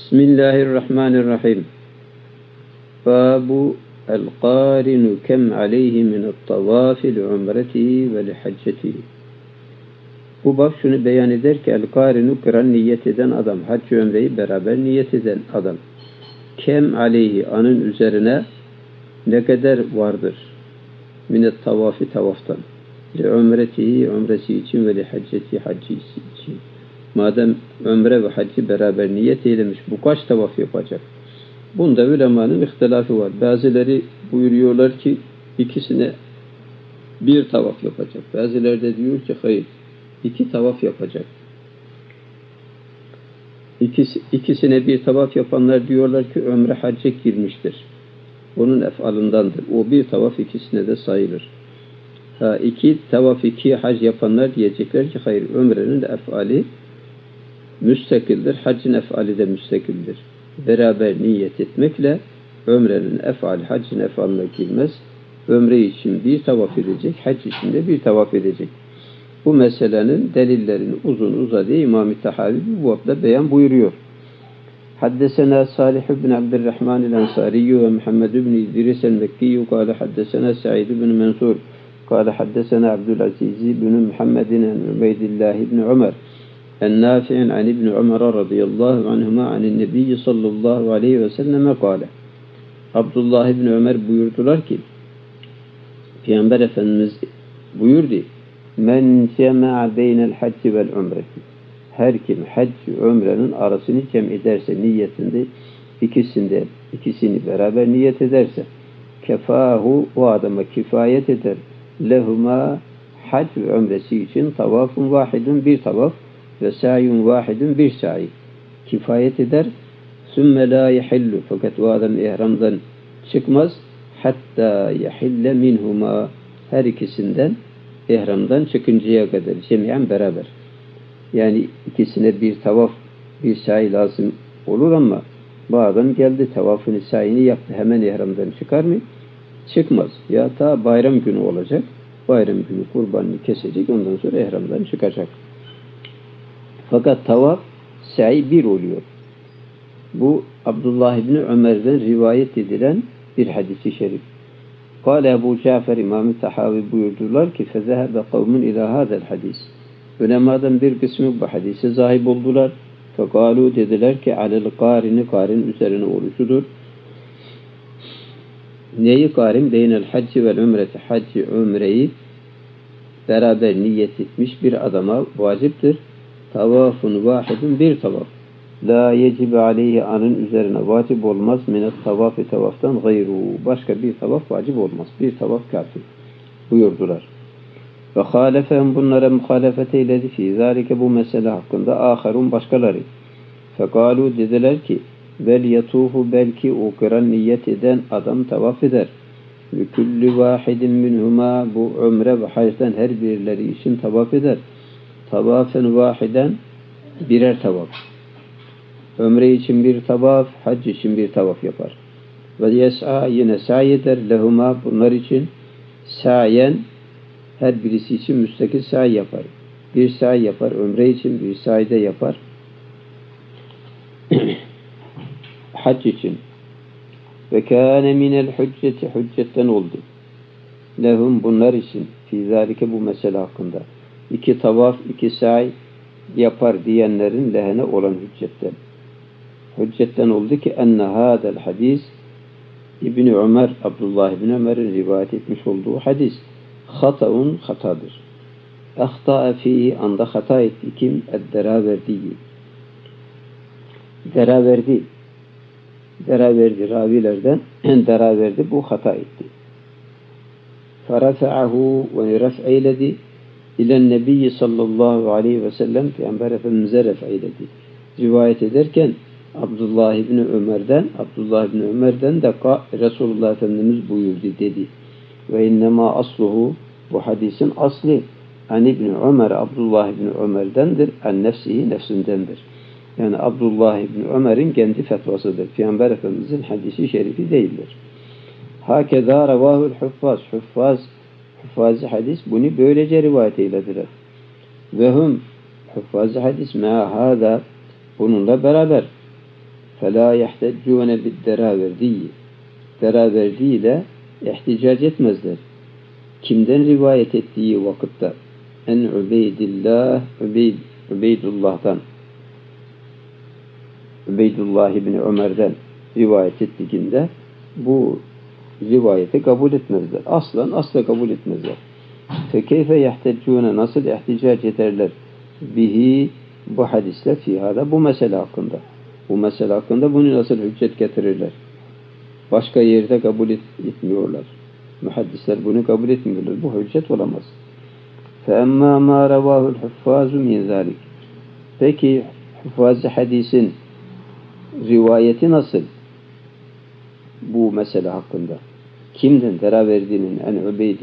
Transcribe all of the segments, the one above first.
Bismillahirrahmanirrahim. Babu el-qarinu kem aleyhi minet-tavafi li-umretihi ve li-haccetihi. Bu bab şunu beyan eder ki el-qarinu kıran niyet eden adam, hac ömreyi beraber niyet eden adam. Kem aleyhi anın üzerine ne kadar vardır? Minet-tavafi tavaftan. Li-umretihi umresi için ve li-haccetihi haccı için. Madem ömre ve haccı beraber niyet eylemiş, bu kaç tavaf yapacak? Bunda ulemanın ihtilafı var. Bazıları buyuruyorlar ki ikisine bir tavaf yapacak. Bazıları da diyor ki hayır, iki tavaf yapacak. İkisine bir tavaf yapanlar diyorlar ki ömre hacca girmiştir. Onun efalındandır. O bir tavaf ikisine de sayılır. İki tavaf iki hac yapanlar diyecekler ki hayır, ömrenin efali müstakildir, haccın efali de müstakildir. Beraber niyet etmekle ömrenin efali haccın efalına girmez. Ömre için bir tavaf edecek, hac için de bir tavaf edecek. Bu meselenin delillerini uzun uzadı İmam-ı Tahavi bu babda beyan buyuruyor. Haddesena Salih ibn Abdurrahman el-Ansari ve Muhammed ibn İdris el-Mekki kâle haddesena Sa'id ibn Mansur kâle haddesena Abdülaziz ibn Muhammedin Ubeydillah ibn Ömer النافع عن ابن عمر رضي الله عنهما عن النبي sallallahu aleyhi ve selleme kâle. Abdullah ibn Ömer buyurdular ki Peygamber Efendimiz buyurdu. Men cema'a beynel hacci vel umreti. Her kim hac ve ömrenin arasını cem ederse niyetinde ikisini beraber niyet ederse kefahu o adama kifayet eder. Lehuma hac ve ömresi için tavafun vahidun bir tavaf ve sa'yun vahidun bir sa'i kifayet eder. Sümme la yahillu fakat o adam ihramdan çıkmaz hatta yahille minhuma her ikisinden ihramdan çıkıncaya kadar cemiyen beraber. Yani ikisine bir tavaf bir sa'i lazım olur ama bu adam geldi tavafını sa'ini yaptı hemen ihramdan çıkar mı? Çıkmaz. Ya ta bayram günü olacak. Bayram günü kurbanını kesecek ondan sonra ihramdan çıkacak. Fakat tavaf sa'i bir oluyor. Bu Abdullah İbni Ömer'den rivayet edilen bir hadis-i şerif. Kâle Ebu Cafer İmam-ı Tahavi buyurdular ki فَذَهَبَ قَوْمٌ اِلٰى هَذَا الْحَدِيثِ Ulemadan bir kısmı bu hadise zahip oldular. Fekalu dediler ki alel karini karin üzerine oluşudur. Neyi karin? Beynel hacci vel ümreti hacci ömreyi beraber niyet etmiş bir adama vaciptir. Tavafun vahidun bir tavaf. La yecibe aleyhi anın üzerine vacip olmaz. Minet tavafi tavaftan gayru. Başka bir tavaf vacip olmaz. Bir tavaf kafi buyurdular. Ve halefehum bunlara muhalefet eyledi fi zalike bu mesele hakkında aharun başkaları. Fekalu dediler ki bel yatufu belki o kıran niyet eden adam tavaf eder. Ve küllü vahidin minhuma bu ömre ve hacdan her birileri için tavaf eder. Tavafen vahiden birer tavaf. Ömre için bir tavaf, hac için bir tavaf yapar. Ve yes'a yine sa'i eder lehuma bunlar için sa'yen her birisi için müstakil sa'i yapar. Bir sa'i yapar ömre için, bir sa'i de yapar hac için. Ve kâne minel hücceti hüccetten oldu. Lehum bunlar için fi zâlike bu mesele hakkında. İki tavaf, iki sa'i yapar diyenlerin lehine olan hüccetten. Hüccetten oldu ki enne hâdel hadis İbni Ömer, Abdullah İbni Ömer'in rivayet etmiş olduğu hadis hataun hatadır. Ahta'a fihi anda hata etti kim? Edderaverdi. Deraverdi ravilerden deraverdi bu hata etti. Ferafa'ahu ve ref'eyledi İlen Nebiyyi sallallahu aleyhi ve sellem Peygamber Efendimiz'e ref'eyledi. Rivayet ederken Abdullah İbni Ömer'den de Resulullah Efendimiz buyurdu dedi. Ve innema asluhu bu hadisin asli an İbni Ömer Abdullah İbni Ömer'dendir. An nefsihi nefsindendir. Yani Abdullah İbni Ömer'in kendi fetvasıdır. Peygamber Efendimiz'in hadisi şerifi değildir. Hakeza revâhul huffaz. Huffaz-ı hadis bunu böylece rivayet eylediler. Ve hum huffaz-ı hadis me'â hâdâ bununla beraber فَلَا يَحْتَجُّونَ بِالدَّرَاوَرْدِيِّ Deraverdi ile ihticac etmezler. Kimden rivayet ettiği vakitte? En Ubeydullah'tan, Ubeydullah ibn Ömer'den rivayet ettiğinde bu rivayeti kabul etmezler. Asla kabul etmezler. Fekeyfe yehteccûne nasıl ihticac ederler? Bihi bu hadisle fîhâda bu mesele hakkında. Bu mesele hakkında bunu nasıl hüccet getirirler? Başka yerde kabul etmiyorlar. Muhaddisler bunu kabul etmiyorlar. Bu hüccet olamaz. فَاَمَّا مَا رَوَاهُ الْحُفَّازُ مِنْ ذَٰلِكِ Peki Huffaz-ı hadisin rivayeti nasıl? Bu mesele hakkında. Kimden? Deraverdi'nin en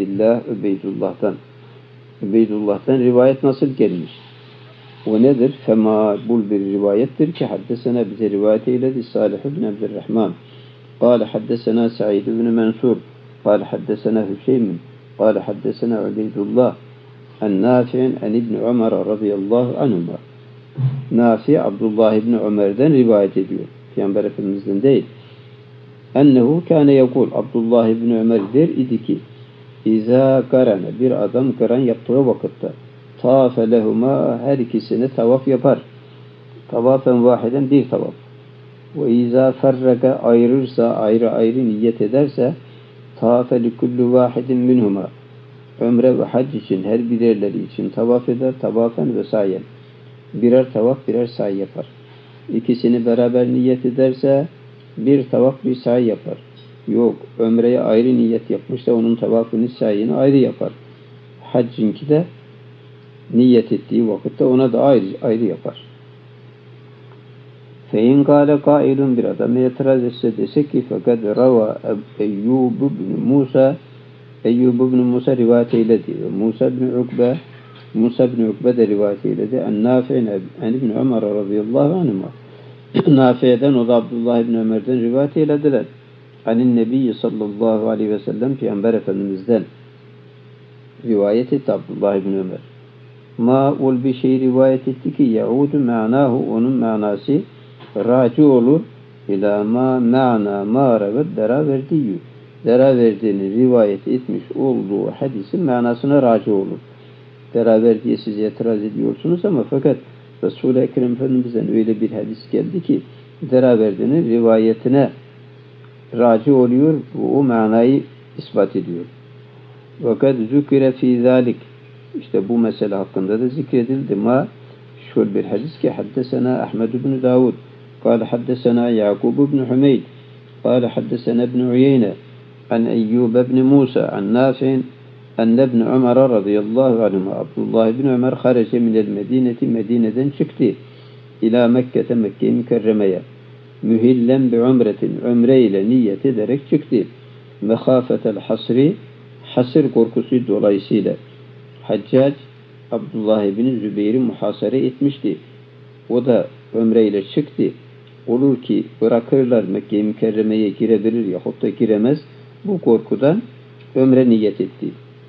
Ubeydullah'tan rivayet nasıl gelmiş? O nedir? Femakbul bir rivayettir ki haddesena bize rivayet eyledi Salih ibn Abdurrahman. قال حدثنا سعيد بن منصور قال حدثنا هشيم قال حدثنا عبيد الله النافع عن ابن عمر رضي الله عنهما Nafi Abdullah ibn Ömer'den rivayet ediyor. Peygamber Efendimiz'den değil. Ennehu kâne yekul Abdullah ibn Ömer der idi ki İzâ karane bir adam karan yaptığı vakitte tâfe lehuma her ikisine tavaf yapar. Tavafen vahiden bir tavaf. Ve izâ ferreke ayırırsa ayrı niyet ederse tâfe likullu vahidin minhuma ömre ve hac için her birerleri için tavaf eder. Tavafen ve sayen. Birer tavaf birer sa'i yapar. İkisini beraber niyet ederse bir tavaf bir sa'i yapar. Yok, ömreye ayrı niyet yapmışsa onun tavafını sa'yini ayrı yapar. Haccınki de niyet ettiği vakitte ona da ayrı yapar. Fein kâle kâilun bir adam itiraz etse dese ki fakat rava Eyyub ibn Musa rivayet eyledi. Musa ibn Ukbe de rivayet eyledi. En-Nafi'in ibn Ömer radıyallahu anhuma. Nafi'den o da Abdullah ibn Ömer'den rivayet eylediler. Anin Nebiyyi sallallahu aleyhi ve sellem Peygamber Efendimiz'den rivayet etti Abdullah ibn Ömer. Ma'ul bir şey rivayet etti ki yaudu ma'nahu onun manası raci olur ila ma revet deraverdiyyü deraverdiğini rivayet etmiş olduğu hadisin manasına raci olur. Deraverdiye siz itiraz ediyorsunuz ama fakat Resul-i Ekrem Efendimiz'den öyle bir hadis geldi ki deraverdiğinin rivayetine raci oluyor, o manayı ispat ediyor. Fakat zükire fî zâlik işte bu mesele hakkında da zikredildi. Şöyle bir hadis ki haddesena Ahmed ibn Davud قال حدثنا يعقوب بن حميد قال حدثنا ابن عيينة عن أيوب بن موسى عن نافع أن ابن عمر رضي الله عنهما Abdullah ibn Ömer خرج من المدينة Medine'den çıktı ila Mekke'te Mekke-i Mükerreme'ye mühillen bi umretin umre ile niyet ederek çıktı. Mehafetel hasri hasır korkusu dolayısıyla Haccac Abdullah ibn Zübeyir'i muhasere etmişti. O da ömre ile çıktı. Olur ki bırakırlar Mekke-i Mükerreme'ye girebilir yahut da giremez. Bu korkudan ömre niyet etti.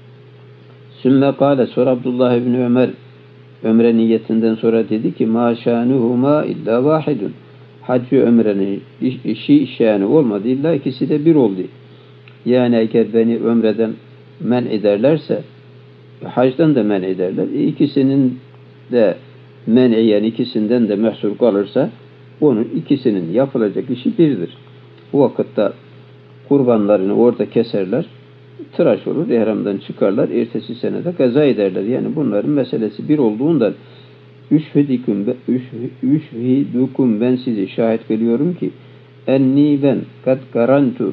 Sümme kâle sonra Abdullah ibn Ömer ömre niyetinden sonra dedi ki mâ şânuhuma illa vâhidun. Haccı ömrenin şanı olmadı. İlla ikisi de bir oldu. Yani eğer beni ömreden men ederlerse hacdan da men ederler. İkisinin de men'iyen ikisinden de mehsur kalırsa onun ikisinin yapılacak işi birdir. Bu vakitte kurbanlarını orada keserler. Tıraş olur, ihramdan çıkarlar. Ertesi senede gaza ederler. Yani bunların meselesi bir olduğundan üşhidukum ben sizi şahit biliyorum ki enni ben kad garantu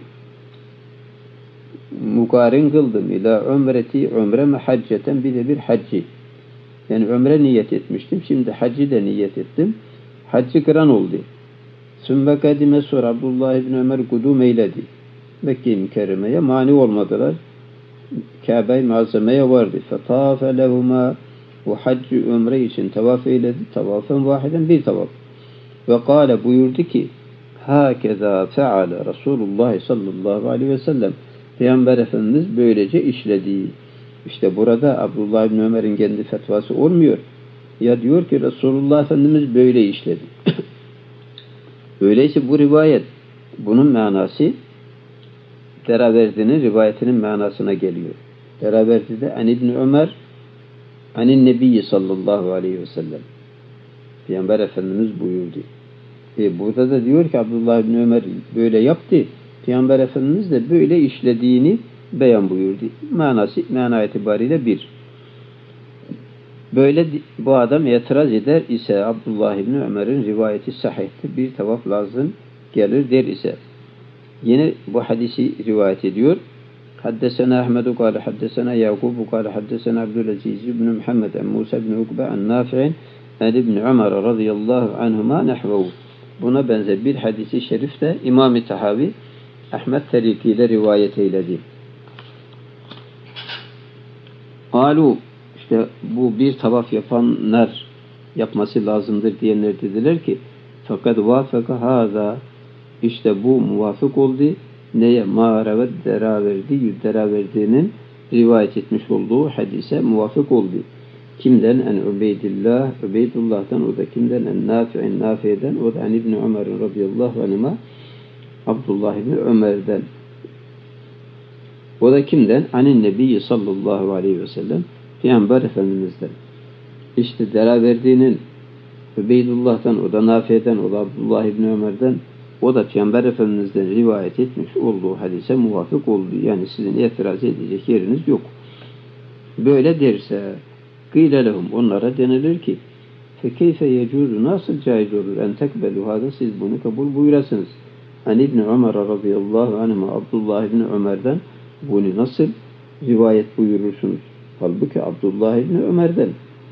mukarin kıldım ila ömreti ömreme hacceten bir de bir hacci. Yani ömre niyet etmiştim. Şimdi hacci de niyet ettim. Haccı kıran oldu. Sümme kadime sonra Abdullah ibn Ömer kudum eyledi. Mekke-i Mükerreme'ye mani olmadılar. Kabe-i Muazzame'ye vardı. Fetâfe lehumâ bu haccı ömre için tavaf eyledi. Tavafen vahiden bir tavaf. Ve kâle buyurdu ki hâkezâ feale Resulullah sallallahu aleyhi ve sellem Peygamber Efendimiz böylece işledi. İşte burada Abdullah ibn Ömer'in kendi fetvası olmuyor. Ya diyor ki Resulullah Efendimiz böyle işledi. Öyleyse bu rivayet, bunun manası Deraverdi'nin rivayetinin manasına geliyor. Deraverdi'de an İbn Ömer anin Nebiyyi sallallahu aleyhi ve sellem. Peygamber Efendimiz buyurdu. Burada da diyor ki Abdullah İbni Ömer böyle yaptı. Peygamber Efendimiz de böyle işlediğini beyan buyurdu. Mana itibariyle bir. Böyle bu adam itiraz eder ise Abdullah İbni Ömer'in rivayeti sahihtir. Bir tavaf lazım gelir der ise. Yine bu hadisi rivayet ediyor. Haddesena Ahmedu kâle haddesena Yakubu kâle haddesena Abdülaziz ibn Muhammed en Musa ibn Ukbe en Nafi'in en İbn Ömer radıyallahu anhuma nehvehu. Buna benzer bir hadisi şerif de İmam-ı Tahavi Ahmet tarikiyle rivayet eyledi. Alu işte bu bir tavaf yapanlar yapması lazımdır diyenler dediler ki fakat vafaka hâzâ işte bu muvafık oldu. Neye? Mağaravet Deraverdi'nin rivayet etmiş olduğu hadise muvafık oldu. Kimden? En Ubeydullah'tan, o da kimden? En Nafi'den, o da en İbni Ömer radıyallahu anhuma, Abdullah İbni Ömer'den. O da kimden? Anin Nebiyyi sallallahu aleyhi ve sellem, Peygamber Efendimiz'den. İşte Deraverdi'nin Ubeydullah'tan, o da Nafi'den, o da Abdullah İbni Ömer'den, o da Peygamber Efendimiz'den rivayet etmiş olduğu hadise muvafık oldu. Yani sizin itiraz edecek yeriniz yok. Böyle derse kıyle lehum, onlara denilir ki fekeyfe yecuzu, nasıl caiz olur en tekbelu hada, siz bunu kabul buyurasınız. An İbni Ömer radıyallahu anhuma, Abdullah İbni Ömer'den bunu nasıl rivayet buyurursunuz? Halbuki Abdullah İbni Ömer'den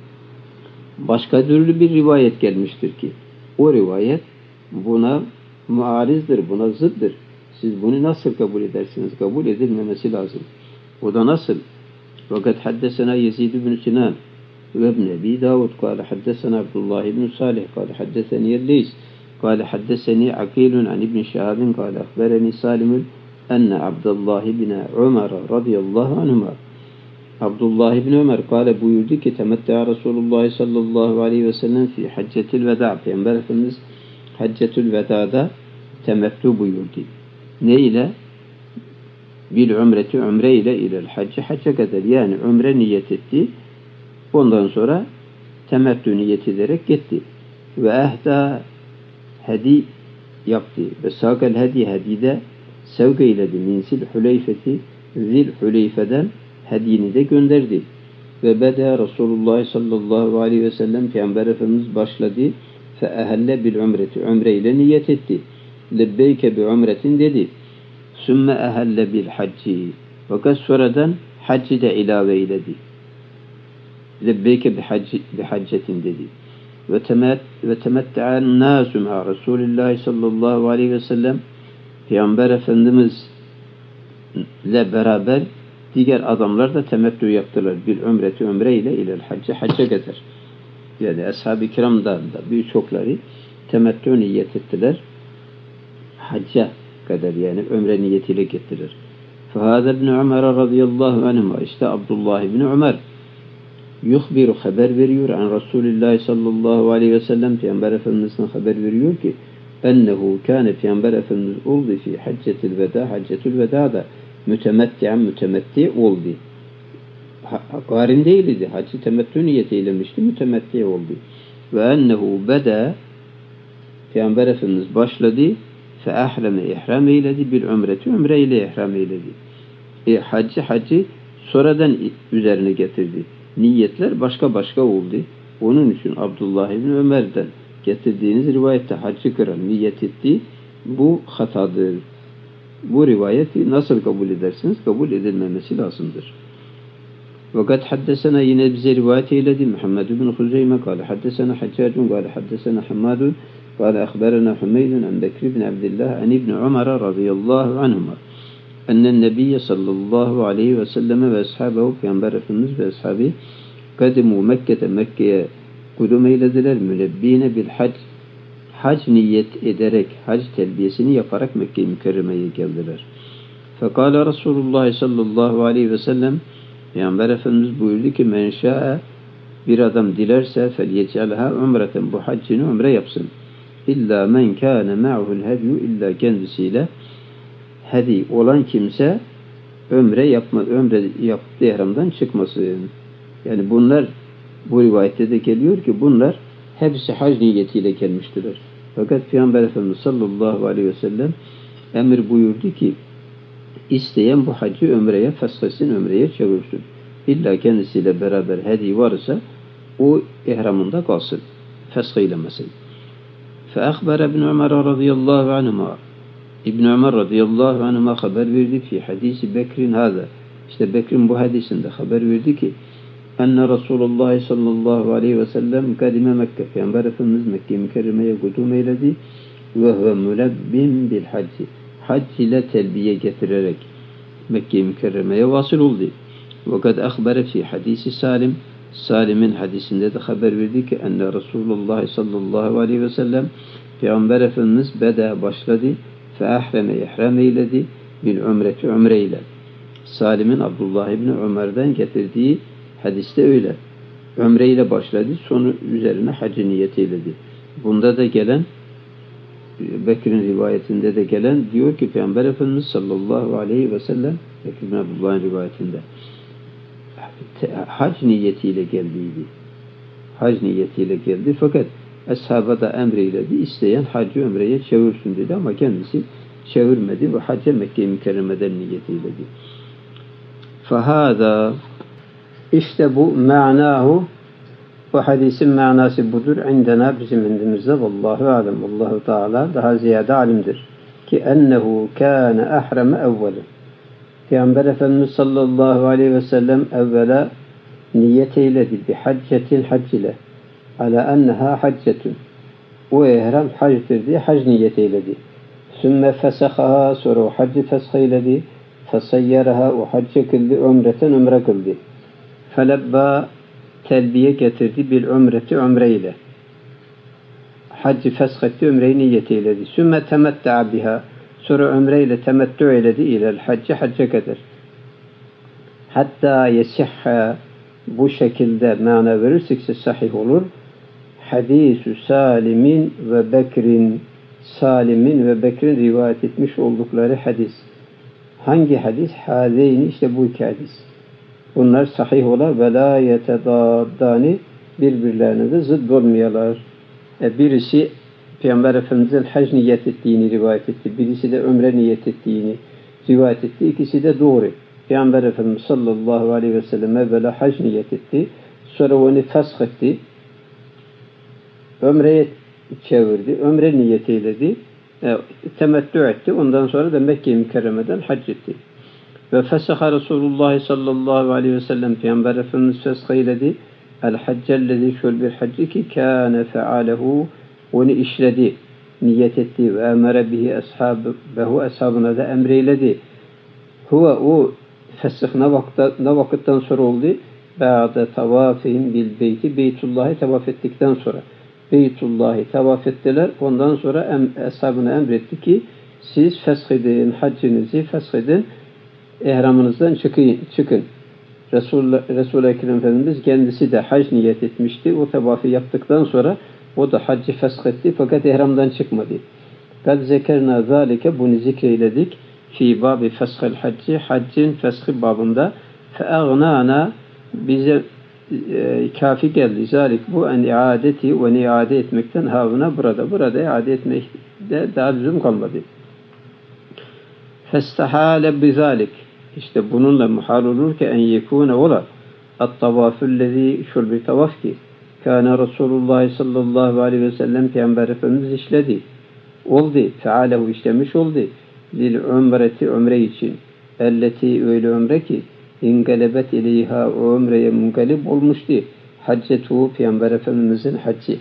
başka türlü bir rivayet gelmiştir ki o rivayet buna muarizdir, buna zıddır. Siz bunu nasıl kabul edersiniz? Kabul edilmemesi lazım. O da nasıl? Fakat haddesena Yezid ibn Sinan ve ibn Ebi Davud kâle haddesena Abdullah ibn Salih kâle haddeseni Yelleys kâle haddeseni Akilun an ibn Şehabin kâle akbereni Salimun enne Abdullah ibn Ömer radıyallahu anhuma, Abdullah ibn Ömer kâle buyurdu ki temette'a Resulullah sallallahu aleyhi ve sellem fi haccetil veda, Peygamber Efendimiz Haccetül Veda'da temettu buyurdu. Ne ile? Bil umreti, umre ile ilel hacca, hacca kadar, yani umre niyet etti. Ondan sonra temettü niyet ederek gitti. Ve ehda, hedi yaptı. Ve sâkel hedi, hedide sevk eyledi. Min Zilhüleyfeti, Zilhüleyfe'den hediyini de gönderdi. Ve beda Resulullah sallallahu aleyhi ve sellem, Peygamber Efendimiz başladı. فَاَهَلَّ بِالْعُمْرَةِ, umre ile niyet etti. لَبَّيْكَ بِعُمْرَةٍ dedi. ثُمَّ اَهَلَّ بِالْحَجِّ, fakat sonradan haccı da ilave eyledi. لَبَّيْكَ بِحَجَّةٍ dedi. وَتَمَتَّعَ النَّاسُ مَعَ رَسُولِ اللّٰهِ sallallahu aleyhi ve sellem, Peygamber Efendimiz ile beraber diğer adamlar da temettü yaptılar. Bil-umreti, umre ile ilel hacca, hacca kadar. Yani ashab-ı kiramdan da birçokları temettü niyet ettiler. Hacca kadar, yani ömre niyetiyle gittiler. فَهَذَا ابْنُ عُمَرَ radıyallahu anhuma, işte Abdullah ibn Ömer yuhbiru, haber veriyor an Resulullah sallallahu aleyhi ve sellem, Peygamber Efendimiz'den haber veriyor ki ennehu kâne, Peygamber Efendimiz oldu fi haccetil veda, haccetül veda'da mütemetti'an, mütemetti oldu. Garin değildi. Hacı temettü niyeti eylemişti. Mütemetti oldu. Ve ennehu beda, Peygamber Efendimiz başladı. Fe ahleme, ihram eyledi. Bil umreti, umre ile ihram eyledi. Hacı sonradan üzerine getirdi. Niyetler başka oldu. Onun için Abdullah İbni Ömer'den getirdiğiniz rivayette hacı kıran niyet etti. Bu hatadır. Bu rivayeti nasıl kabul edersiniz? Kabul edilmemesi lazımdır. Fakat haddesena, yine bize rivayet eyledi. Muhammed bin Huzeyme kâle haddesena Haccacun kâle haddesena Hammadun kâle akhberena Hümeydun en Bekri bin Abdillah en İbni Ömer radıyallahu anhuma ennen Nebiyye sallallahu aleyhi ve selleme ve ashabehu, Peygamber Efendimiz ve ashabi kadimu Mekke'ye kudum eylediler. Münebbine bil hac, hac niyet ederek, hac telbiyesini yaparak Mekke-i Mükerreme'ye geldiler. Fekâle Resulullah sallallahu aleyhi ve sellem, Peygamber Efendimiz buyurdu ki men şa'e, bir adam dilerse felyec'alha umreten, bu haccını umre yapsın. İlla men kâne ma'hul hedyu illa kendisiyle hedi olan kimse ömre yaptığı ihramdan çıkmasın. Yani bunlar bu rivayette de geliyor ki bunlar hepsi hac niyetiyle gelmiştiler. Fakat Peygamber Efendimiz sallallahu aleyhi ve sellem emir buyurdu ki isteyen bu hacı ömreye feshesin, ömreye çevirsin. İlla kendisiyle beraber hedi varsa o ihramında kalsın. Fesheylemesin. فأخبر ابن عمر رضي الله عنهما İbn Ömer radıyallahu anh'a haber verdi ki hadisi Bekir'in hâzâ. İşte Bekir'in bu hadisinde haber verdi ki enne Resulullah sallallahu aleyhi ve sellem kadime Mekke. Peygamber Efendimiz Mekke-i Mükerreme'ye kudum eyledi ve huve mülebbin bil hacci. Hac ile telbiye getirerek Mekke-i Mükerreme'ye vasıl oldu. Ve kad akhbere fi hadisi Salim. Salim'in hadisinde de haber verdi ki enne Resulullah sallallahu aleyhi ve sellem Peygamber Efendimiz beda başladı fe ahreme ihram eyledi bil umreti umreyle. Salim'in Abdullah İbni Ömer'den getirdiği hadiste öyle. Ömreyle başladı, sonu üzerine hacı niyet eyledi. Bunda da gelen Bekir'in rivayetinde de gelen diyor ki Peygamber Efendimiz sallallahu aleyhi ve sellem Bekir bin Abdullah'ın rivayetinde hac niyetiyle geldiydi. Hac niyetiyle geldi fakat ashaba da emreyledi. İsteyen hacı ömreye çevirsin dedi ama kendisi çevirmedi ve hacca Mekke-i Mükerreme'den niyet eyledi. Fahada işte bu manahu bu hadisin manası budur. İndena bizim indimizde vallahu alem. Allahu Teala daha ziyade alimdir. Ki ennehu kâne ahreme evveli. Peygamber Efendimiz sallallahu aleyhi ve sellem evvela niyet eyledi bi haccetin hac ile ala enneha haccetun. O ihram hacdır diye hac niyet eyledi. Sümme fesehaha sonra o haccı fesheyledi. Fesayyaraha o haccı kıldı. Ömreten ömre kıldı. Felebba telbiye getirdi bil ömreti ömreyle. Haccı feshetti ömreyi niyet eyledi. Sümme temetta'a biha sonra ömreyle temettü eyledi ilel haccı hacca kadar. Hatta yesihha bu şekilde mana verirsekse sahih olur. Hadis-ü Salim'in ve Bekir'in Salim'in ve Bekir'in rivayet etmiş oldukları hadis. Hangi hadis? Hazeyni işte bu iki hadis. Bunlar sahih ola ve la yetedaddani birbirlerine de zıt olmayalar. Birisi Peygamber Efendimiz'in hac niyet ettiğini rivayet etti. Birisi de ömre niyet ettiğini rivayet etti. İkisi de doğru. Peygamber Efendimiz sallallahu aleyhi ve sellem evvela hac niyet etti. Sonra onu feshetti. Ömreye çevirdi. Ömre niyet eyledi. Temettü etti. Ondan sonra da Mekke-i Mükerreme'den hac etti. Ve fesaha Resulullah sallallahu aleyhi ve sellem Peygamber Efendimiz fesheyledi. El haccellezi şöyle bir haccı ki kâne fealehu onu işledi, niyet etti ve emere bihi ashabehu ashabına da emreyledi. Huve o fesih ne vakitten sonra oldu? Ba'de tavafihim bil beyti Beytullah'ı tavaf ettikten sonra. Beytullah'ı tavaf ettiler. Ondan sonra ashabına emretti ki siz feshedin, haccınızı feshedin, ihramınızdan çıkın. Resul-i Ekrem Efendimiz kendisi de hac niyet etmişti. O tavafı yaptıktan sonra o da haccı feshetti fakat ihramdan çıkmadı. Kad zekerna zalike bunu zikreyledik. Fi babi feshel hacci haccın feshi babında fe'agnana bize kafi geldi. Zalik bu en iadeti ve iade etmekten havuna burada iade etmekte daha lüzum kalmadı. Festahale bizalik işte bununla muhal olur ki en yekune ola at-tavafullezi şul bir tavaf ki kâne Resulullah sallallahu aleyhi ve sellem Peygamber Efendimiz işledi. Oldu. Fealehu işlemiş oldu. Lil umreti ömre için. Elleti öyle ömre ki ingelebet ileyha o ömreye mungalip olmuştu. Haccetu Peygamber Efendimizin haccı.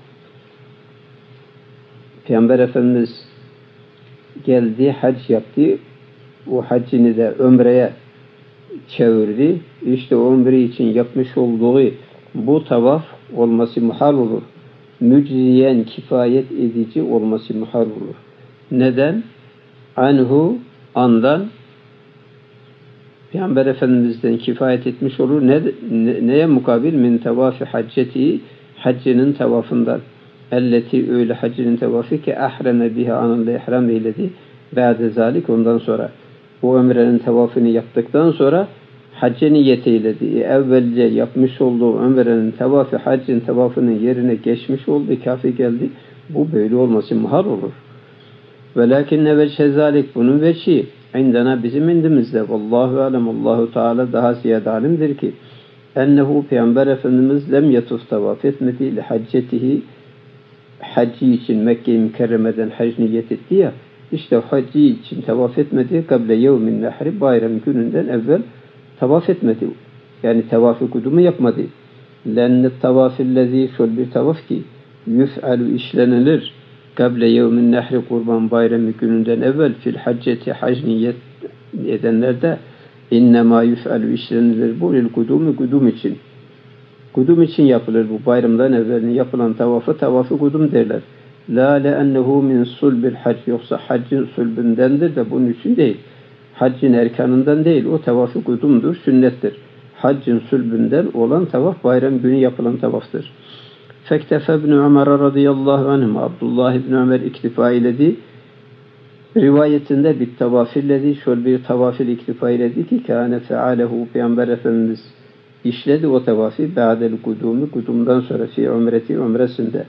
Peygamber Efendimiz geldi, hac yaptı. O haccını da ömreye çevirdi. İşte o ömre için yapmış olduğu bu tavaf olması muhal olur. Mücziyen kifayet edici olması muhal olur. Neden? Anhu andan Peygamber Efendimiz'den kifayet etmiş olur. Neye mukabil? Min tavafi hacceti haccının tavafından. elleti öyle haccının tevafı ki ahreme biha anında ihram eyledi. Ba'de zalik ondan sonra o ömrenin tevafını yaptıktan sonra hacce niyet eyledi. Evvelce yapmış olduğu ömrenin tevafı haccın tevafının yerine geçmiş oldu. Kafi geldi. Bu böyle olması muhal olur. Velakinne veçhe zalik bunun veçhi indena bizim indimizde vallahu alem Allahu Teala daha ziyade alimdir ki ennehu Peygamber Efendimiz lem yatuf tavaf etmedi li haccetihi haccı için Mekke-i Mükerreme'den hac niyet etti ya işte haccı için tavaf etmedi kable yevmin nehri bayram gününden evvel tavaf etmedi. Yani tavaf-ı kudumu yapmadı. Lenne tavafillezî şöyle bir tavaf ki yüf'alu işlenilir kable yevmin nehri kurban bayramı gününden evvel fil hacceti hac niyet edenlerde innema yüf'alu işlenilir bu lil kudumu kudum için. Kudum için yapılır bu bayramdan evvel yapılan tavafı kudum derler. La le'ennehu min sulbil hac yoksa haccın sulbündendir de bunun için değil. Haccın erkanından değil o tavafı kudumdur, sünnettir. Haccın sulbünden olan tavaf bayram günü yapılan tavaftır. Fektefe ibn Ömer radıyallahu anhuma Abdullah ibn Ömer iktifa eyledi. Rivayetinde bir tavafilledi şöyle bir tavafil iktifa eyledi ki kâne fealehu Peygamber Efendimiz işledi o tavafı ba'del kudumi kudumdan sonra fi umresinde.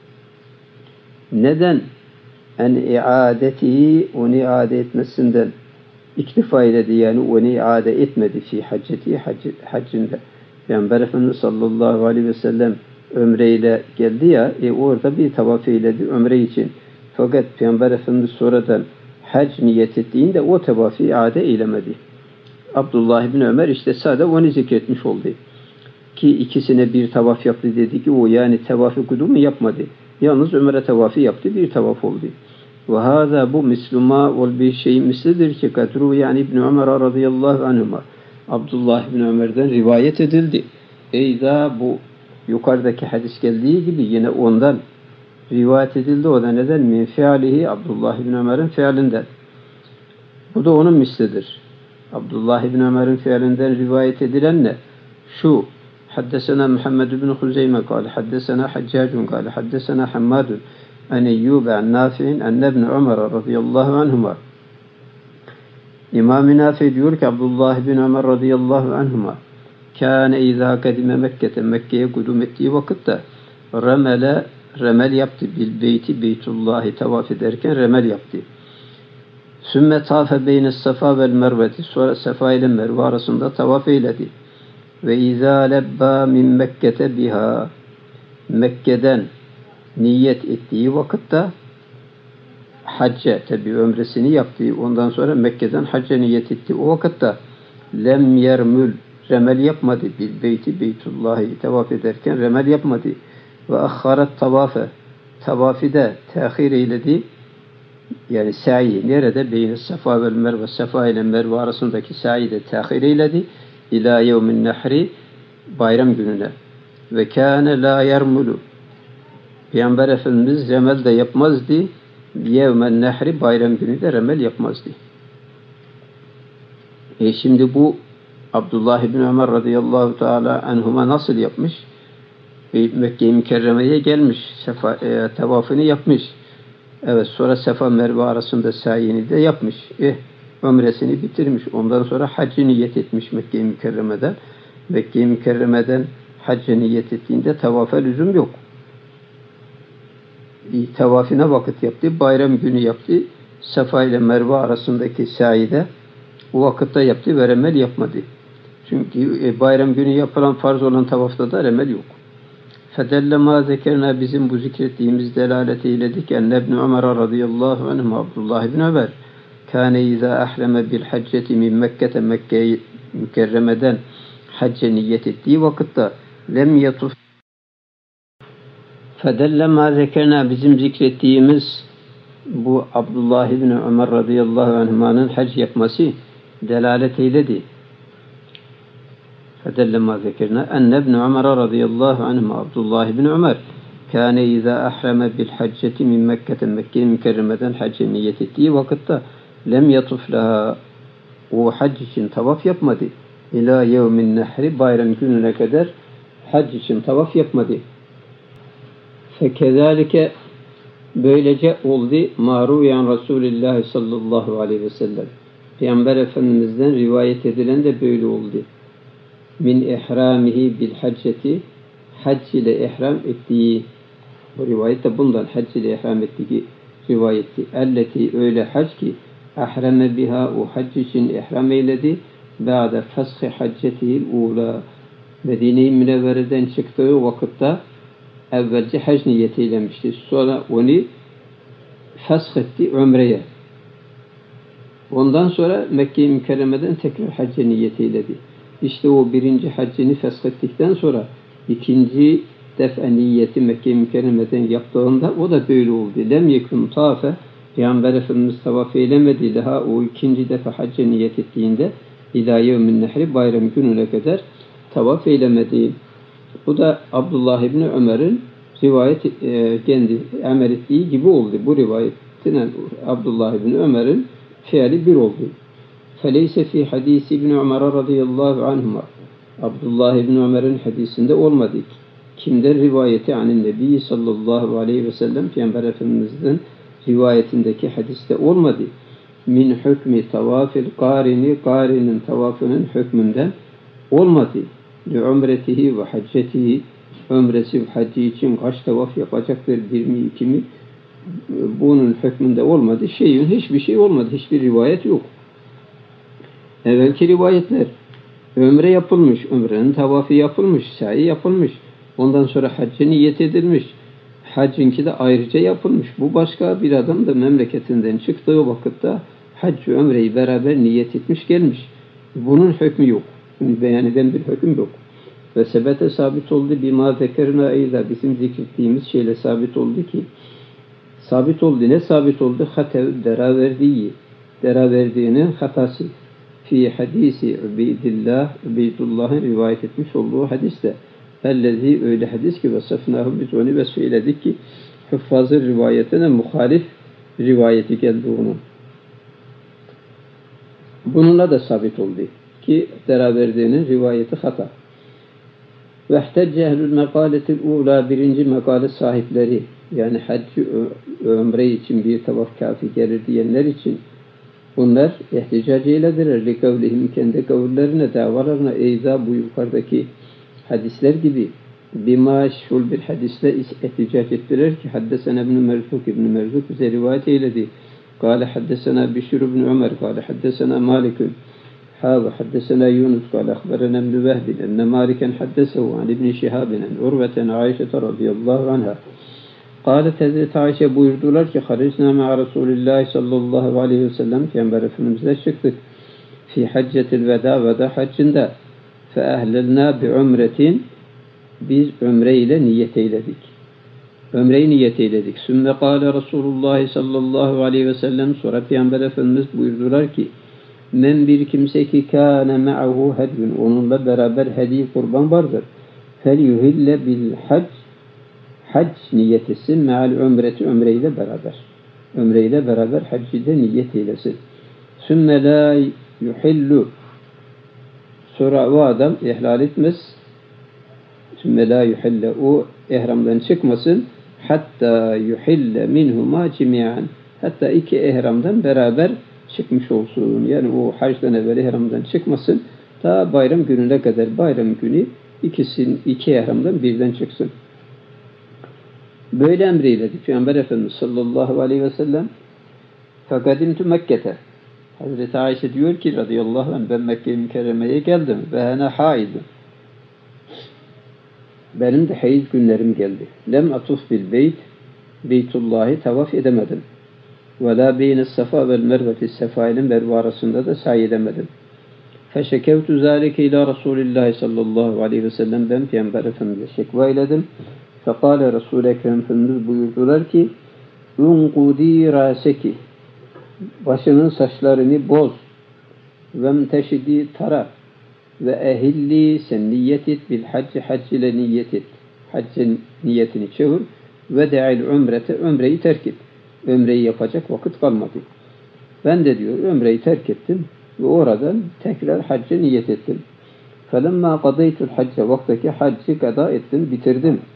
Neden? En iadetihi onu iade etmesinden iktifa eyledi yani onu iade etmedi fi hacceti haccında. Peygamber Efendimiz sallallahu aleyhi ve sellem ömreyle geldi ya orada bir tavaf eyledi ömre için. Fakat Peygamber Efendimiz sonradan hac niyet ettiğinde o tavafı iade eylemedi. Abdullah bin Ömer işte sadece onu zikretmiş oldu. Ki ikisine bir tavaf yaptı dedi ki o yani tavaf-ı kudumu yapmadı. Yalnız Ömer'e tavafı yaptı bir tavaf oldu. Ve hâzâ bu misluma ol bir şey mislidir ki kadru yani İbn Ömer radıyallahu anhuma Abdullah bin Ömer'den rivayet edildi. Eyda bu yukarıdaki hadis geldiği gibi yine ondan rivayet edildi. O da neden? Min fialihi Abdullah bin Ömer'in fialinden. Bu da onun mislidir. Abdullah bin Ömer'in fiilinden rivayet edilen ne? Şu حدثنا محمد بن خزيمة قال حدثنا حجاج قال حدثنا حماد عن أيوب عن نافع أن ابن عمر رضي الله عنهما İmam-ı Nafi diyor ki Abdullah bin Ömer radıyallahu anhuma kâne izâ kadime Mekke'te Mekke'ye kudum ettiği vakitte remel yaptı bil beyti beytullahi tavaf ederken remel yaptı. Sümme tafe beyne safa vel merveti sonra safa ile merve arasında tavaf eyledi. Ve izâ lebba min Mekke'te biha Mekke'den niyet ettiği vakitte hacce tabi ömresini yaptı. Ondan sonra Mekke'den hacca niyet etti. O vakitte lem yermül remel yapmadı. Bil beyti beytullahi tavaf ederken remel yapmadı. Ve ahharet tavafe tavafı da tehir eyledi. Yani sa'i nerede? Beyne safa ve merve safa ile merve arasındaki sa'i de tehir eyledi. İlâ yevmin nehri bayram gününe. Ve kâne lâ yermulu Peygamber Efendimiz remel de yapmazdı. Yevmen nehri bayram günü de remel yapmazdı. Şimdi bu Abdullah bin Ömer radıyallahu teala anhuma nasıl yapmış? Mekke-i Mükerreme'ye gelmiş. Tavafını yapmış. Evet sonra Safa Merve arasında sayini de yapmış. Ömresini bitirmiş. Ondan sonra haccı niyet etmiş Mekke-i Mükerreme'den. Mekke-i Mükerreme'den haccı niyet ettiğinde tavafa lüzum yok. Tavafına vakit yaptı. Bayram günü yaptı. Safa ile Merve arasındaki sayide o vakitte yaptı ve remel yapmadı. Çünkü bayram günü yapılan farz olan tavafta da remel yok. Fedelle ma zekerna bizim bu zikrettiğimiz delalet eyledik. Enne İbn Ömer radıyallahu anhum Abdullah bin Ömer kâne izâ ahreme bil hacceti min Mekke'te Mekke'yi Mükerreme'den hacce niyet ettiği vakitte lem yatuf. Fedelle ma zekerna bizim zikrettiğimiz bu Abdullah bin Ömer radıyallahu anhuma'nın hac yapması delalet eyledi. فدل ما ذكرنا أن ابن عمر رضي الله عنهما عبد الله بن عمر كان إذا أحرم بالحجة من مكة مكة مكرمة حج نية ettiği vakitte lem yatuf laha o hac için tavaf yapmadı. İlâ yevmin nehri bayram gününe kadar hac için tavaf yapmadı. Fekezalike böylece oldu maruyan Resulullah sallallahu aleyhi ve sellem. Peygamber Efendimiz'den rivayet edilen de böyle oldu. Min ihramihi bil hacceti, hac ile ihram ettiği, bu rivayette bundan hac ile ihram ettiği rivayetti. Elleti öyle hac ki ahreme biha, o hac için ihram eyledi. Ba'de feshi haccetihil ula, Medine-i Münevvere'den çıktığı vakitte evvelce hac niyeti eylemişti. Sonra onu fesh etti ömreye. Ondan sonra Mekke-i Mükerreme'den tekrar hacca niyet eyledi. İşte o birinci haccını fesh ettikten sonra ikinci defa niyeti Mekke-i Mükerreme'den yaptığında o da böyle oldu. Lem yekun tafe, Peygamber Efendimiz tavaf eylemedi daha o ikinci defa hacca niyet ettiğinde ila yevmin nehri, bayram gününe kadar tavaf eylemedi. Bu da Abdullah İbni Ömer'in rivayet kendi emir ettiği gibi oldu. Bu rivayetle Abdullah İbni Ömer'in fiili bir oldu. Feleyse fi hadisi İbni Ömer radıyallahu anhuma, Abdullah İbni Ömer'in hadisinde olmadı. Kimden rivayeti anin Nebi sallallahu aleyhi ve sellem, Peygamber Efendimiz'den rivayetindeki hadiste olmadı. Min hükmü tavafil qarini, qarinin tavafının hükmünden olmadı. Li umretihi ve haccetihi, ömresi ve haccı için kaç tavaf yapacaktır, bir mi iki mi, bunun hükmünde olmadı. Hiçbir şey olmadı, hiçbir rivayet yok. Evvelki rivayetler, ömre yapılmış, ömrenin tavafı yapılmış, sa'i yapılmış, ondan sonra hacca niyet edilmiş, haccınki de ayrıca yapılmış. Bu başka bir adam da memleketinden çıktığı vakitte hac-ı ömreyi beraber niyet etmiş gelmiş. Bunun hükmü yok. Beyan eden bir hüküm yok. Ve sebete sabit oldu bima zekerna eyda, bizim zikrettiğimiz şeyle sabit oldu ki, sabit oldu. Ne sabit oldu? Hatev deraverdiğinin hatası. Fi hadisi Ubeydullah'ın rivayet etmiş olduğu hadiste. Ellezi, öyle hadis ki vasıfnahu, biz onu vesfeyledik ki hüffazı rivayetine muhalif rivayeti geldi onun. Bununla da sabit oldu ki deraverdiğinin rivayeti hata. Vehtecce ehlül mekaletil ula, birinci mekale sahipleri, yani haccı ömre için bir tavaf kafi gelir diyenler için bunlar ihticac eyledirler. Likavlihim, kendi kavullerine, davalarına, eyza, bu yukarıdaki hadisler gibi bima şul bir hadisle ihticac ettiler ki haddesena İbn Merzuk bize rivayet eyledi. Kâle haddesena Bişr ibn Ömer, kâle haddesena Malikun, حدثنا يونس قال أخبرنا ابن وهب أن مالكا حدثه عن ابن شهاب عن عروة عائشة رضي الله عنها قالت Hazreti Ayşe buyurdular ki haricna ma'a Resulillah sallallahu aleyhi ve sellem, Peygamber Efendimiz'le çıktık fi haccetil veda haccında fe ehlelna bi umretin, biz ömre ile niyet eyledik. Sümme kâle Resulullah sallallahu aleyhi ve sellem, sonra Peygamber Efendimiz buyurdular ki men, bir kimse ki kâne ma'ahu hedvün, onunla beraber hediye kurban vardır. Fel yuhille bil hac niyet etsin, me'al ömreti, ömreyle beraber haccide niyet eylesin. Sümme la yuhillu, sonra o adam ihlal etmez. Sümme la yuhille, o ihramdan çıkmasın. Hatta yuhille minhuma cimi'an, hatta iki ihramdan beraber çıkmış olsun. Yani o hacdan evvel ihramdan çıkmasın. Ta bayram gününe kadar, bayram günü iki ihramdan birden çıksın. Böyle emreyledi Peygamber Efendimiz sallallahu aleyhi ve sellem. Fekadimtu Mekke'te. Hazreti Ayşe diyor ki radıyallahu anh, ben Mekke-i Mükerreme'ye geldim ve ana haidim. Benim de hayız günlerim geldi. Lem atuf bil beyt, Beytullah'ı tavaf edemedim. Ve la beyne safa vel merveti, safa ile merve arasında da sa'i edemedim. Feşekevtu zâlike ila Resulillah sallallahu aleyhi ve sellem, ben Peygamber Efendimiz'e şekva eyledim. Fekâle Resul-i Ekrem Efendimiz buyurdular ki unqudî râseki, başının saçlarını boz, vemteşidi tara, ve ehilli, sen niyet et, bil hacci, hac ile niyet et, haccın niyetini çevir, ve de'il umrete, ömreyi terk et. Ömreyi yapacak vakit kalmadı. Ben de diyor ömreyi terk ettim ve oradan tekrar hacca niyet ettim. فَلَمَّا قَضَيْتُ الْحَجَّ, vaktaki haccı kada ettim, bitirdim.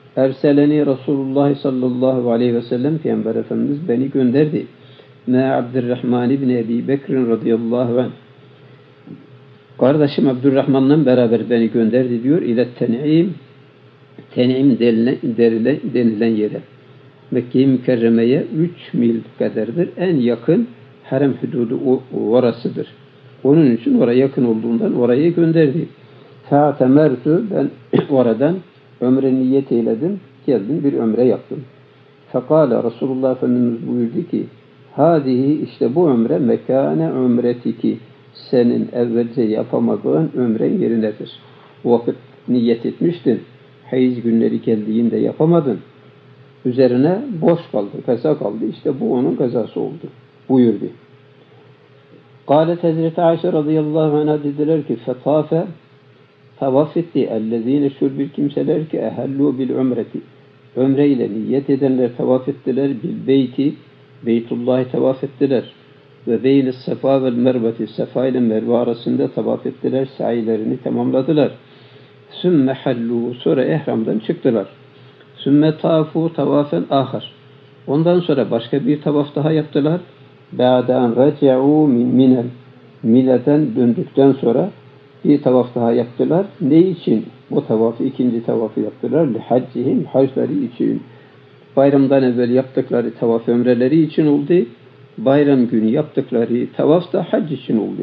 Erseleni Resulullah sallallahu aleyhi ve sellem Peygamber Efendimiz beni gönderdi. Me Abdurrahman ibn Ebi Bekr radıyallahu anh. Kardeşim Abdurrahman'la beraber beni gönderdi diyor. İle Ten'im. Ten'im denilen yere. Mekke-i Mükerreme'ye 3 mil kadardır. En yakın harem hududu orasıdır. Onun için oraya yakın olduğundan oraya gönderdi. Fa'temertu, ben oradan ömre niyet eyledim. Geldim bir ömre yaptım. Fekale Resulullah Efendimiz buyurdu ki hadihi, işte bu ömre mekane ömretiki, senin evvelce yapamadığın ömren yerindedir. O vakit niyet etmiştin. Hayız günleri geldiğinde yapamadın. Üzerine boş kaldı, kaza kaldı. İşte bu onun kazası oldu. Buyurdu. Kâlet Hazreti Ayşe radıyallahu anh'a dediler ki fetâfe tavaf etti. Ellezîne şul bir kimseler ki ehellû bil umreti. Ömre ile niyet edenler tavaf ettiler. Bil beyti, Beytullah'ı tavaf ettiler. Ve beyni sefa vel merveti, sefa ile merve arasında tavaf ettiler. Sa'ilerini tamamladılar. Sümme hallû, sonra ihramdan çıktılar. Sümme tafu tavafen ahar. Ondan sonra başka bir tavaf daha yaptılar. Ba'dan raca'u min minel. Mine'den döndükten sonra bir tavaf daha yaptılar. Ne için bu tavafı, ikinci tavafı yaptılar? Lihaccihim, hacları için. Bayramdan evvel yaptıkları tavaf ömreleri için oldu. Bayram günü yaptıkları tavaf da hac için oldu.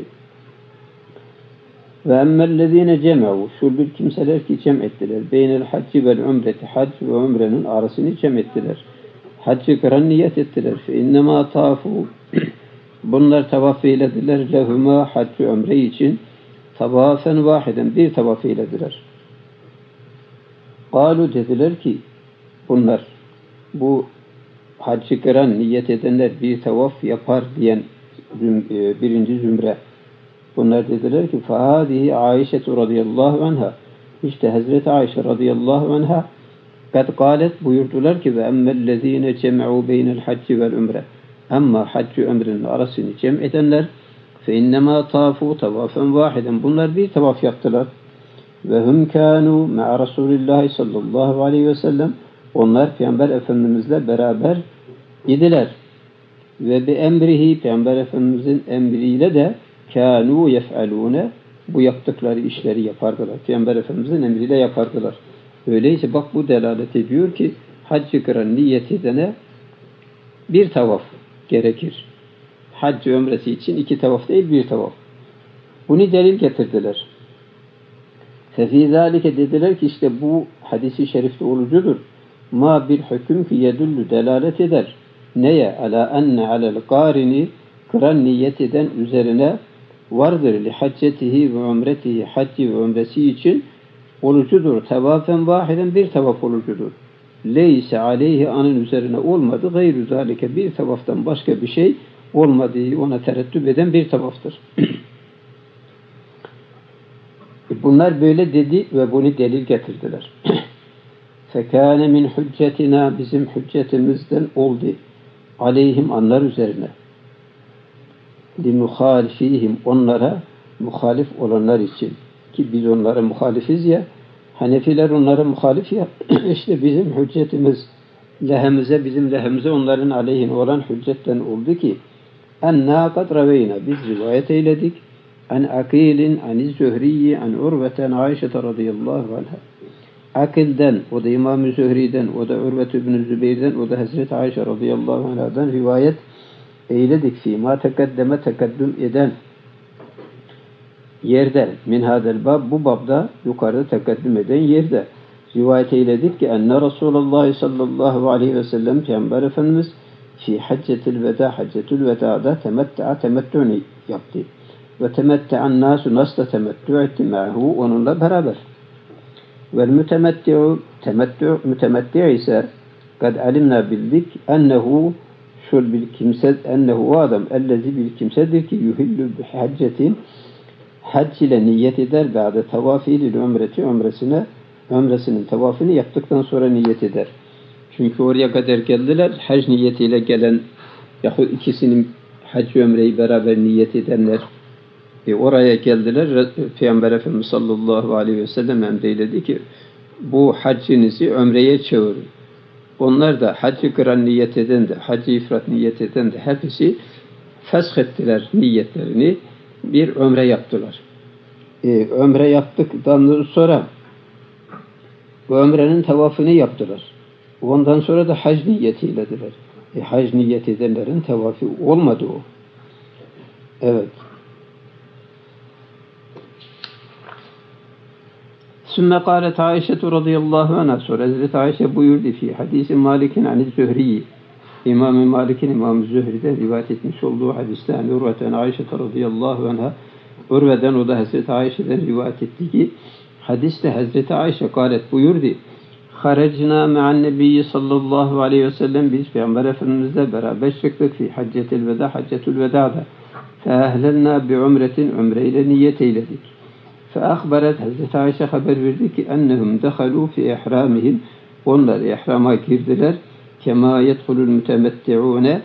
Ve emmellezine cem'u, şu bir kimseler ki cem ettiler. Beynel hacci vel umreti, hac ve umrenin arasını cem ettiler. Haccı kıran niyet ettiler. Fe innema tafu, bunlar tavaf eylediler. Lehuma haccı ömre için tavafen vahiden, bir tavaf eylediler. Kalu, dediler ki bunlar, bu haccı kıran niyet edenler bir tavaf yapar diyen birinci zümre. Bunlar dediler ki فَهَذِهِ Ayşe radıyallahu anha, işte Hazreti Ayşe radıyallahu anha kad kâlet, buyurdular ki ve emmellezîne cem'u beynel hacci vel umre, ama haccı ömrenin arasını cem edenler فَاِنَّمَا تَافُوا tavafen vahiden, bunlar bir tavaf yaptılar. Ve hum kânû ma'a Resulillahi sallallahu aleyhi ve sellem, onlar Peygamber Efendimizle beraber idiler. Ve bi emrihi, Peygamber Efendimizin emriyle de kânû yef'alûne, bu yaptıkları işleri yapardılar. Peygamber Efendimizin emriyle yapardılar. Öyleyse bak, bu delalet ediyor ki haccı kıran niyet edene bir tavaf gerekir. Hac ömresi için 2 tavaf değil, bir tavaf. Bunu delil getirdiler. Fefî zâlike, dediler ki işte bu hadisi şerifte olucudur. Ma bir hüküm ki yedüllü, delalet eder. Neye? Ala enne alel gârini, kıran niyet eden üzerine vardır. Li haccetihi ve umretihi, hacci ve umresi için olucudur. Tavafen vahiden, bir tavaf olucudur. Leyse aleyhi, anın üzerine olmadı. Gayrü zâlike, bir tavaftan başka bir şey olmadığı ona tereddüt eden bir tavaftır. Bunlar böyle dedi ve bunu delil getirdiler. Fekâne min hüccetina, bizim hüccetimizden oldu. Aleyhim, onlar üzerine. Li muhalifihim, onlara muhalif olanlar için. Ki biz onlara muhalifiz ya, Hanefiler onlara muhalif ya, işte bizim hüccetimiz lehemize, bizim lehemize onların aleyhine olan hüccetten oldu ki enna kad raveyna, biz rivayet eyledik an Akil'in, an Zühri'yi, an Urveten Ayşe radıyallahu anha. Akil'den, o da İmam-ı Zühri'den, o da Urvet ibn Zübeyir'den, o da Hazreti Ayşe radıyallahu anh'dan rivayet eyledik fîmâ tekeddeme, tekaddüm eden yerde, min hadel bab, bu babda yukarıda tekaddüm eden yerde rivayet eyledik ki enne Resulullah sallallahu aleyhi ve sellem, Peygamber Efendimiz fi haccetil veda, haccetül veda'da temettü'ni yaptı. Ve temette'an nasu, nas da temettü etti ma'hu, onunla beraber. Vel mütemetti'u, mütemetti' ise kad alimna, bildik ennehu, şul bil kimse, ennehu o adam ellezi bil kimsedir ki yuhillu bi haccetin, hac ile niyet eder, ba'de tavafil umreti, ömresinin tavafını yaptıktan sonra niyet eder. Çünkü oraya kadar geldiler, hac niyetiyle gelen yahut ikisinin hac ve ömreyi beraber niyet edenler oraya geldiler. Peygamber Efendimiz sallallahu aleyhi ve sellem emreyledi ki bu haccinizi ömreye çevirin. Onlar da haccı kıran niyet eden de, haccı ifrat niyet eden de hepsi feshettiler niyetlerini, bir ömre yaptılar. Ömre yaptıktan sonra bu ömrenin tavafını yaptılar. Ondan sonra da hac niyetilediler. Hac niyet edenlerin tavafı olmadı o. Evet. Sümme kâlet Aişetu radıyallahu anh'a, sonra Hazreti Ayşe buyurdu fi hadisi Malik'in anil-Zühri'yi, İmam-ı Malik'in İmam-ı Zühri'den rivayet etmiş olduğu hadisten Urveten Ayşe radıyallahu anh'a, Urve'den, o da Hazreti Ayşe'den rivayet etti ki hadiste Hazreti Ayşe kâlet buyurdu: Haracna me'an nebiyyi sallallahu aleyhi ve sellem, biz Peygamber Efendimizle beraber çıktık fi haccetil veda, haccetul veda'da. Feehlelna bi umretin, umreyle niyet eyledik. Feahberet, Hazreti Ayşe haber verdi ki ennehum dehalu fi ihramihim, onlar ihrama girdiler. Kema yedhulul mütemetti'une,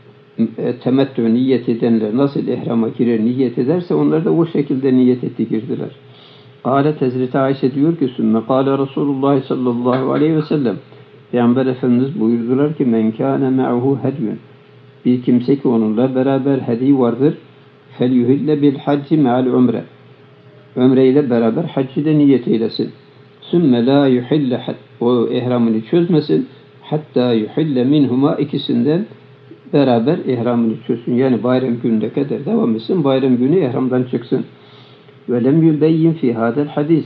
temettü niyet edenler nasıl ihrama girer niyet ederse onlar da o şekilde niyet etti, girdiler. Kâlet, Hazreti Ayşe diyor ki sümme kâle Resulullah sallallahu aleyhi ve sellem, Peygamber Efendimiz buyurdular ki men kâne me'uhu hedyun, bir kimse ki onunla beraber hediye vardır, fel yuhille bil hacci me'al umre, ömre ile beraber haccı da niyet eylesin. Sümme la yuhille, o ihramını çözmesin, hatta yuhille minhuma, ikisinden beraber ihramını çözsün. Yani bayram gününe kadar devam etsin, bayram günü ihramdan çıksın. Ve lem yubeyyin fi hadel hadis,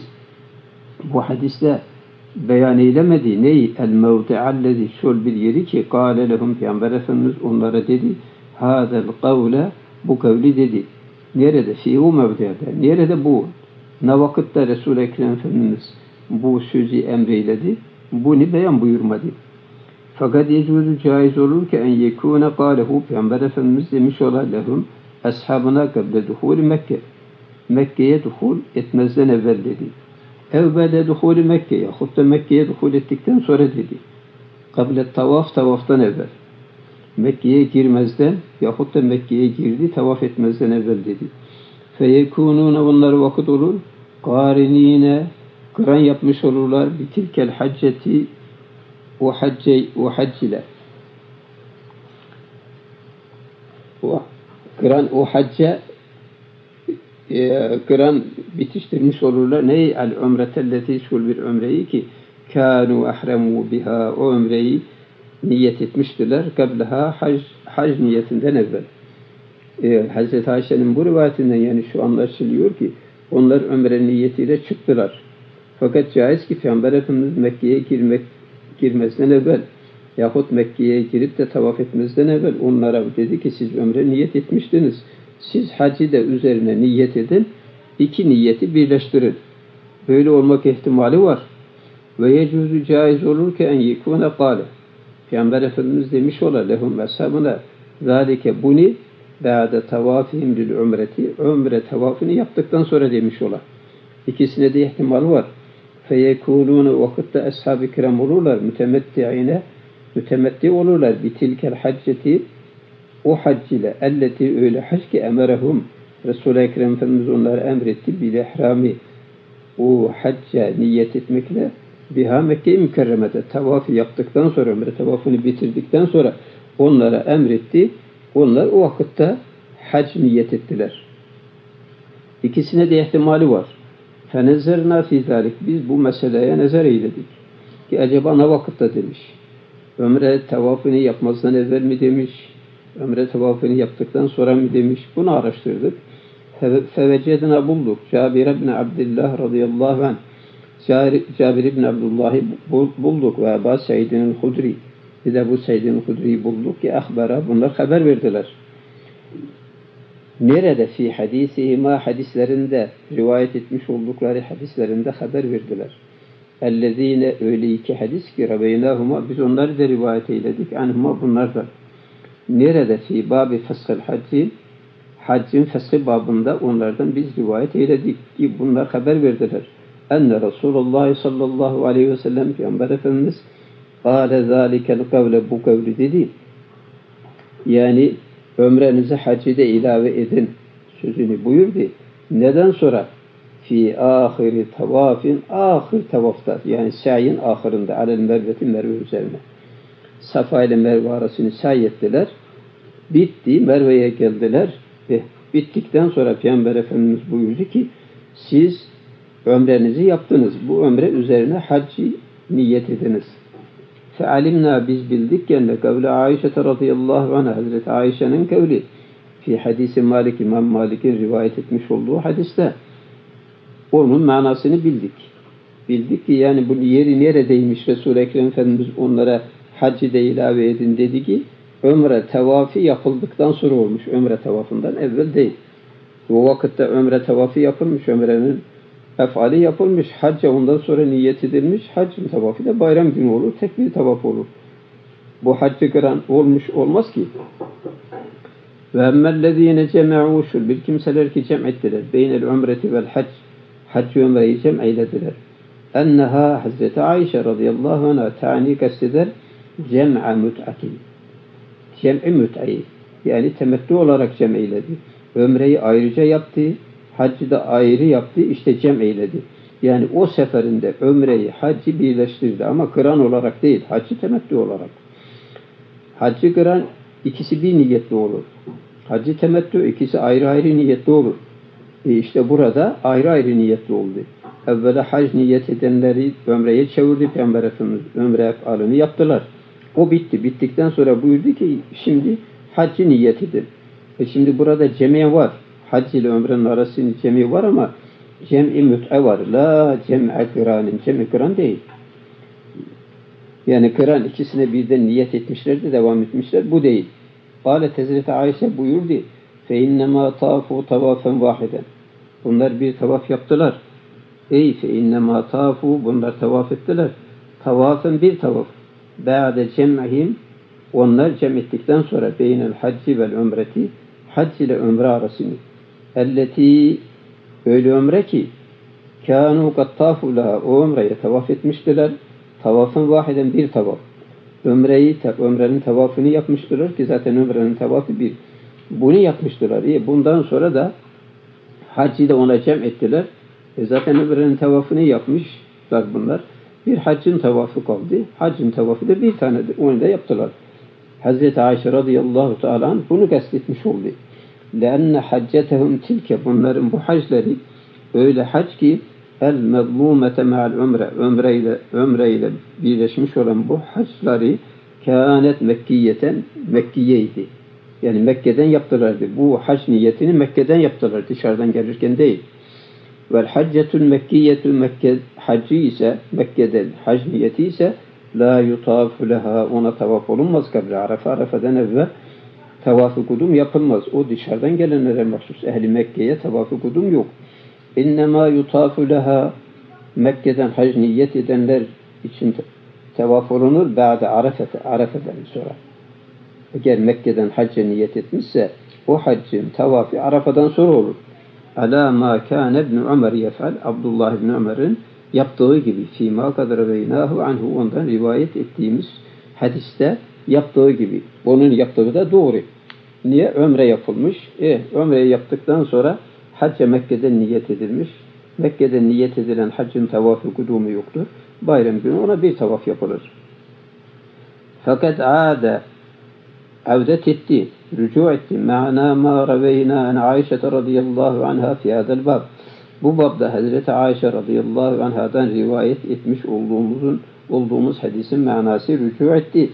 bu hadiste beyan eylemedi neyi? El mevdi'allezi, şol bir yeri ki kâle lehum, Peygamber Efendimiz onlara dedi, hadel kavle, bu kavli dedi. Nerede? Fi o mevdi'de. Nerede bu? Ne vakitte Resul-i Ekrem Efendimiz bu sözü emreyledi? Bunu beyan buyurmadı. Fakat yecuzu, caiz olur ki en yekûne kâlehu, Peygamber Efendimiz demiş ola lehum, ashabına kable duhûl Mekke, Mekke'ye duhul etmezden evvel dedi. Evvele duhul Mekke, yahut da Mekke'ye duhul ettikten sonra dedi. Kable tavaf, tavaftan evvel. Mekke'ye girmezden yahut da Mekke'ye girdi, tavaf etmezden evvel dedi. Feyekûnûne, onlar vakit olur, kârinîne, kıran yapmış olurlar, bitilkel hacceti, o hac ile. Kıran o hacca, kıran bitiştirmiş olurlar. Ney? El umretelleti, şul bir ömreyi ki kânû ahremû biha, o ömreyi niyet etmiştiler. Kablaha hac niyetinden evvel. Hazreti Ayşe'nin bu rivayetinden yani şu anlaşılıyor ki onlar ömre niyetiyle çıktılar. Fakat caiz ki Peygamber Efendimiz Mekke'ye girmezden evvel yahut Mekke'ye girip de tavaf etmezden evvel onlara dedi ki siz ömre niyet etmiştiniz. Siz hacı da üzerine niyet edin. İki niyeti birleştirin. Böyle olmak ihtimali var. Ve yecuzu, caiz olur ki en yekûne kâle, Peygamber Efendimiz demiş ola lehum ashabına zâlike, bunu ba'de tavafihim lil umreti, ömre tavafını yaptıktan sonra demiş ola. İkisine de ihtimal var. Feyekûnûne, vakitte ashab-ı kiram olurlar, mütemetti olurlar, bitilkel hacceti, o hac ile, elleti, öyle hac ki emerehum, Resul-i Ekrem Efendimiz onları emretti, bil ihrami, o hacca niyet etmekle, biha Mekke-i Mükerreme'de tavafı yaptıktan sonra, ömre tavafını bitirdikten sonra onlara emretti, onlar o vakitte hac niyet ettiler. İkisine de ihtimali var. فَنَزَرْنَا فِي ذَٰلِكِ, biz bu meseleye nazar eyledik. Ki acaba ne vakitte demiş? Ömre tavafını yapmazdan evvel mi demiş? Ömre tavafını yaptıktan sonra mı demiş? Bunu araştırdık. Fevecedna, bulduk. Cabir ibn Abdullah radıyallahu anh. Cabir ibn Abdullah'ı bulduk ve Ebu Said'in Hudri. Bir de bu Said'in Hudri'yi bulduk ki ahbara, bunlar haber verdiler. Nerede? Fi hadisihima, hadislerinde, rivayet etmiş oldukları hadislerinde haber verdiler. Ellezine, öyle iki hadis ki rabeynahuma, biz onları da rivayet eyledik. Anhuma, bunlardan. Nerede? Fi babi feshel hacci, haccın feshi babında onlardan biz rivayet eyledik ki bunlar haber verdiler. Enne Resulullah sallallahu aleyhi ve sellem, Peygamber Efendimiz kâle zâlikel kavle, bu kavli dedi. Yani ömrenize haccı da ilave edin sözünü buyurdu. Neden sonra? fi ahiri tavafin, ahir tavafta, yani sa'yin ahırında, alel merveti, Merve üzerine. Safa ile Merve arasını sa'i ettiler. Bitti, Merve'ye geldiler ve bittikten sonra Peygamber Efendimiz buyurdu ki, siz ömrenizi yaptınız. Bu ömre üzerine haccı niyet ediniz. Fealimna, biz bildik ki kavle Ayşe radıyallahu anha, Hazreti Ayşe'nin kavli fi hadisi Malik, İmam Malik'in rivayet etmiş olduğu hadiste onun manasını bildik. Bildik ki yani bu yeri neredeymiş, Resul-i Ekrem Efendimiz onlara haccı da ilave edin dedi ki ömre tevafı yapıldıktan sonra olmuş. Ömre tevafından evvel değil. O vakitte ömre tevafı yapılmış. Ömrenin efali yapılmış. Hacca ondan sonra niyet edilmiş. Haccın tevafı da bayram günü olur. Tek bir tevaf olur. Bu haccı kıran olmuş olmaz ki. Ve emmellezine cem'u, şu bir kimseler ki cem ettiler. Beynel umreti vel hac. Haccı ömreyi cem eylediler. Enneha, Hazreti Ayşe radıyallahu anh'a ta'ni kasteder cem'a müt'atin. Cem'i müt'ayı. Yani temettü olarak cem eyledi. Ömreyi ayrıca yaptı. Haccı da ayrı yaptı. İşte cem eyledi. Yani o seferinde ömreyi, haccı birleştirdi. Ama kıran olarak değil. Haccı temettü olarak. Haccı kıran ikisi bir niyetli olur. Haccı temettü ikisi ayrı ayrı niyetli olur. İşte burada ayrı ayrı niyetli oldu. Evvela hac niyet edenleri ömreye çevirdi Peygamber Efendimiz. Ömre efalını yaptılar. O bitti. Bittikten sonra buyurdu ki şimdi haccı niyet edin. Şimdi burada cemi var. Hac ile ömrenin arasında cemi var ama cem'i müt'e var. La cem'e kıranin. Cem'i kıran değil. Yani kıran ikisine birden niyet etmişlerdi, devam etmişler. Bu değil. Kâlet Hazreti Ayşe buyurdu. Fe innemâ tâfû tavâfen vâhiden. Bunlar bir tavaf yaptılar. Ey fe innemâ tâfû, bunlar tavaf ettiler. Tavafen bir tavaf. Ba'de cem'ihim, onlar cem ettikten sonra beynel hacci vel ömreti, hac ile ömre arasını. Elleti, öyle ömre ki kânû kattâfû laha, o ömreye tavaf etmiştiler. Tavafın vahiden bir tavaf. Ömrenin tavafını yapmıştılar ki zaten ömrenin tavafı bir. Bunu yapmıştılar. Bundan sonra da haccı da ona cem ettiler. Zaten ömrenin tavafını yapmışlar bunlar. Bir haccın tavafı kaldı. Haccın tavafı da bir tanedir. Onu da yaptılar. Hazreti Ayşe radıyallahu teala bunu kastetmiş oldu. لَاَنَّ حَجَّتَهُمْ tilke, bunların bu hacları öyle hac ki el-medlûmete me'al ömreyle birleşmiş olan bu hacları kânet mekkiyeten, Mekkiyeydi. Yani Mekke'den yaptılardı. Bu hac niyetini Mekke'den yaptılar. Dışarıdan gelirken değil. Vel haccetul mekkiyetu, Mekke hacı ise, Mekke'den hac niyeti ise la yutafu leha, ona tavaf olunmaz kabri Arafa. Arafa'dan evvel tavaf-ı kudum yapılmaz. O dışarıdan gelenlere mahsus. Ehli Mekke'ye tavaf-ı kudum yok. İnnemâ yutafu leha, Mekke'den hac niyet edenler için tavaf olunur. Ba'de Arafa'dan sonra. Eğer Mekke'den hacca niyet etmişse o haccın tavafı Arafa'dan sonra olur. Alâ mâ kâne ibn Ömer yef'al, Abdullah ibn Ömer'in yaptığı gibi fîmâ kadar beynâhu anhu, ondan rivayet ettiğimiz hadiste yaptığı gibi. Onun yaptığı da doğru. Niye? Ömre yapılmış. Ömreyi yaptıktan sonra hacca Mekke'den niyet edilmiş. Mekke'den niyet edilen haccın tavafı kudumu yoktur. Bayram günü ona bir tavaf yapılır. Fakat avdet etti, rücu etti. Ma'na ma raveyna en Ayşe radıyallahu anha fi hadal bab. Bu babda Hazreti Ayşe radıyallahu anhadan rivayet etmiş olduğumuz hadisin manası rücu etti.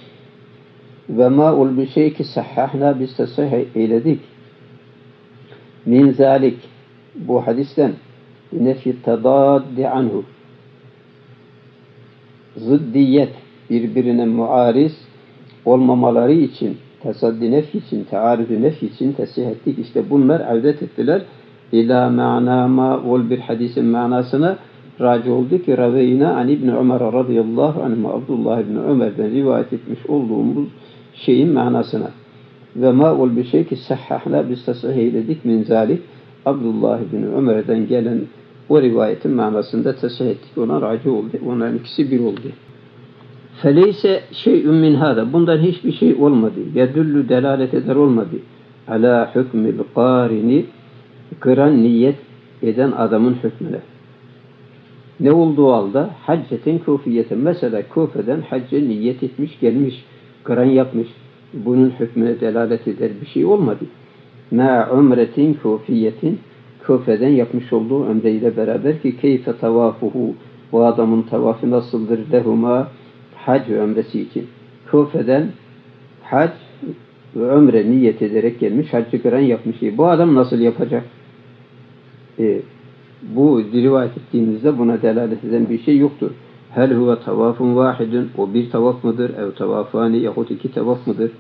Ve ma ul bir şey ki sahhahna, biz tasih eyledik. Min zalik, bu hadisten nefi tadaddi anhu, zıddiyet, birbirine muariz olmamaları için, tasaddi nef için, taarrüdü nef için tesih ettik. İşte bunlar avdet ettiler. İlâ ma'nâ ma ol, bir hadisin manasına raci oldu ki raveyna an İbn Ömer radıyallahu anhuma, Abdullah İbn Ömer'den rivayet etmiş olduğumuz şeyin manasına. Ve ma ol bir şey ki sahhahla, biz tasih eyledik min zalik, Abdullah İbn Ömer'den gelen o rivayetin manasında tasih ettik. Ona raci oldu. Onların ikisi bir oldu. Feleyse şey'ün min hâda, bundan hiçbir şey olmadı. Yedüllü, delalet eder olmadı. Alâ hükmül gârini, kıran niyet eden adamın hükmüne. Ne olduğu halde? Hacceten kufiyeten. Mesela Kufe'den hacca niyet etmiş, gelmiş, kıran yapmış. Bunun hükmüne delalet eder bir şey olmadı. Ma umretin kufiyetin, Kufe'den yapmış olduğu ömreyle beraber ki keyfe tavafuhu, bu adamın tavafı nasıldır lehuma, hac ve ömresi için. Kufe'den hac ve ömre niyet ederek gelmiş, haccı kıran yapmış. Bu adam nasıl yapacak? Bu rivayet ettiğimizde buna delalet eden bir şey yoktur. Hel huve tavafun vahidun, o bir tavaf mıdır? Ev tavafani, yahut iki tavaf mıdır?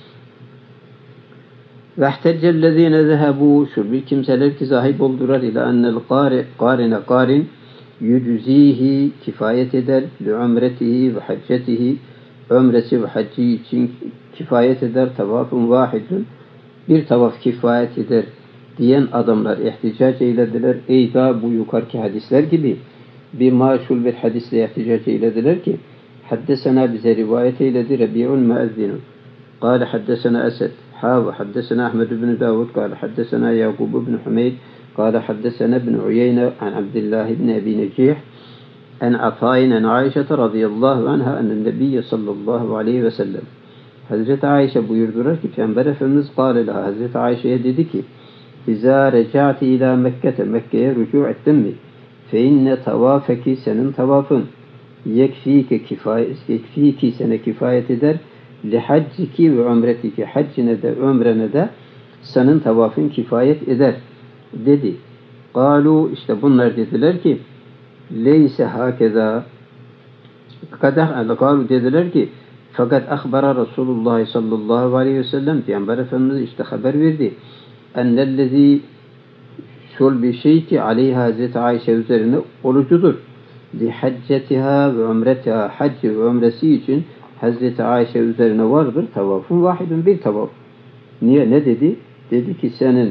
Ve ihteccellezine zehebu, şu bir kimseler ki sahip oldular ila ennel qarin yüczihi, kifayet eder, li umretihi ve haccetihi, ömresi ve haccı için kifayet eder, tavafun vahidun, bir tavaf kifayet eder diyen adamlar ihticac eylediler. Eyda bu yukarıki hadisler gibi bir maşhur bir hadisle ihticac eylediler ki haddesena bize rivayet eyledi Rabi'un müezzinu. Kâle haddesena Esed. ve haddesena Ahmed ibn Davud. Kâle haddesena Yakub ibn Humeyd. Kâle haddesena ibn Uyeyne an Abdullah ibn Ebi Necih an Atâin an Ayşe radıyallahu anha enen Nebiyye sallallahu aleyhi ve sellem. Hazreti Ayşe buyurdular ki Peygamber Efendimiz kâle laha, Hazreti Ayşe'ye dedi ki İzâ reca'ti ilâ Mekke'te, Mekke'ye rücu ettin mi? Fe inne tavâfeki, senin tavafın yekfîki sene kifayet eder, li hacciki ve umretiki, haccine de ömrene de senin tavafın kifayet eder dedi. Kâlu, işte bunlar dediler ki leyse hakeza, kâlu dediler ki fakat ahbara Resulullah sallallahu aleyhi ve sellem, Peygamber Efendimiz işte haber verdi. Ennellezî, şol bir şey ki aleyha, Hazreti Ayşe üzerine orucudur. Li haccetiha ve umretiha, hac ve umresi için Hazreti Ayşe üzerine vardır. Tavafun vahidun, bir tavaf. Niye? Ne dedi? Dedi ki senin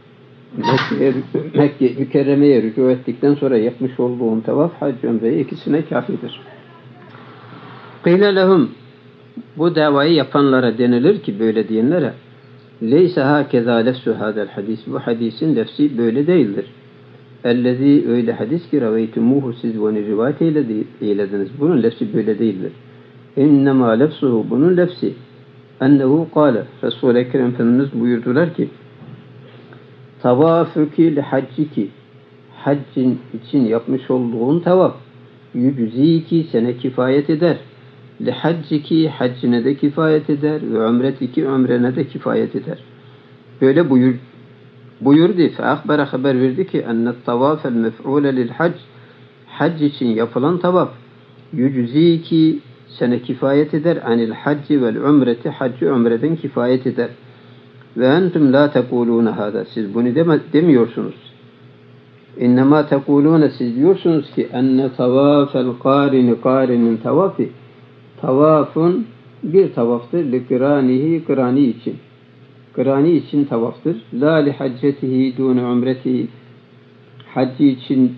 Mekke mükerremeye rücu ettikten sonra yapmış olduğun tavaf, hac, ömreye ikisine kafidir. Kıyle lehum, bu davayı yapanlara denilir ki, böyle diyenlere, leyse hakeza lefsu hadel hadis, bu hadisin lefsi böyle değildir. Ellezî, öyle hadis ki raveytumuhu, siz bunu rivayet eylediniz. Bunun lefsi böyle değildir. İnnemâ lefsuhu, bunun lefsi ennehu kâle, Resul-i Ekrem Efendimiz buyurdular ki tavâfüki li hacciki, haccin için yapmış olduğun tavaf, yüczîki, sene kifayet eder, li hacciki, haccine de kifayet eder ve ömretiki, ömrene de kifayet eder. Böyle buyurdu. Fe akbara, haber verdi ki ennet tavafel mef'ule lil hac, hac için yapılan tavaf yüczîki, sene kifayet eder, anil hacci vel umreti, haccı ömreden kifayet eder. Ve entum la tekulûne hâdâ, siz bunu demiyorsunuz. İnnemâ tekulûne, siz diyorsunuz ki enne tavâfel kârini, kârinin tavafı, tavafın bir tavaftır, li kırânihi, kırâni için. Kırâni için tavaftır. La li haccetihi dûne umretihi, haccı için,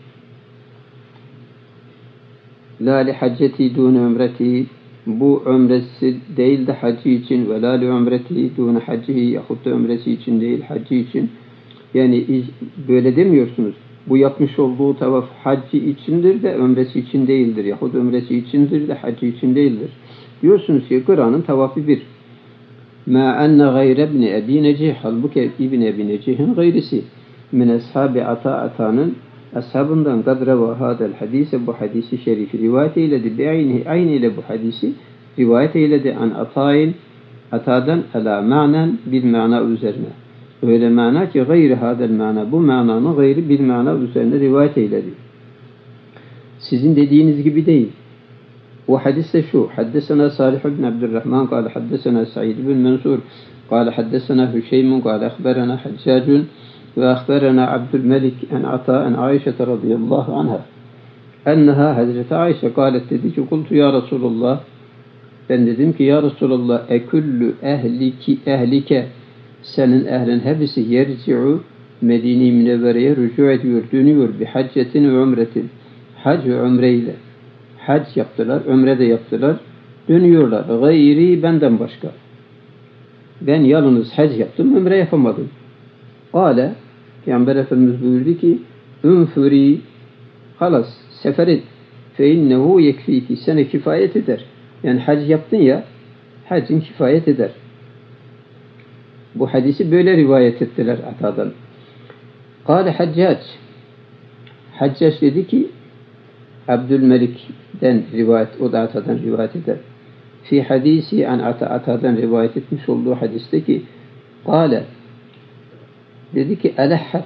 la li haccetihi dûne umretihi, bu ömresi değil de haccı için, ve la li umretihi dûne haccihi, yahut da ömresi için değil, haccı için. Yani böyle demiyorsunuz. Bu yapmış olduğu tavaf haccı içindir de ömresi için değildir. Yahut ömresi içindir de haccı için değildir. Diyorsunuz ki Kıran'ın tavafı bir. Ma enne gayre ibn Ebi Necih, halbuki İbn Ebi Necih'in gayrisi min ashabi Ata'nın ashabından kadra ve hadel hadise, bu hadisi şerifi rivayet eyledi. Aynı ile bu hadisi rivayet eyledi. An Ata'dan ala ma'nen, bir mana üzerine. Öyle mana ki gayri hadel mana, bu mananın gayri bir mana üzerine rivayet eyledi. Sizin dediğiniz gibi değil. O hadis de şu: haddesena Salih ibn Abdurrahman kâle haddesena Sa'id ibn Mansur kâle haddesena Hüşeym kâle akhberena Haccacun ve akhberena Abdülmelik en Ata en Ayşe radıyallahu anha enneha, Hazreti Ayşe kâlet, dedi ki kultu ya Resulullah, ben dedim ki ya Resulullah, eküllü ehlike, senin ehlin hepsi yerci'u, Medine-i Münevvere'ye rücu ediyor, dönüyor, bi haccetin ve umretin, hac ve umreyle. Hac yaptılar, ömre de yaptılar, dönüyorlar. Gayri, benden başka. Ben yalnız hac yaptım, ömre yapamadım. Kâle, Peygamber Efendimiz buyurdu ki Ünfuri halas sefer et. Fe innehu yekfiki. Sana kifayet eder. Yani hac yaptın ya, hacin kifayet eder. Bu hadisi böyle rivayet ettiler Ata'dan. Kâle Haccac. Haccac dedi ki Abdülmelik'ten rivayet, o da Ata'dan rivayet eder. Fi hadisi an Ata'dan rivayet etmiş olduğu hadiste ki kâle dedi ki elehhat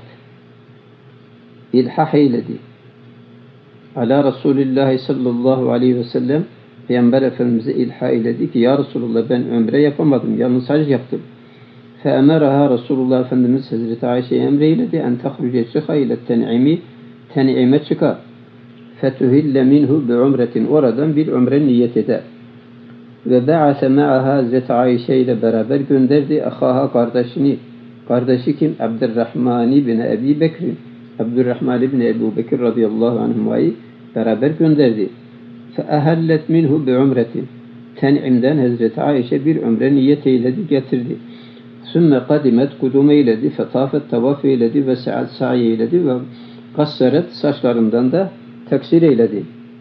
ilhah eyledi ala Resulullah sallallahu aleyhi ve sellem Peygamber Efendimiz'e ilha eyledi ki ya Resulullah ben ömre yapamadım, yalnız hac yaptım. Feemeraha Resulullah Efendimiz Hazreti Ayşe'ye emreyledi en tehruce çıka ile ten'ime çıka fetuhille minhu bi umretin, oradan bir umre niyet eder. Ve ba'ase ma'aha Hazreti Ayşe ile beraber gönderdi ahaha kardeşini. Kardeşi kim? Abdurrahman bin Ebi Bekir. Abdurrahman bin Ebu Bekir radıyallahu anhuma'yı beraber gönderdi. Feehellet minhu bi umretin. Ten'imden Hazreti Ayşe bir umre niyet eyledi, getirdi. Sümme kadimet kudum eyledi, fetafet tavaf eyledi ve sa'i eyledi ve kassaret saçlarından da teksir eyledi.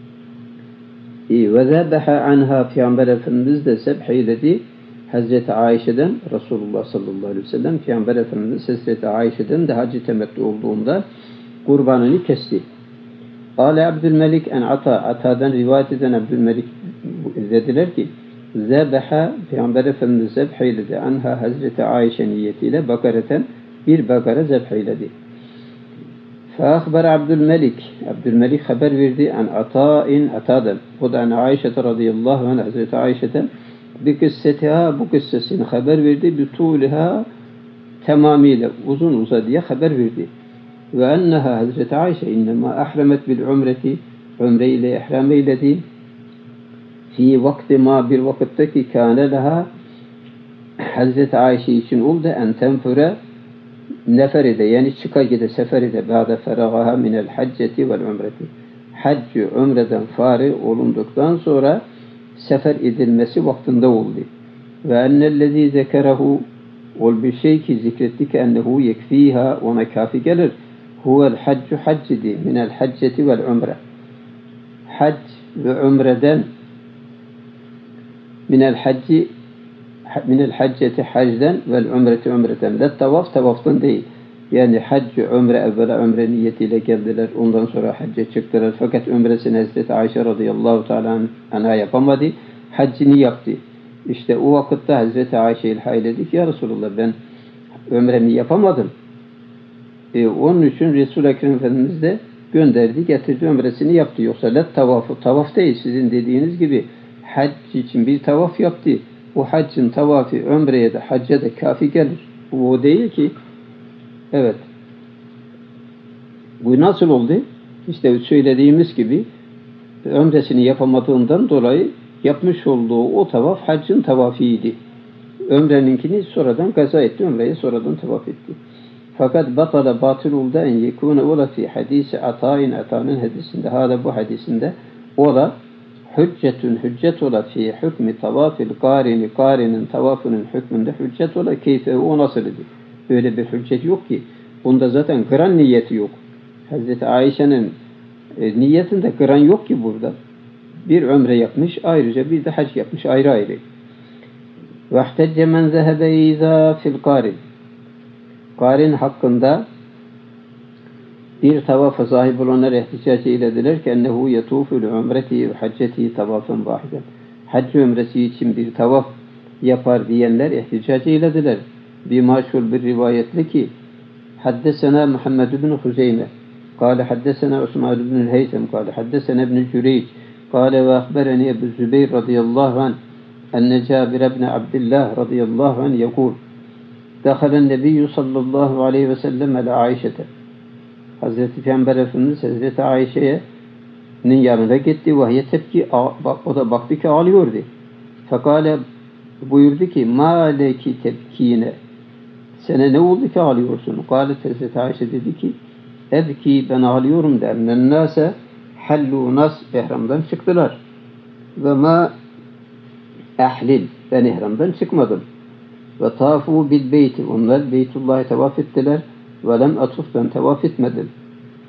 Ve zebeha anha Peygamber Efendimiz de zebh eyledi. Hazreti Ayşe'den Resulullah sallallahu aleyhi ve sellem Peygamber Efendimiz Hazreti Ayşe'den de hacı temettü olduğunda kurbanını kesti. Kâle Abdülmelik en Ata'dan rivayet eden Abdülmelik dediler ki zebeha Peygamber Efendimiz zebh eyledi anha Hazreti Ayşe niyetiyle bakareten bir bakara zebh eyledi. Feahber Abdülmelik haber verdi an Ata'dan, o da an Ayşe radıyallahu anh Hazreti Ayşe'den bir kıssetiha, bu kıssesini haber verdi, bütuliha tamamıyla uzun uzadıya haber verdi. Ve enneha Hazreti Ayşe innema ahremet bil umreti, umre ile ihram eyledi. Fi vakti ma bir vakitteki kâne leha Hazreti Ayşe için oldu en tenfure nefer ede, yani çıka gide sefer ede ba'de feragaha minel hacceti vel umreti. Haccı umreden fari olunduktan sonra sefer edilmesi vaktinde oldu. Ve ennellezî zekerehu, ol bir şey ki zikretti ki ennehu yekfîhâ, ona kafi gelir. Huvel haccu haccidi minel hacceti vel umre. Hac ve umreden minel hacceti hacden vel umreti umreten. Let tavaf tavaftan değil. Yani hac, umre evvela umre niyetiyle geldiler. Ondan sonra hacca çıktılar. Fakat umresini Hazreti Ayşe radıyallahu teala anha yapamadı. Haccini yaptı. İşte o vakitte Hazreti Ayşe ilha eyledi ki ya Resulullah ben umremi yapamadım. Onun için Resul-i Ekrem Efendimiz de gönderdi, getirdi, umresini yaptı. Yoksa let tavafı, tavaf değil sizin dediğiniz gibi hac için bir tavaf yaptı. Bu haccın tavafı umreye de hacca da kafi gelir. Bu o değil ki. Evet. Bu nasıl oldu? İşte söylediğimiz gibi umresini yapamadığından dolayı yapmış olduğu o tavaf haccın tavafıydı. Ömreninkini sonradan kaza etti. Ömreyi sonradan tavaf etti. Fakat batıl oldu en yekûne ola fi hadisi Ata'nın hadisinde, hala bu hadisinde ola hüccet ola fi hükmü tavafil kârinin tavafının hükmünde hüccet ola keyfe o nasıl idi? Böyle bir hüccet yok ki. Bunda zaten kıran niyeti yok. Hazreti Ayşe'nin niyetinde kıran yok ki burada. Bir ömre yapmış, ayrıca bir de hac yapmış, ayrı ayrı. وَاحْتَجَّ مَنْ ذَهَبَ اِذَا فِي الْقَارِنِ Karin hakkında bir tavafa sahip olanlar ihticac eylediler ki ennehu yetufu li umreti ve hacceti tavafen vahiden. Hac ömresi için bir tavaf yapar diyenler ihticac eylediler. Bir maşhur bir rivayetle ki haddesena Muhammed bin Huzeyme kâle haddesena Osman bin Heysem kâle haddesena ibn Cüreyc kâle ve akbereni Ebu Zübeyir radıyallahu anh enne Cabir ibn Abdillah radıyallahu anh yekûl Dâhalen Nebiyyü sallallahu aleyhi ve sellem ala Ayşe'te. Hazreti Peygamber Efendimiz Hazreti Ayşe'nin yanına gitti. Vahye tepki, o da baktı ki ağlıyordu. Fekale buyurdu ki mâ leki tepkine. Sana ne oldu ki ağlıyorsun? Kâle Hazreti Ayşe dedi ki ebki ben ağlıyorum da ennen nâse hallu nas ihramdan çıktılar. Ve ma ahlil ben ihramdan çıkmadım. Ve tafu bil beyti. Onlar Beytullah'ı tavaf ettiler. Ve lem atuf ben tavaf etmedim.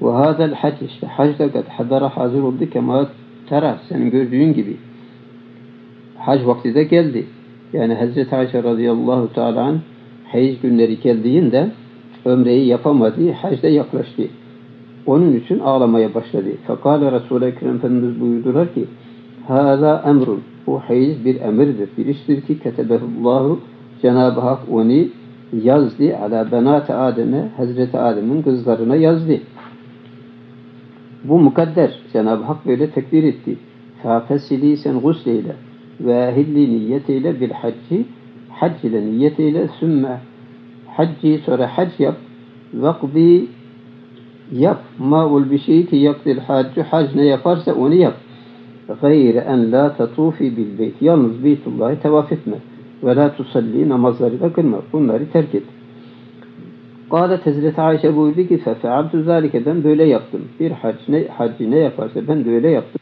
Ve hadel hac işte hac da kad hadara hazır oldu kema tera senin gördüğün gibi. Hac vakti de geldi. Yani Hazreti Ayşe radıyallahu teala anh hac günleri geldiğinde ömreyi yapamadı, hacda yaklaştı. Onun için ağlamaya başladı. Fekale Resul-i Ekrem Efendimiz buyurdular ki hâzâ emrun. Bu hac bir emirdir. Bir iştir ki ketebehullahu Cenab-ı Hak onu yazdı ala benâti Adem'e Hazreti Adem'in kızlarına yazdı. Bu mukadder. Cenab-ı Hak böyle tekdir etti. Fâfesili sen gusleyle ve hilli niyetiyle bil hacci hac ile niyetiyle sümme hacci sonra hac yap vakdi yap ma'ul bir şey ki yakdil haccu hac ne yaparsa onu yap. Gayre en la tatufi bil beyt. Yalnız Beytullah'ı tevaf etme. Ve la tusalli namazları da kılma. Bunları terk et. Kâlet Hazreti Ayşe buyurdu ki fefealtu zâlike ben böyle yaptım. Bir haccı ne yaparsa ben de öyle yaptım.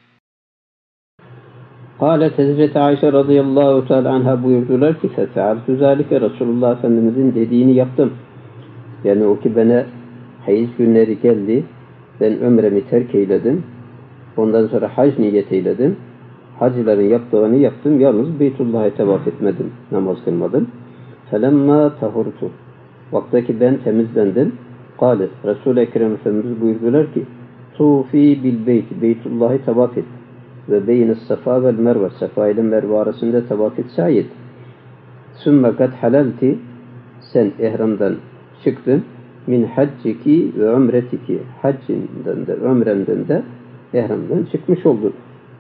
Kâlet Hazreti Ayşe radıyallahu teala anha buyurdular ki fefealtu zâlike Resulullah Efendimizin dediğini yaptım. Yani o ki bana hac günleri geldi. Ben ömremi terk eyledim. Ondan sonra hac niyet eyledim. Hacıların yaptığını yaptım. Yalnız Beytullah'ı tevaf etmedim. Namaz kılmadım. Felemma tahurtu. Vaktaki ben temizlendim. Kâlet. Resul-i Ekrem Efendimiz buyurdular ki tufi bil beyti. Beytullah'ı tevaf et. Ve beyni safa vel merve. Safa ile merve arasında tevaf et. Sayet. Sümme kad halalti. Sen ihramdan çıktın. Min hacciki ve umretiki. Haccinden de ömrenden de ihramdan çıkmış oldun.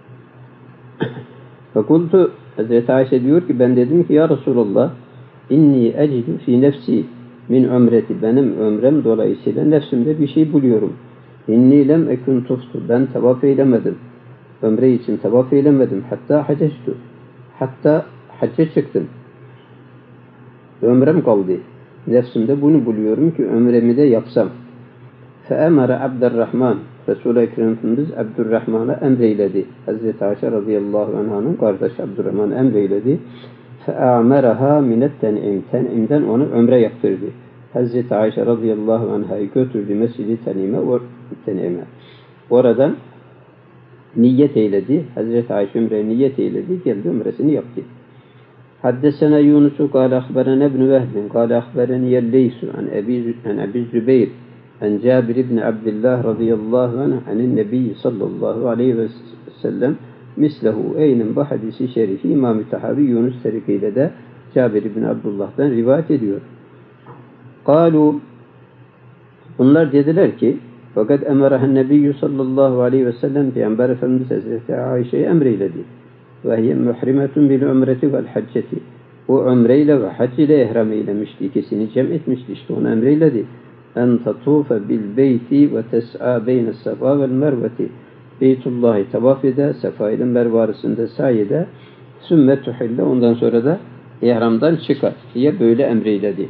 Fakultu Hazreti Ayşe diyor ki ben dedim ki ya Resulallah inni ecidu fi nefsi min umreti benim ömrem dolayısıyla nefsimde bir şey buluyorum. İnni lem ekun tuftu ben tavaf eylemedim. Ömre için tavaf eylemedim. Hatta hacectu. Hatta hacca çıktım. Ömrem kaldı. Nefsimde bunu buluyorum ki ömremi de yapsam. Feemara Abdurrahman Resul-i Ekrem Efendimiz Abdurrahman'a emreyledi. Hazreti Ayşe radıyallahu anh'ın kardeşi Abdurrahman emreyledi. Fe'ameraha minet ten'im. Ten'imden onu ömre yaptırdı. Hazreti Ayşe radıyallahu anh'ı götürdü Mescid-i Ten'ime. Oradan niyet eyledi. Hazreti Ayşe ömre niyet eyledi. Geldi ömresini yaptı. Haddesena Yunus'u kâle ahberene ibn Vehbin kâle ahbereni yelleysu an Ebi Zübeyir an Cabir ibn Abdullah radıyallahu anh anin Nebi sallallahu aleyhi ve sellem mislehu eynin bu hadisi şerifi İmam-ı Tahavi Yunus tarikiyle de Cabir ibn Abdullah'tan rivayet ediyor. Kalu bunlar dediler ki fakat emerahen Nebiyyü sallallahu aleyhi ve sellem Peygamber Efendimiz Hazreti Ayşe'yi emreyledi. Ve hiye muhrimetun bil umreti vel hacceti. O umreyle ve hac ile ihram eylemişti. İkisini cem etmişti. İşte onu emreyledi. En tatufe bil beyti ve tes'a beyne safa vel merveti. Beytullah'ı tavaf ede, Safa ile Merve arasında sayede sümmet tuhille ondan sonra da ihramdan çıkar diye böyle emreyledi.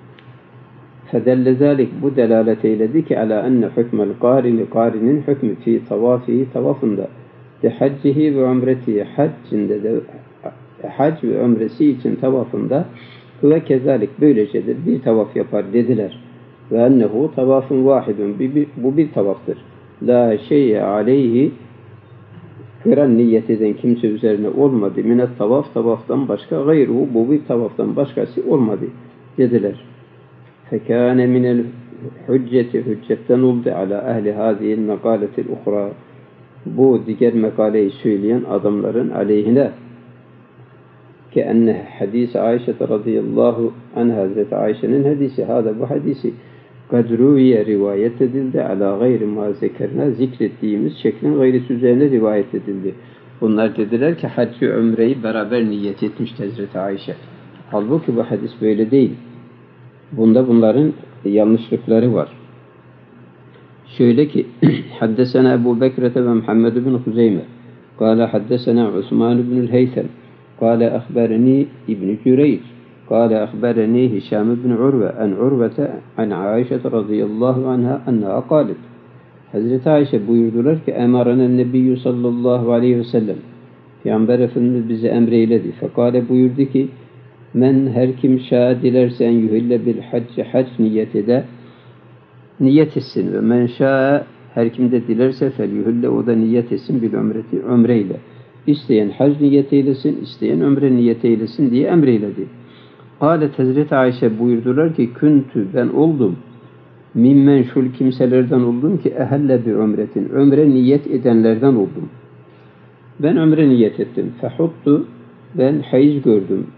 Fedelle zalik bu delalet eyledi ki ala enne hükmel qarinin hükmü fi tavafihi tavafında de haccihi ve umretihi haccinde de hac ve umresi için tavafında ve kezalik böylecedir bir tavaf yapar dediler. Ve ennehu tavafun vahidun bu bir tavaftır. La şey'e aleyhi kıran niyet eden kimse üzerine olmadı. Minet tavaftan başka gayruhu bu bir tavaftan başkası olmadı dediler. Fekâne minel hüccetten oldu ala ehli hâzihil mekâletil uhrâ. Bu diğer mekaleyi söyleyen adamların aleyhine ki enne hadis Ayşe radıyallahu anha Hazreti Ayşe'nin hadisi bu hadisi kadruye rivayet edildi ala gayri ma zekerna zikrettiğimiz şeklin gayrisi üzerine rivayet edildi. Bunlar dediler ki haccı ömreyi beraber niyet etmişti Hazreti Ayşe. Halbuki bu hadis böyle değil. Bunda bunların yanlışlıkları var. Şöyle ki haddesena Ebu Bekrete ve Muhammed bin Huzeyme kâle haddesena Osman bin Heysem kâle ahbereni İbn-i Cüreyc kâle ahbereni Hişam bin Urve en Urvete an Ayşe radıyallahu anha enneha kâlet Hazreti Ayşe buyurdular ki emarenen nebiyyü sallallahu aleyhi ve sellem Peygamber Efendimiz bize emreyledi. Fekâle buyurdu ki men her kim şâ dilerse en yuhille bil hacci hac niyet eder niyet etsin ve men şâ Her kim de dilerse felyuhille, o da niyet etsin bil ömreti, ömreyle. İsteyen hac niyet eylesin, isteyen ömre niyet eylesin diye emreyledi. Kâlet Hazreti Ayşe buyurdular ki küntü, ben oldum. Mimmen şul kimselerden oldum ki ehelle bi ömretin, ömre niyet edenlerden oldum. Ben ömre niyet ettim. Fehuttu, ben hayız gördüm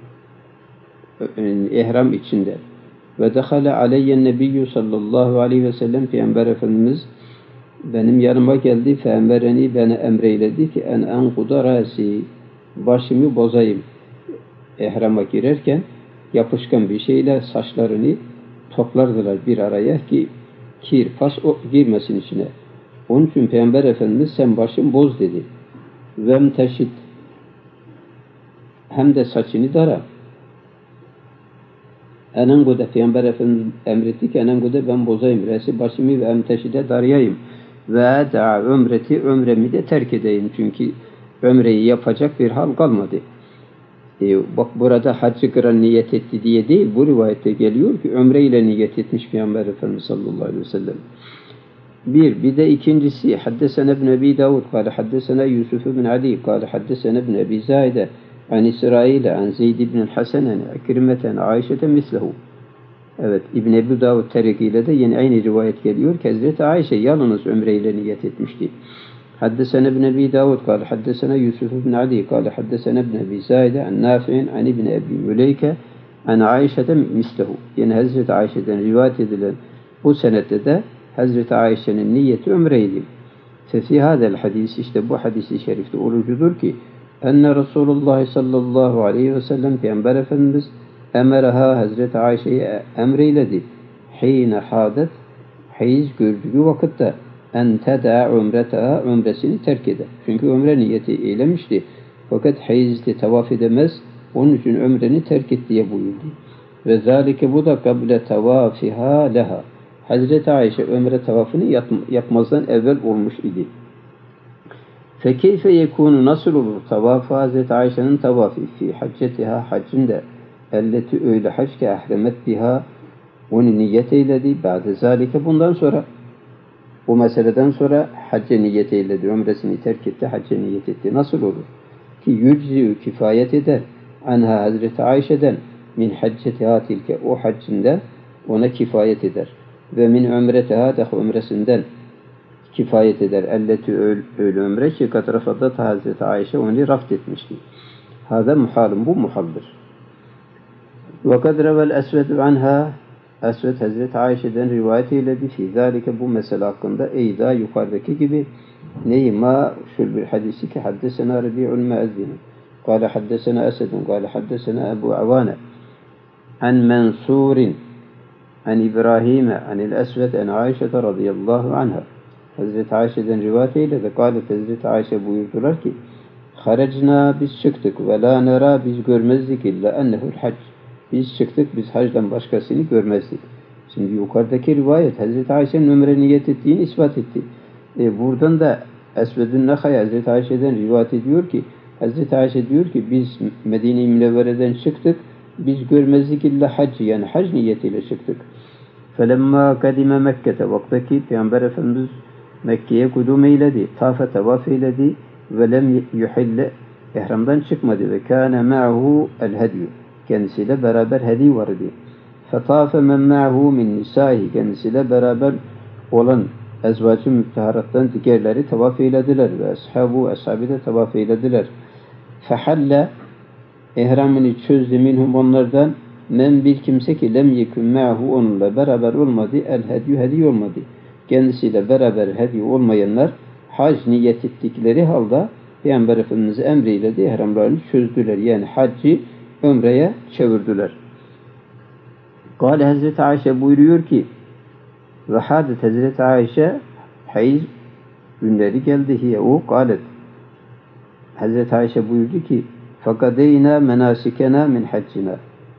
ihram içinde. Ve dehale aleyyen nebiyyü sallallahu aleyhi ve sellem, Peygamber Efendimiz benim yanıma geldi. Fe emreni, bana emreyledi ki en enkuda rasi, başımı bozayım. İhrama girerken yapışkan bir şeyle saçlarını toplardılar bir araya ki kir, pas girmesin içine. Onun için Peygamber Efendimiz sen başını boz dedi. Vem teşit, hem de saçını dara. Enengude, Peygamber Efendimiz emretti ki enengude ben bozayım, resi başımı ve emteşide darayayım. Ve da ömreti, ömremi de terk edeyim. Çünkü ömreyi yapacak bir hal kalmadı. Bak burada haccı kıran niyet etti diye değil, bu rivayette geliyor ki ömreyle niyet etmiş Peygamber Efendimiz sallallahu aleyhi ve sellem. Bir de ikincisi, haddesene ibn Ebi Davud, kâle haddesene Yusuf ibn Ali, kâle haddesene ibn Ebi Zâide, an İsrail'e, an Zeyd ibn Hasan'e, ekrimeten, Ayşe'de mislehu. Evet, İbn Ebi Davud terikiyle de yine aynı rivayet geliyor ki Hazreti Ayşe yalnız ömreyle niyet etmişti. Haddesene ibn Ebi Davud, kâle haddesene Yusuf ibn Ali, kâle haddesene ibn Ebi Zâide, an Nafi'in, an İbn Ebi Müleyke, an Ayşe'de mislehu. Yani Hazreti Ayşe'den rivayet edilen bu senette de Hazreti Ayşe'nin niyeti ömreydi. Fefi hadel hadis, işte bu hadisi şerifte olucudur ki enne Resulullah sallallahu aleyhi ve sellem, Peygamber Efendimiz emeraha, Hazreti Ayşe'ye emreyledi. Hine hadet, hayız gördüğü vakitte en tedâ umretaha, umresini terk eder. Çünkü ömre niyeti eylemişti. Fakat hayızda tavaf edemez. Onun için ömreni terk et diye buyurdu. Ve zâlike, bu da kable tavafiha leha. Hazreti Ayşe ömre tavafını yapmazdan evvel olmuş idi. Fekeyfe yekûnu, nasıl olur tavafı, Hazreti Ayşe'nin tavafı fi haccetiha, haccinde elleti, öyle hac ki ahremet biha, onu niyet eyledi. Ba'de zâlike, bundan sonra, bu meseleden sonra hacce niyet eyledi, ömresini terk etti, hacce niyet etti. Nasıl olur? Ki yüczü, kifayet eder. Anha, Hazreti Ayşe'den, min haccetiha tilke, o haccinde ona kifayet eder. Ve min ömretiha, da ömresinden kifayet eder. Elleti, öyle ömre ki kat rafadat, Hazreti Ayşe onu raft etmişti. Hâzâ muhalun, bu muhaldır. Ve kad revel esvedu anha, Esved Hazreti Ayşe'den rivayet eyledi fi zâlike, bu mesele hakkında eyda, yukarıdaki gibi neyi ma şul bir hadisi ki haddesena Rabi'ul Müezzin kâle haddesena Esedun kâle haddesena Ebu Avane an Mensurin an İbrahim'e anil Esved en Ayşe'de radıyallahu anha. Hazreti Ayşe'den rivayet eyledi. Kâlet, Hazreti Ayşe buyurdular ki harecna, biz çıktık ve la nera, biz görmezdik illa ennehu'l hac. Biz çıktık, biz hacdan başkasını görmezdik. Şimdi yukarıdaki rivayet Hazreti Ayşe'nin ömre niyet ettiğini ispat etti. Buradan da Esved'ün Nakhay Hazreti Ayşe'den rivayet ediyor ki Hazreti Ayşe diyor ki biz Medine-i Münevvere'den çıktık, biz görmezdik illa hac, yani hac niyetiyle çıktık. Felemma kadime Mekke'te, vaktaki Peygamber Efendimiz Mekke'ye kudum eyledi, tafe tavaf eyledi ve lem yuhille, ihramdan çıkmadı ve kâne ma'hu el-hedyu, kendisiyle beraber hediye vardı. Fetâfe men ma'hu min nisâhi, kendisiyle beraber olan ezvacı müpteharattan diğerleri tavaf eylediler ve ashabı da tavaf eylediler. Fehalle, ihramını çözdü minhum, onlardan, men bir kimse ki lem yekun ma'hu, onunla beraber olmadı, el-hedyu, hediye olmadı. Kendisiyle beraber hediye olmayanlar hac niyet ettikleri halde Peygamber Efendimiz emriyle de ihramlarını çözdüler. Yani haccı ömreye çevirdiler. Kâle, Hazreti Ayşe buyuruyor ki ve hadet, Hazreti Ayşe hayız günleri geldi hiye o, kâlet, Hazreti Ayşe buyurdu ki fakadeyna menasikena min haccina,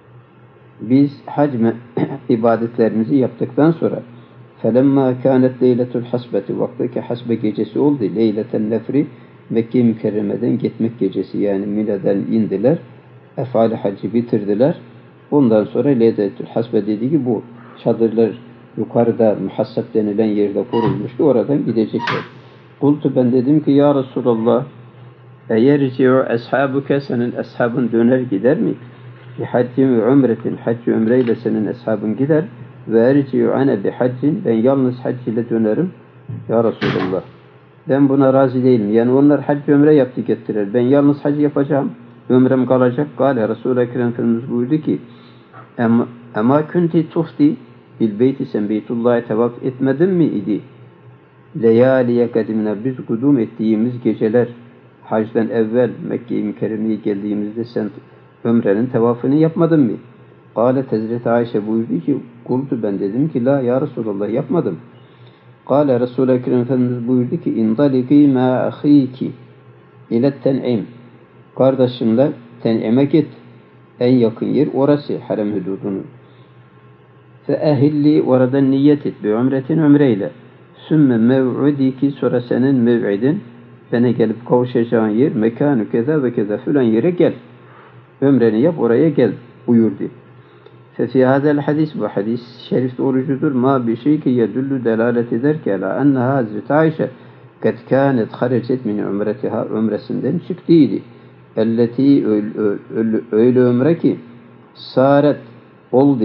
biz hac ibadetlerimizi yaptıktan sonra felemma kânet leyletul hasbeti, vaktaki hasbe gecesi oldu, leyleten nefri, Mekke-i Mükerreme'den gitmek gecesi, yani Mine'den indiler, efal-i hacı bitirdiler. Bundan sonra leyletul hasbe dediği gibi bu çadırlar yukarıda muhassab denilen yerde kurulmuştu. Oradan gidecekler. Kultu ben dedim ki ya Resulallah eyerci'u eshabuke senin eshabın döner gider mi? Bi haccin ve umretin haccı umreyle senin eshabın gider ve erci'u ane bi haccin ben yalnız hac ile dönerim ya Resulallah. Ben buna razı değilim. Yani onlar hac ömre yaptı getirir. Ben yalnız hac yapacağım. Ömrem kalacak. Gale Resul-i Ekrem Efendimiz buyurdu ki Ama kunti tufti bil beyti sen Beytullah'a tavaf etmedin mi idi? Leyaliye kadimine biz kudum ettiğimiz geceler hacdan evvel Mekke-i Mükerreme'ye geldiğimizde sen ömrenin tavafını yapmadın mı? Kale Hazreti Ayşe buyurdu ki kultu ben dedim ki la ya Resulallah yapmadım. Kale Resul-i Ekrem Efendimiz buyurdu ki indaliki ma ahiki ile ten'im kardeşimle ten'ime git. En yakın yer orası harem hududunun. Fe ehilli oradan niyet et bir umretin umreyle. Sümme mev'udiki sonra senin mev'idin bana gelip kavuşacağın yer mekanı keza ve keza filan yere gel. Ömreni yap oraya gel buyurdu. Fe hadel hadis bu hadis şerif doğrucudur. Ma bir şey ki yedullu delalet eder ki ala enneha Hazreti Ayşe kad kânet haricet min umretiha umresinden çıktıydı. Elleti öyle ömre ki saret oldu.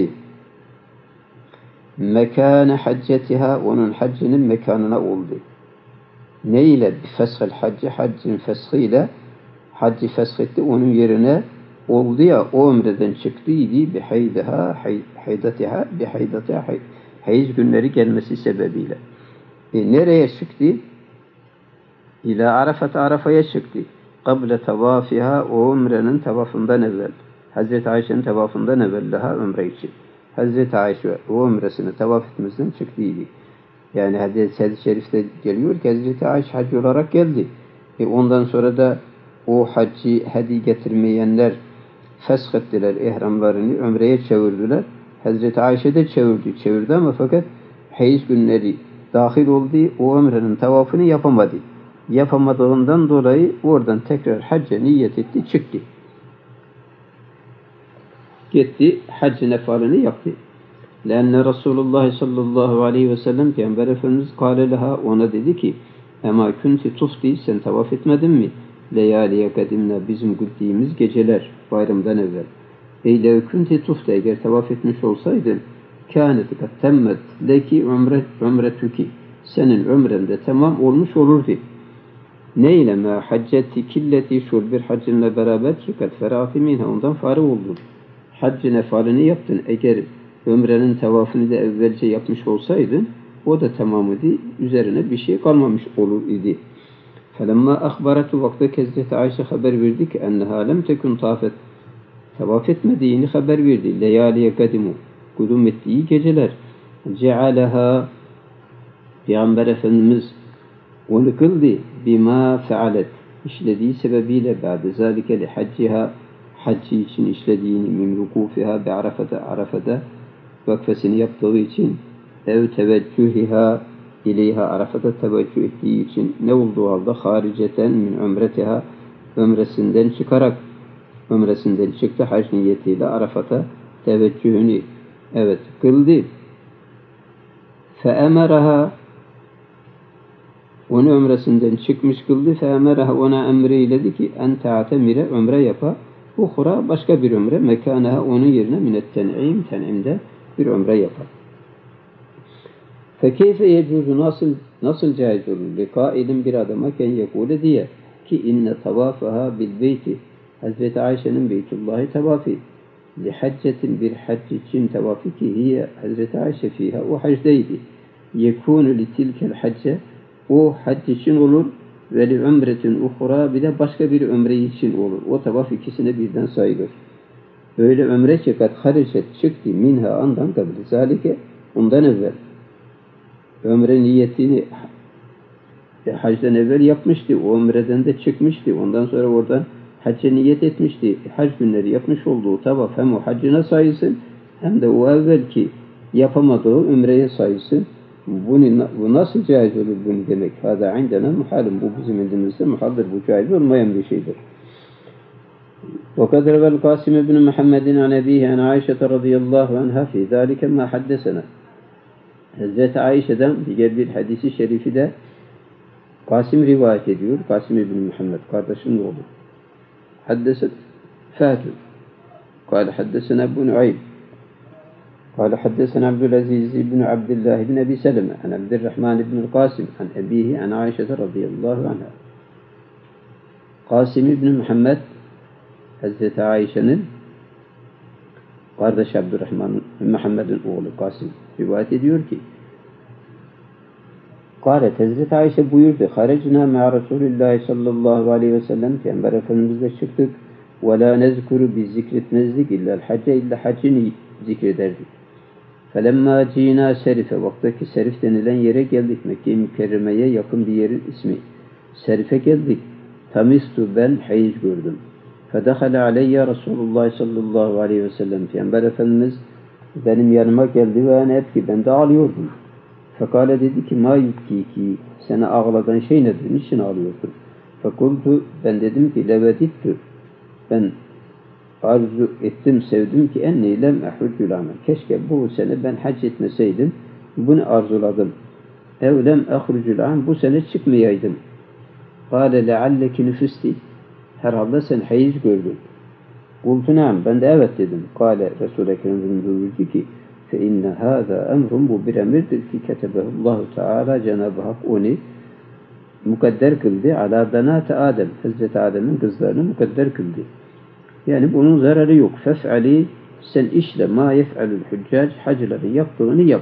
Mekâne haccetiha onun haccının mekanına oldu. Ne ile? Bifeshel hacci haccın feshıyla haccı feshetti onun yerine oldu ya o ömreden çıktıydı bihaydaha haydatiha hayız günleri gelmesi sebebiyle. Nereye çıktı? İla Arafat Arafa'ya çıktı. Kable tavafiha o umrenin tavafından evvel. Hazreti Ayşe'nin tavafından evvel daha umre için. Hazreti Ayşe o umresini tavaf etmesinden çıktıydı. Yani hadis-i şerifte geliyor ki Hazreti Ayşe hac olarak geldi. Ondan sonra da o haccı hediye getirmeyenler feshettiler ihramlarını, ömreye çevirdiler. Hazreti Ayşe de çevirdi ama fakat hayız günleri dahil oldu, o ömrenin tavafını yapamadı. Yapamadığından dolayı oradan tekrar hacca niyet etti, çıktı. Gitti, hac-ı nefalini yaptı. Lenne Resulullah sallallahu aleyhi ve sellem Peygamber Efendimiz kâle leha ona dedi ki Ema kunti tufti sen tavaf etmedin mi? Leyaliye kadimne bizim gittiğimiz geceler bayramdan evvel. Lev kunti tufti eğer tavaf etmiş olsaydın kânet kad temmet leki umretuki senin ömrende tamam olmuş olurdu. Neyle ma hacceti killeti şul bir haccınla beraber ki kad ferati minha ondan fari oldun. Hac-ı nefalini yaptın. Eğer ömrenin tavafını da evvelce yapmış olsaydın o da tamamıydı. Üzerine bir şey kalmamış olur idi. Felemma ahbaratu vakti Hazreti Ayşe haber verdi ki enneha lem tekun tafet tavaf etmediğini haber verdi. Leyaliye kadimu kudum ettiği geceler. Cealeha Peygamber Efendimiz onu kıldı. Bima fealet işlediği sebebiyle ba'de zalike li hacciha haccı için işlediğini min vukufiha bi Arafa'da vakfesini yaptığı için ev teveccühiha ileyha Arafa'da teveccüh ettiği için ne olduğu halde hariceten min umretiha ömresinden çıktı hac niyetiyle Arafat'a teveccühünü kıldı. Feemeraha onu ömresinden çıkmış kıldı. Feemeraha ona emreyledi ki en ta'temire ömre yapa ukhra başka bir ömre mekanaha onun yerine minet ten'imde bir ömre yapar. Fekeyfe yecuzu nasıl caiz olur? Likailin bir adama ken yekule diye ki inne tavafaha bil beyti Hazreti Ayşe'nin Beytullah'ı tavafı li haccetin bir hac için tavafı ki hiye Hazreti Ayşe fiha o hacdeydi. Yekunu li tilkel hacce o hac için olur ve li umretin ukhra bir de başka bir ömre için olur. O tavaf ikisine birden sayılır. Öyle ömre ki kad haricet çıktı minha andan kabli zalike ondan evvel. Ömre niyetini hacdan evvel yapmıştı. O ömreden de çıkmıştı. Ondan sonra oradan hacca niyet etmişti. Hac günleri yapmış olduğu tavaf hem o haccına sayılsın hem de o evvelki yapamadığı ömreye sayılsın. Bu nasıl caiz olur bunu demek? Hâdâ indena muhalım. Bu bizim elimizde muhaldir. Bu caiz olmayan bir şeydir. وقد روى القاسم بن محمد عن أبيه عن عائشة رضي الله عنها في ذلك ما حدثنا. Hazreti Ayşe'den diğer bir hadisi şerifi de Kasım rivayet ediyor. Kasım İbni Muhammed, kardeşinin oğlu. Haddesen Fatih. قال حدثنا أبو نعيم قال حدثنا عبد العزيز بن عبد الله بن أبي سلمة عن عبد الرحمن بن القاسم عن أبيه عن عائشة رضي الله عنها. Kasım İbni Muhammed Hazreti Ayşe'nin kardeş Abdurrahman Muhammed'in oğlu Kasım rivayet ediyor ki Kâlet Hazreti Ayşe buyurdu. Harecna me'a Resulillahi sallallahu aleyhi ve sellem Peygamber Efendimizle çıktık. Ve la nezkuru biz zikretmezdik illa'l hacce illa haccını zikrederdik. Felemma cina serife vaktaki serif denilen yere geldik. Mekke-i Mükerreme'ye yakın bir yerin ismi. Serife geldik. Tamistu ben hayız gördüm. Fedehale aleyye Resulullah sallallahu aleyhi ve sellem Peygamber Efendimiz benim yanıma geldi ve ne ki ben de ağlıyordum. Fekale dedi ki ma yutkiki seni ağladan şey nedir? Niçin ağlıyorsun? Fekultu ben dedim ki levedittu ben arzu ettim sevdim ki enni lem ehuccul amel. Keşke bu sene ben hac etmeseydim. Bunu arzuladım. Ev lem ehrucul amel. Bu sene çıkmayaydım. Kale lealleki nüfüsti. Herhalde sen hayız gördün. Kultu naam. Ben de evet dedim. Kale Resul-i Ekrem'in buyurdu ki فَاِنَّ هَذَا اَمْرٌ Bu bir emirdir ki ketebehullahu Teala Cenab-ı Hak onu mukadder kıldı. Ala benâte Adem. Hazreti Adem'in kızlarını mukadder kıldı. Yani bunun zararı yok. Fef'ali sen işle ma yef'alul hüccac hacıların yaptığını yap.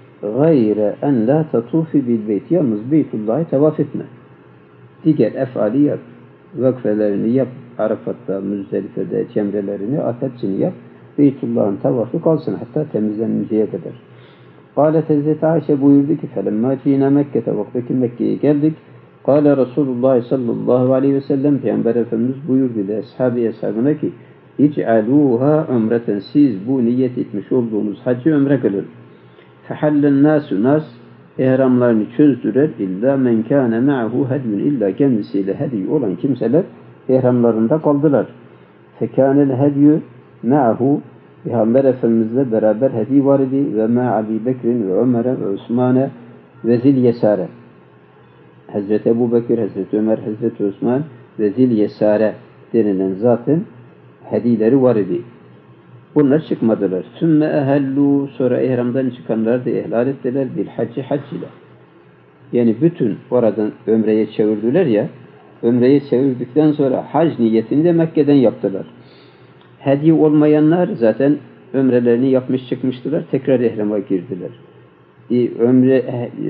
Gayre en la tatufi bil beyt. Yalnız Beytullah'ı tavaf etme. Diğer ef'ali yap. Vakfelerini yap. Arafat'ta, Müzdelife'de, cemrelerini, hepsini yap. Beytullah'ın tavafı kalsın hatta temizleninceye kadar. Kâlet Hazreti Ayşe buyurdu ki فَلَمَّا ف۪ينَا Mekke'te vaktaki Mekke'ye geldik. Kâle Resulullah sallallahu aleyhi ve sellem Peygamber Efendimiz buyurdu ile eshabına ki İc'alûhâ ömreten siz bu niyet etmiş olduğunuz hacı ömre kılın. فَحَلَّ nas ihramlarını çözdürer illa men kâne me'hu hedyun illa kendisiyle hediye olan kimseler ihramlarında kaldılar. فَكَانَ الْهَدْيُ me'hu Peygamber Efendimizle beraber hediye var idi ve ma Abi Bekir'in ve Ömer'e ve Osman'e ve Zil Yesare. Hazreti Ebu Bekir, Hazreti Ömer, Hazreti Osman ve Zil Yesare denilen zatın hediyeleri var idi. Bunlar çıkmadılar. Sümme ehellu sonra ihramdan çıkanlar da ihlal ettiler bil hacci hac ile. Yani bütün oradan ömreye çevirdiler ya, ömreye çevirdikten sonra hac niyetini de Mekke'den yaptılar. Hediye olmayanlar zaten ömrelerini yapmış çıkmıştılar. Tekrar ihrama girdiler. Ömre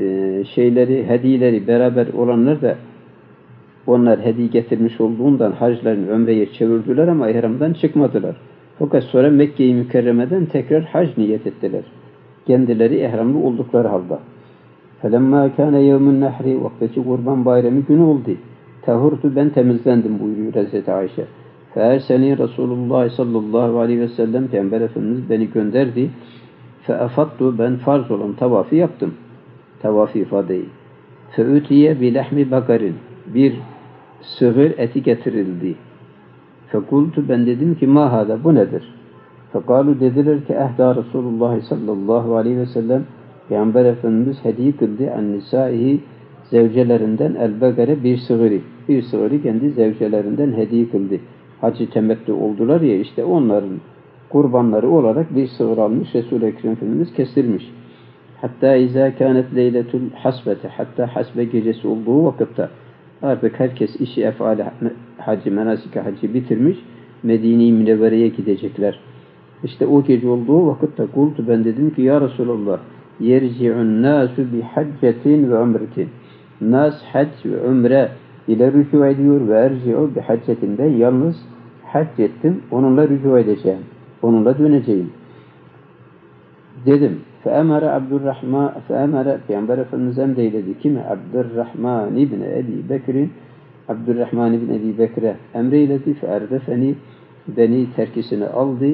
hediyeleri beraber olanlar da onlar hediye getirmiş olduğundan haclarını ömreye çevirdiler ama ihramdan çıkmadılar. Fakat sonra Mekke-i Mükerreme'den tekrar hac niyet ettiler. Kendileri ihramlı oldukları halde. فَلَمَّا كَانَ يَوْمُ النَّحْرِ Vaktaki kurban bayramı günü oldu. Tahurtu ben temizlendim buyuruyor Hazreti Ayşe. Feerseni Resulullah sallallahu aleyhi ve sellem Peygamber Efendimiz beni gönderdi. Feafattu ben farz olan tavafı yaptım. Tavafı ifadeyi. Feütiye bilahmi bakarin bir sığır eti getirildi. Fekultu ben dedim ki mahada bu nedir? Fekalu dediler ki ehda Resulullah sallallahu aleyhi ve sellem Peygamber Efendimiz hediye kıldı an nisaihi zevcelerinden el-begare bir sığırı. Bir sığırı kendi zevcelerinden hediye kıldı. Hacı temettü oldular ya işte onların kurbanları olarak bir sığır almış Resul-i Ekrem Efendimiz kestirmiş. Hatta izâ kânet leyletul hasbete hatta hasbe gecesi olduğu vakitte artık herkes işi efali hacı menasik hacı bitirmiş Medine-i Münevvere'ye gidecekler. İşte o gece olduğu vakitte kultu ben dedim ki ya Resulallah yerci'un nasu bi haccetin ve umretin. Nas hac ve umre ile rücu ediyor ve erci'u bi haccetin ben yalnız hac ettim onunla rücu edeceğim. Onunla döneceğim. Dedim. Feemere Peygamber Efendimiz emreyledi. Kimi? Abdurrahman İbni Ebi Bekir'in Abdurrahman İbni Ebi Bekir'e emreyledi. Feerdefeni beni terkisine aldı.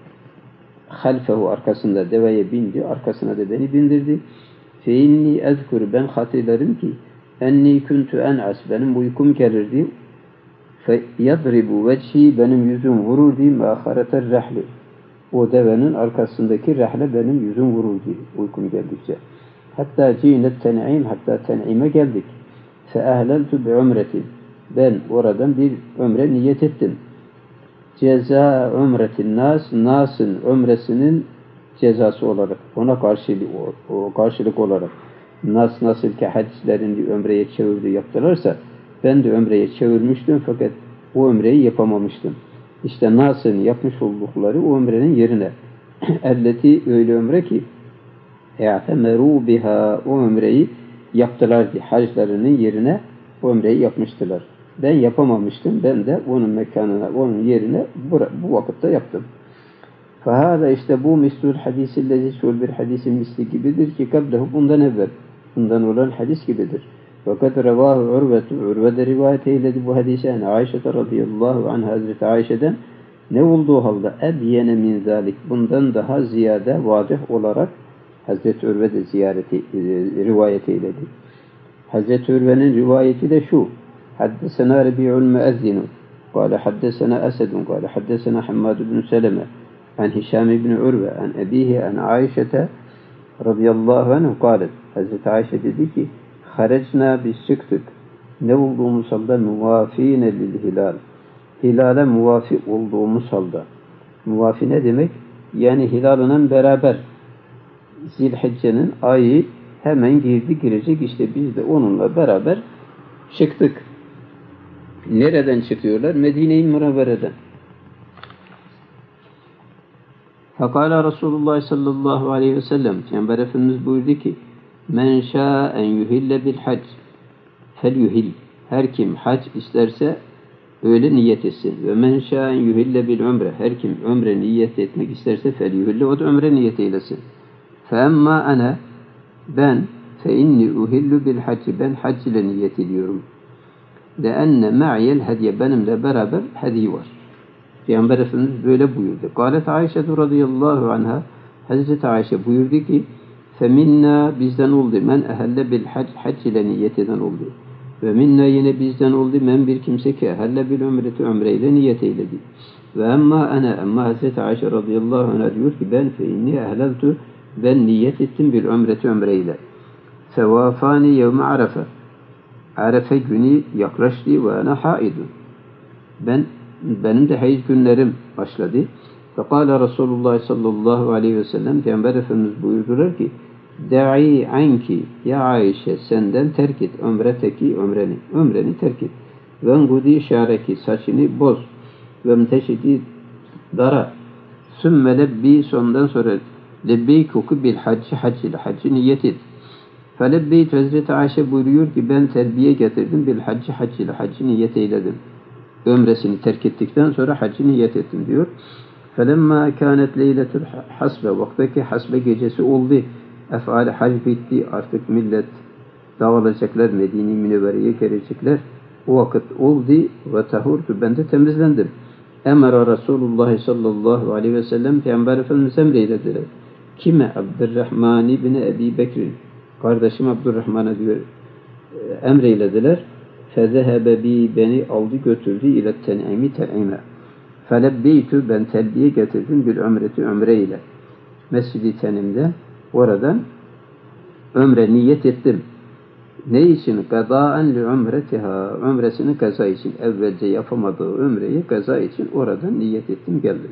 Halfehu arkasında deveye bindi. Arkasına da beni bindirdi. Fe inni ezkur ben hatırlarım ki enni kuntu en'as benim uykum gelirdi. Fe yadribu vecihi benim yüzüm vururdu. Mâhareter rahli o devenin arkasındaki rahle benim yüzüm vuruldu uykum geldikçe. Hatta cinet ten'im, hatta ten'ime geldik. Fe ehleltu bi umretin. Ben oradan bir ömre niyet ettim. Ceza umretin nasın ömresinin cezası olarak, ona karşılık olarak. Nasıl ki haccilerin bir ömreye çevirdi yaptılarsa, ben de ömreye çevirmiştim fakat o ömreyi yapamamıştım. İşte nasıl yapmış oldukları o ömrenin yerine. Elleti öyle ömre ki e'temeru biha, o ömreyi yaptılar diye haclarının yerine o ömreyi yapmıştılar. Ben yapamamıştım. Ben de onun mekanına, onun yerine bu vakitte yaptım. Fahada, işte bu mislul hadisillezi, şöyle bir hadisin misli gibidir ki kablehu, bundan evvel, bundan olan hadis gibidir. Fakat revahu Urve de rivayet eyledi bu hadise. Yani Ayşe radıyallahu anha, Hazreti Ayşe'den ne olduğu halde ebyene min zalik, bundan daha ziyade vazih olarak Hazreti Urve de rivayet eyledi. Hazreti Urve'nin rivayeti de şu: Haddesena Rebi'ul Müezzinu kâle haddesena Esedun kâle haddesena Hammad ibn Seleme an Hişam ibn Urve an ebihi an Ayşete radıyallahu anhu kâlet. Hazreti Ayşe dedi ki harecna, biz çıktık, ne olduğumuz halde muvafine lil hilal, hilale muvafi olduğumuz halde. Muvafi ne demek? Yani hilalının beraber, Zilhicce'nin ayı hemen girecek, işte biz de onunla beraber çıktık. Nereden çıkıyorlar? Medine-i Münevvere'den. Fekala Resulullah sallallahu aleyhi ve sellem, Peygamber Efendimiz buyurdu ki men şa'en yuhille bil hac fel yuhil, her kim hac isterse öyle niyet etsin. Ve men şa'en yuhille bil umre, her kim ömre niyet etmek isterse fel yuhille, o da ömre niyet eylesin. Fe emma ana, ben, fe inni uhillu bil hac, ben hac ile niyet ediyorum. لأن معي الهدي, benimle beraber hediye var. Peygamber Efendimiz böyle buyurdu. Kâlet Ayşe radıyallahu anha, Hazreti Ayşe buyurdu ki feminna, bizden oldu, men ehelle bil hac ile niyet eden oldu. Ve minna, yine bizden oldu, men bir kimse ki ehelle bil umre ile niyet eyledi. Ve emma ana, ama Hazreti Ayşe radıyallahu anha diyor ki ben fe inni ehleltu, ben niyet ettim bil umre ile. Fevafani yevme Arafa, Arefe günü yaklaştı ve ana haidun, benim de hayız günlerim başladı. Fekala Resulullah sallallahu aleyhi ve sellem, Peygamber Efendimiz buyurdular ki da'i anki ya Ayşe, senden terk et ömreteki, ömreni terk et. Ve ngudi şareki, saçını boz. Ve mteşidi dara. Sümme lebbi, sondan sonra lebbeyk oku bil haccı niyet et. Felebbeyt, Hazreti Ayşe buyuruyor ki ben terbiye getirdim bil haccı niyet eyledim. Ömresini terk ettikten sonra haccı niyet ettim diyor. Felemma kânet leyletul hasbe, vaktaki hasbe gecesi oldu. Ef'al hac bitti, artık millet dağılacaklar, Medine-i Münevvere'ye gelecekler. O vakit oldu ve tahurtu, ben de temizlendim. Emre Resulullah sallallahu aleyhi ve sellem, Peygamber Efendimiz emreylediler. Kime? Abdurrahman ibn Ebi Bekir'in, kardeşim Abdurrahman'a diyor, emreylediler. Fezehebe bi, beni aldı götürdü ile ten'ime. Felebbeytü, ben telbiye getirdim bir ömre ile. Mescid-i Tenim'de oradan ömre niyet ettim. Ne için? Gadaen li umretiha, ömresini kaza için. Evvelce yapamadığı ömreyi kaza için oradan niyet ettim, geldim.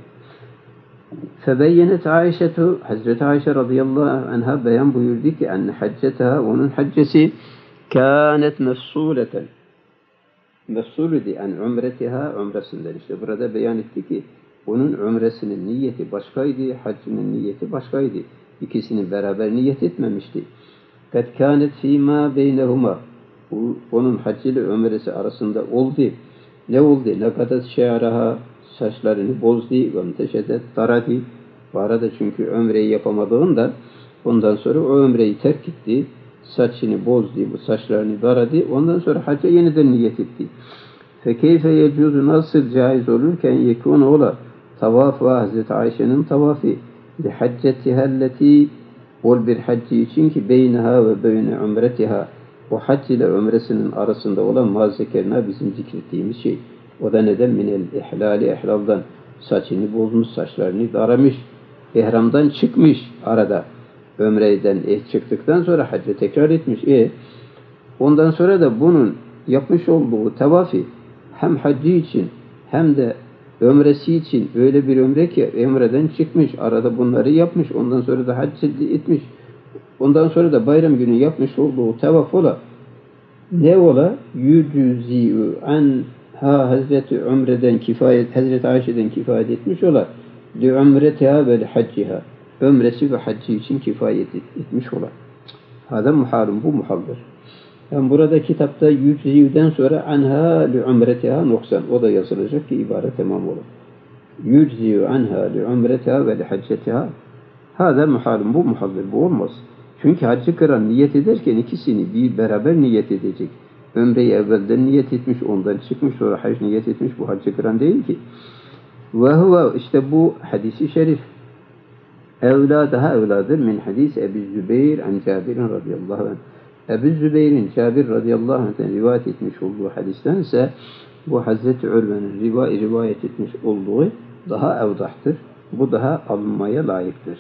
Febeyyenet Ayşetu, Hazreti Ayşe radıyallahu anha beyan buyurdu ki enne haccetaha, onun haccesi kânet mefsuleten, mefsulüdü en umretiha, umresinden. İşte burada beyan etti ki onun umresinin niyeti başkaydı, haccının niyeti başkaydı. İkisini beraber niyet etmemişti. Kad kânet fîmâ beynehuma, onun haccı ile umresi arasında oldu. Ne oldu? Nekadet şe'raha, saçlarını bozdu ve mteşedet daradı. Bu arada çünkü ömreyi yapamadığından ondan sonra o ömreyi terk etti. Saçını bozdu, bu saçlarını daradı. Ondan sonra hacca yeniden niyet etti. Fekeyfe yecuzu, nasıl caiz olurken yekûn ola tavaf ve Hazreti Ayşe'nin tavafı li haccetihelleti, ol bir haccı için ki beyneha ve beyne umretiha, o hac ile ömresinin arasında olan mazzekerna, bizim zikrettiğimiz şey. O da neden? Minel ihlali, ihlaldan saçını bozmuş, saçlarını daramış, ihramdan çıkmış arada. ömreden çıktıktan sonra hacca tekrar etmiş. Ondan sonra da bunun yapmış olduğu tavafi hem haccı için hem de ömresi için öyle bir ömre ki ömreden çıkmış, arada bunları yapmış, ondan sonra da hac etmiş. Ondan sonra da bayram günü yapmış olduğu tavaf ola ne ola? Yücüzi'ü anha Hazreti Ömre'den kifayet, Hazreti Ayşe'den kifayet etmiş ola. Li ömretiha ve li hacciha. Ömresi ve haccı için kifayet etmiş ola. Hada muhalun, bu muhaldır. Yani burada kitapta yücüzi'den sonra anha li ömretiha noksan. O da yazılacak ki ibare tamam olur. Yücüzi'ü anha li ömretiha ve li haccetiha. Hada muhalun, bu muhaldir, bu olmaz. Çünkü haccı kıran niyet ederken ikisini bir beraber niyet edecek. Ömreyi evvelden niyet etmiş, ondan çıkmış, sonra hac niyet etmiş. Bu haccı kıran değil ki. Ve huve, işte bu hadisi şerif. Evla, daha evladır min hadis Ebu Zübeyir an Cabir'in radıyallahu anh. Ebu Zübeyir'in Cabir radıyallahu anh'ten rivayet etmiş olduğu hadisten ise bu Hazreti Urve'nin rivayet etmiş olduğu daha evdahtır. Bu daha alınmaya layıktır.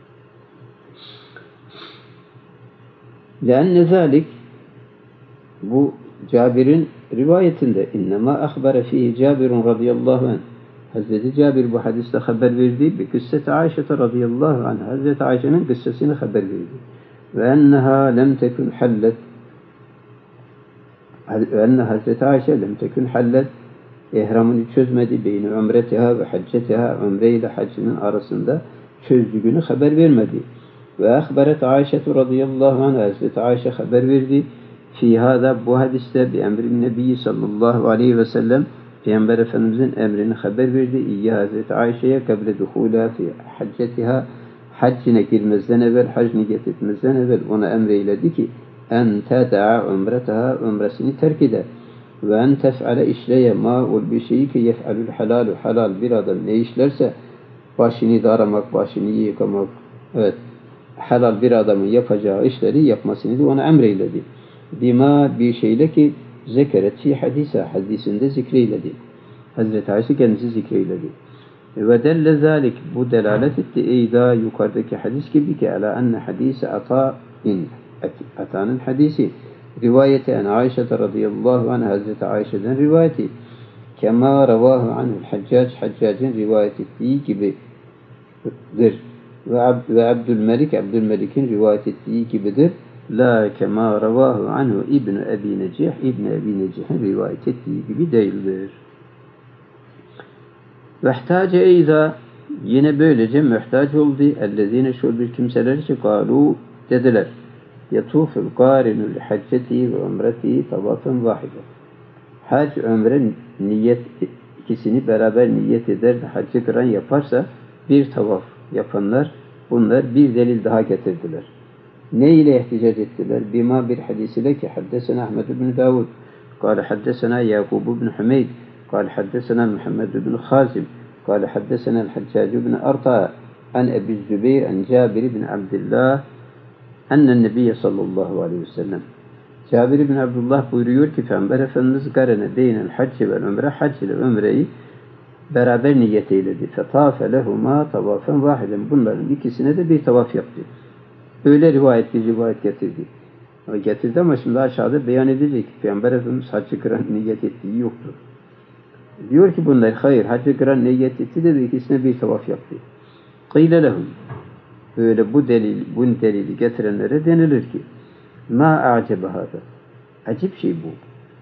لأن ذلك bu Cabir'in rivayetinde innema ahbere fihi Cabirun radıyallahu anh. Hazreti Cabir bu hadiste haber verdi. Bir kısseti Ayşe radıyallahu anh. Hazreti Ayşe'nin kıssasını haber verdi. Ve enneha lem tekun hallet. Ve enne Hazreti Ayşe lem tekun hallet. İhramını çözmedi. Beyni ömretiha ve haccetiha. Ömre ile haccının arasında çözdüğünü haber vermedi. Ve ahberet Ayşe radıyallahu anh. Hazreti Ayşe haber verdi. Fi hada, bu hadiste bi emrin nebi sallallahu aleyhi ve sellem, Peygamber Efendimizin emrini haber verdi. İyya Hazreti Ayşe'ye kable duhula fi haccetiha, haccine girmezden evvel, hac niyet etmezden evvel ona emreyledi ki en teda'a umretaha, umresini terk eder. Ve en tef'ale işleye ma ol bir şeyi ki yef'alul halalu, halal bir adam ne işlerse başını daramak, başını yıkamak, evet, halal bir adamın yapacağı işleri yapmasını da ona emreyledi. Bima bir şeyle ki zekereti hadise, hadisinde zikreyledi. Hazreti Ayşe kendisi zikreyledi. Ve delle zalik, bu delalet etti eyda yukarıdaki hadis gibi ki ala enne hadise ata'in, ata'nın hadisi rivayeti en Ayşe radıyallahu anh, Hazreti Ayşe'den rivayeti kema ravahu anhul haccac, haccacın rivayet ettiği gibidir. Ve Abdülmelik'in rivayet ettiği gibidir. La kema ravahu anhu İbn Ebi Necih, İbn Ebi Necih'in rivayet ettiği gibi değildir. Ve ihtace eyza, yine böylece mühtaç oldu. Ellezine, şu bir kimseler ki kalu, dediler. Yatuful qarinul hacceti ve umreti tavafen vahide. Hac, ömre niyet, ikisini beraber niyet eder, haccı kıran yaparsa bir tavaf yapanlar, bunlar bir delil daha getirdiler. Ne ile ihticac ettiler? Bima, bir hadis ile ki haddesena Ahmed bin Davud, kâle haddesena Yakub bin Hümeyd, kâle haddesena Muhammed bin Khazim, kâle haddesena el-Haccac bin Arta, an Ebu Zübeyir, an Cabir bin Abdullah, ennen Nebiye sallallahu aleyhi ve sellem. Cabir bin Abdullah buyuruyor ki Peygamber Efendimiz garene beynel hacci ve ömre, hac ile ömreyi beraber niyet eyledi. Fetâfe lehumâ tavâfen vâhiden. Bunların ikisine de bir tavaf yaptı. Öyle rivayet getirdi. Getirdi ama şimdi aşağıda beyan edecek. Peygamber Efendimiz haccı kıran niyet ettiği yoktur. Diyor ki bunlar hayır, haccı kıran niyet etti de ikisine bir tavaf yaptı. Kıyle lehum. Böyle bu delili getirenlere denilir ki ma a'cebe hâzâ. Acip şey bu.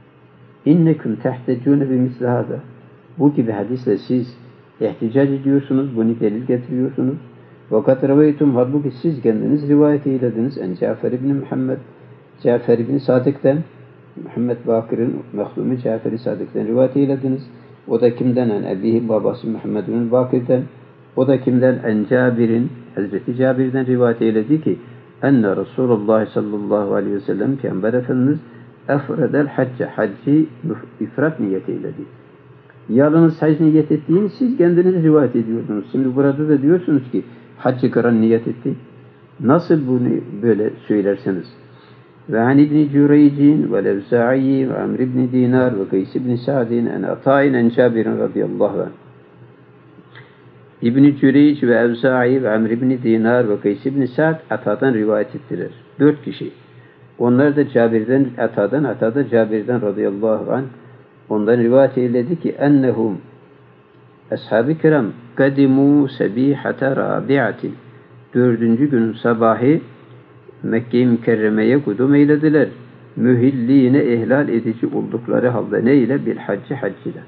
İnneküm tehtecûne bimisli hâzâ. Bu gibi hadisle siz ihticac ediyorsunuz, bunu delil getiriyorsunuz. Vakat revaytum, halbuki siz kendiniz rivayet eylediniz. En Cafer ibn Muhammed, Cafer ibn Sadık'tan, Muhammed Bakır'ın mehlumi Cafer-i Sadık'tan rivayet eylediniz. O da kimden? En Ebihi, babası Muhammed bin Bakır'dan. O da kimden? En Cabir'in, Hazreti Cabir'den rivayet eyledi ki enne Resulullah sallallahu aleyhi ve sellem, Peygamber Efendimiz efredel hacca, haccı ifrat niyet eyledi. Yalnız hac niyet ettiğini siz kendiniz rivayet ediyordunuz. Şimdi burada da diyorsunuz ki haccı kıran niyet etti. Nasıl bunu böyle söylerseniz? Ve an İbn Cüreyc'in ve Levza'i ve Amr ibn Dinar ve Kays ibn Sa'din en Ata'in en Cabir'in radıyallahu anh. İbn-i Cüreyc ve Evza'i ve Amr ibn Dinar ve Kays ibn Sa'd Ata'dan rivayet ettiler. 4 kişi. Onlar da Cabir'den, Ata'da Cabir'den radıyallahu anh ondan rivayet eyledi ki ennehum ashab-ı kiram kadimu sebihate rabi'atin 4. günün sabahı Mekke-i Mükerreme'ye kudum eylediler. Mühilliğine ihlal edici oldukları halde ne ile? Bil haccı hac ile.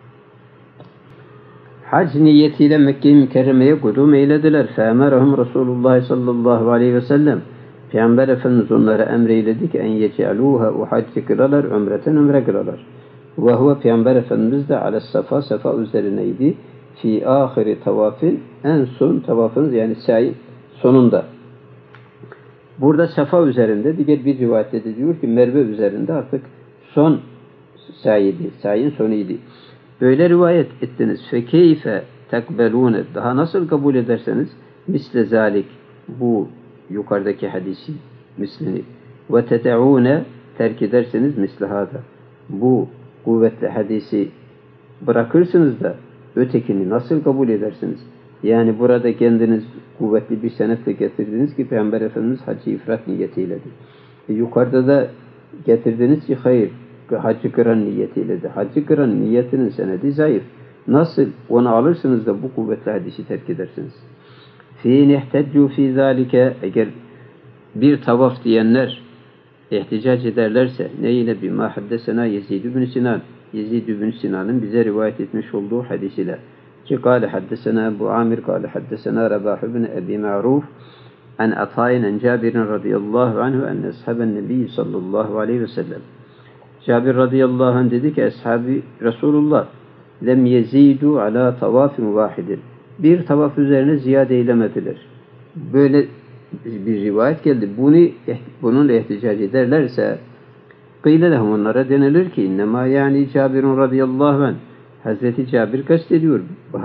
Hac niyetiyle Mekke-i Mükerreme'ye kudum eylediler. Fe'emerahum Resulullah sallallahu aleyhi ve sellem. Peygamber Efendimiz onlara emreyledi ki en yece'aluha o haccı kılalar, ömreten ömre kılalar. Ve huve Peygamber Efendimiz de ales safa, safa üzerineydi. Fi ahiri tavafin, en son tavafın yani sa'i sonunda. Burada safa üzerinde, diğer bir rivayette de diyor ki Merve üzerinde artık son sa'i'ydi, sa'i'nin sonuydu. Böyle rivayet ettiniz. Fekeyfe tekbelûne, daha nasıl kabul ederseniz misle zalik, bu yukarıdaki hadisi mislini ve tete'ûne terk ederseniz misle hâda, bu kuvvetli hadisi bırakırsınız da ötekini nasıl kabul edersiniz? Yani burada kendiniz kuvvetli bir senetle getirdiniz ki Peygamber Efendimiz hacı ifrat niyetiyledir. Yukarıda da getirdiniz ki hayır, hacı kıran niyetiyledir. Hacı kıran niyetinin senedi zayıf. Nasıl onu alırsınız da bu kuvvetli hadisi terk edersiniz? Fî nehteccu fî zâlike, eğer bir tavaf diyenler ihticac ederlerse neyle? Bima haddesena Yezid ibn Sinan, Yezid ibn Sinan'ın bize rivayet etmiş olduğu hadis ile ki kâle haddesena Ebu Amir kâle haddesena Rebâh ibn Ebi Ma'ruf an Atâin an Cabir'in radıyallahu anhu enne ashaben nebiyyi sallallahu aleyhi ve sellem. Cabir radıyallahu anh dedi ki ashabi Resulullah lem yezidu ala tavafin vahidin, bir tavaf üzerine ziyade eylemediler. Böyle bir rivayet geldi. Bununla ihticac ederlerse kıyle lehum, onlara denilir ki innema yani Cabirun radıyallahu anh, Hazreti Cabir kastediyor.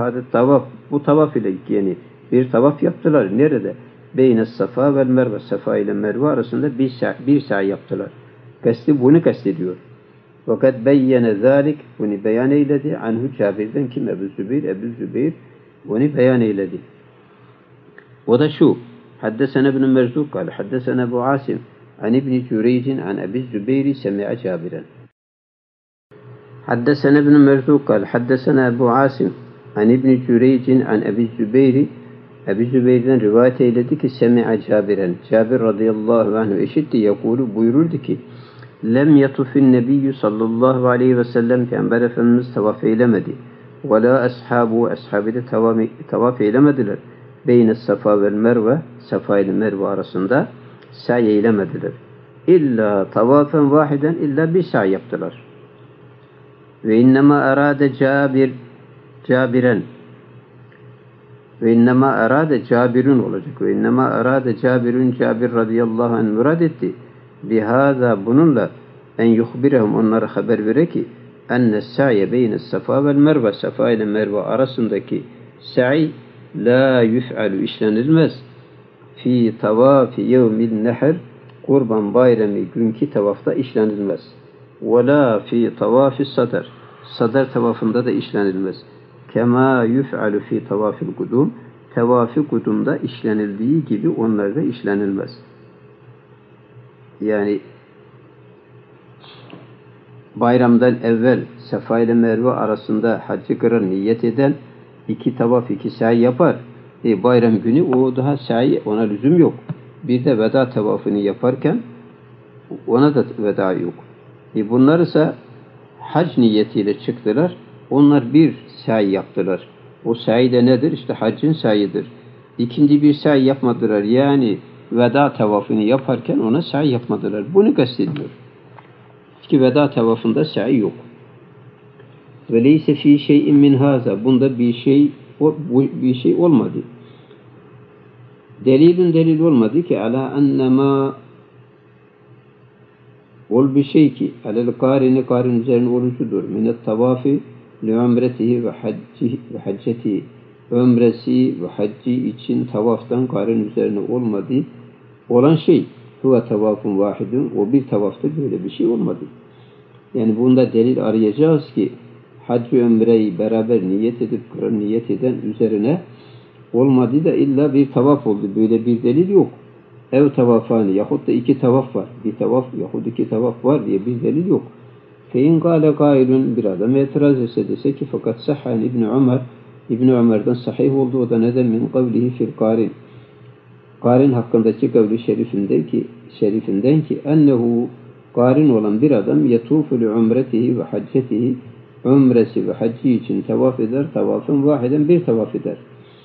Bu tavaf ile yani bir tavaf yaptılar. Nerede? Beyne safa ve merve, safa ile merve arasında bir sa'i yaptılar. Bunu kastediyor. Fakat beyyene zalik, bunu beyan eyledi. Anhu Cabir'den kim? Ebu Zübeyir bunu beyan eyledi. O da şu: Haddesena ibn Merzuk kâle haddesena Ebu Asim an İbn Cüreyc'in an Ebu Zübeyir semi'a Cabir'en. Haddesena ibn Merzuk kâle haddesena Ebu Asim an İbn Cüreyc'in an Ebu Zübeyir, Ebu Zübeyir'den rivayet eyledi ki semi'a Cabir'en, Cabir radıyallahu anh eşitti, yakulu buyururdu ki lem yatufin nebiyyü sallallahu aleyhi ve sellem, Peygamber Efendimiz tavaf eylemedi. Ve la ashabı da tavaf eylemediler. Beyne safa ve merve, safa ile merve arasında sa'i eylemediler. İlla tavafen vahiden, illa bir sa'i yaptılar. Ve innema arade Cabiren, ve innema arade Cabirun olacak. Ve innema arade Cabirun, Cabir radıyallahu anh murad etti. Bihâzâ, bununla en yuhbirehum, onlara haber vere ki enne sa'ye beyne safa ve merve, safa ile merve arasındaki sa'i la yuf'alu, işlenilmez. Fi tavafi yevmil nehr, kurban bayramı günkü tavafta işlenilmez. Ve la fi tavafi sadar, sadar tavafında da işlenilmez. Kema yuf'alu fi tavafil kudum, tavafi kudumda işlenildiği gibi onlarda işlenilmez. Yani bayramdan evvel Safa ile Merve arasında hacı kıran niyet eden 2 tavaf 2 sa'i yapar. Bayram günü o daha sa'i, ona lüzum yok. Bir de veda tavafını yaparken ona da veda yok. Bunlar ise hac niyetiyle çıktılar. Onlar bir sa'i yaptılar. O sa'i de nedir? İşte haccın sa'idir. İkinci bir sa'i yapmadılar. Yani veda tavafını yaparken ona sa'i yapmadılar. Bunu kastediyor. Ki veda tavafında sa'i yok. Ve leyse fi şey'in min haza, bunda bir şey olmadı. Delil olmadı ki ala ennema, ol bir şey ki alel karin üzerine oluşudur. Minet tavafi li umretihi ve haccetihi, ömresi ve haccı için tavaftan karin üzerine olmadı. Olan şey huve tavafun vahidun, o bir tavafta böyle bir şey olmadı. Yani bunda delil arayacağız ki hac ve ömreyi beraber niyet eden üzerine olmadı da illa bir tavaf oldu. Böyle bir delil yok. Ev tavafani yahut da iki tavaf var. Bir tavaf yahut iki tavaf var diye bir delil yok. Fein gâle gâilun, bir adam itiraz etse dese ki fakat sahhan İbn Ömer, İbn Ömer'den sahih oldu. O da neden min kavlihi fil qarin. Qarin hakkındaki kavli şerifinden ki ennehu, qarin olan bir adam yetufu li umretihi ve haccetihi, umresi ve haccı için tavaf eder. Tavafın vahiden bir tavaf eder.